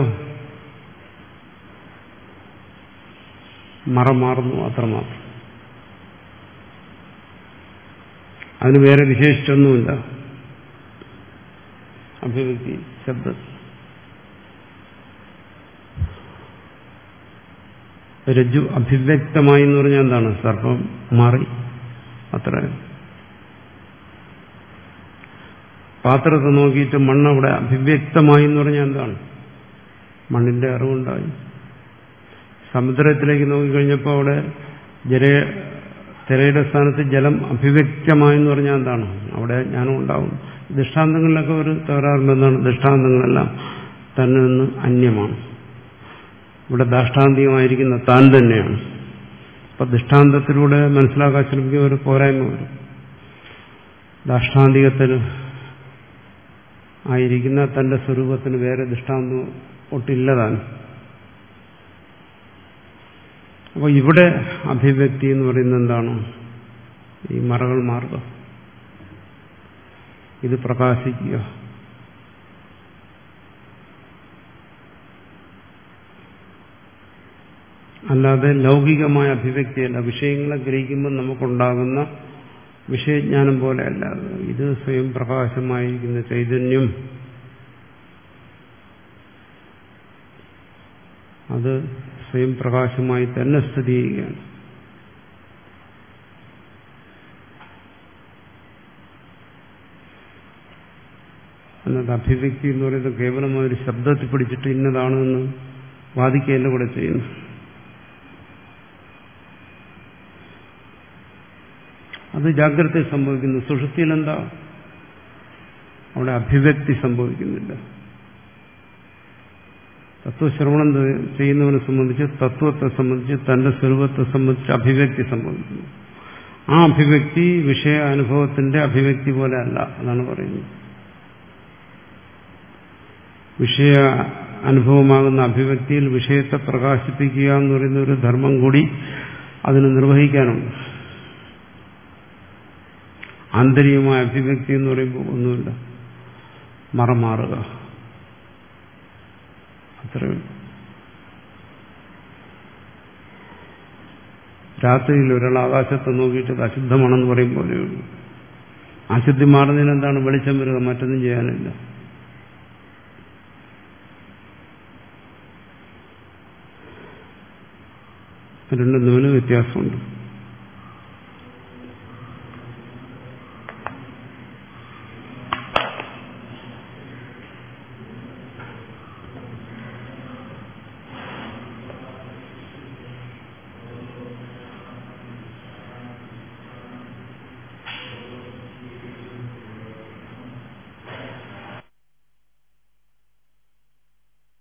മറ മാറുന്നു, അത്രമാത്രം. അതിന് വേറെ വിശേഷിച്ചൊന്നുമില്ല. അഭിവ്യക്തി ശബ്ദം രജ്ജു അഭിവ്യക്തമായി എന്ന് പറഞ്ഞാൽ എന്താണ്? സർപ്പം മാറി, അത്ര. പാത്രത്തെ നോക്കിയിട്ട് മണ്ണവിടെ അഭിവ്യക്തമായി എന്ന് പറഞ്ഞാൽ എന്താണ്? മണ്ണിന്റെ അറിവുണ്ടായി. സമുദ്രത്തിലേക്ക് നോക്കിക്കഴിഞ്ഞപ്പോൾ അവിടെ ജല തിരയുടെ സ്ഥാനത്ത് ജലം അഭിവ്യക്തമായെന്ന് പറഞ്ഞാൽ എന്താണ്? അവിടെ ജ്ഞാനം ഉണ്ടാവും. ദൃഷ്ടാന്തങ്ങളിലൊക്കെ ഒരു തകരാറുണ്ടെന്നാണ്. ദൃഷ്ടാന്തങ്ങളെല്ലാം തന്നെ നിന്ന് അന്യമാണ്. ഇവിടെ ദാഷ്ടാന്തികമായിരിക്കുന്ന താൻ തന്നെയാണ്. അപ്പൊ ദൃഷ്ടാന്തത്തിലൂടെ മനസ്സിലാക്കാൻ ശ്രമിക്കുന്ന ഒരു പോരായ്മ വരും. ദാഷ്ടാന്തികത്തിൽ ആയിരിക്കുന്ന തന്റെ സ്വരൂപത്തിന് വേറെ ദൃഷ്ടാന്തം ഒട്ടില്ലതാണ്. അപ്പോൾ ഇവിടെ അഭിവ്യക്തി എന്ന് പറയുന്നത് എന്താണ്? ഈ മറകൾ മാറുക, ഇത് പ്രകാശിക്കുക. അല്ലാതെ ലൗകികമായ അഭിവ്യക്തിയല്ല. വിഷയങ്ങളെ ഗ്രഹിക്കുമ്പോൾ നമുക്കുണ്ടാകുന്ന വിഷയജ്ഞാനം പോലെയല്ല. ഇത് സ്വയം പ്രകാശമായിരിക്കുന്ന ചൈതന്യം, അത് സ്വയം പ്രകാശമായി തന്നെ സ്ഥിതി ചെയ്യുകയാണ്. എന്നത് അഭിവ്യക്തി എന്ന് പറയുന്നത് കേവലം ഒരു ശബ്ദത്തിൽ പിടിച്ചിട്ട് ഇന്നതാണെന്ന് വാദിക്കുകയല്ല കൂടെ ചെയ്യുന്നു. അത് ജാഗ്രതയിൽ സംഭവിക്കുന്നു. സുഷുപ്തിയിൽ എന്താ? അവിടെ അഭിവ്യക്തി സംഭവിക്കുന്നില്ല. തത്വശ്രവണം ചെയ്യുന്നവനെ സംബന്ധിച്ച്, തത്വത്തെ സംബന്ധിച്ച്, തന്റെ സ്വരൂപത്തെ സംബന്ധിച്ച് അഭിവ്യക്തി സംഭവിക്കുന്നു. ആ അഭിവ്യക്തി വിഷയ അനുഭവത്തിന്റെ അഭിവ്യക്തി പോലെ അല്ല എന്നാണ് പറയുന്നത്. വിഷയ അനുഭവമാകുന്ന അഭിവ്യക്തിയിൽ വിഷയത്തെ പ്രകാശിപ്പിക്കുക എന്ന് പറയുന്ന ഒരു ധർമ്മം കൂടി അതിന് നിർവഹിക്കാനുണ്ട്. ആന്തരികമായ അഭിവ്യക്തി എന്ന് പറയുമ്പോൾ ഒന്നുമില്ല, മറമാറുക, അത്രയും. രാത്രിയിൽ ഒരാൾ ആകാശത്തെ നോക്കിയിട്ട് അശുദ്ധമാണെന്ന് പറയും പോലെയുള്ളൂ. അശുദ്ധി മാറുന്നതിന് എന്താണ്? വെളിച്ചം വരിക, മറ്റൊന്നും ചെയ്യാനില്ല. രണ്ടും തമ്മിൽ വ്യത്യാസമുണ്ട്.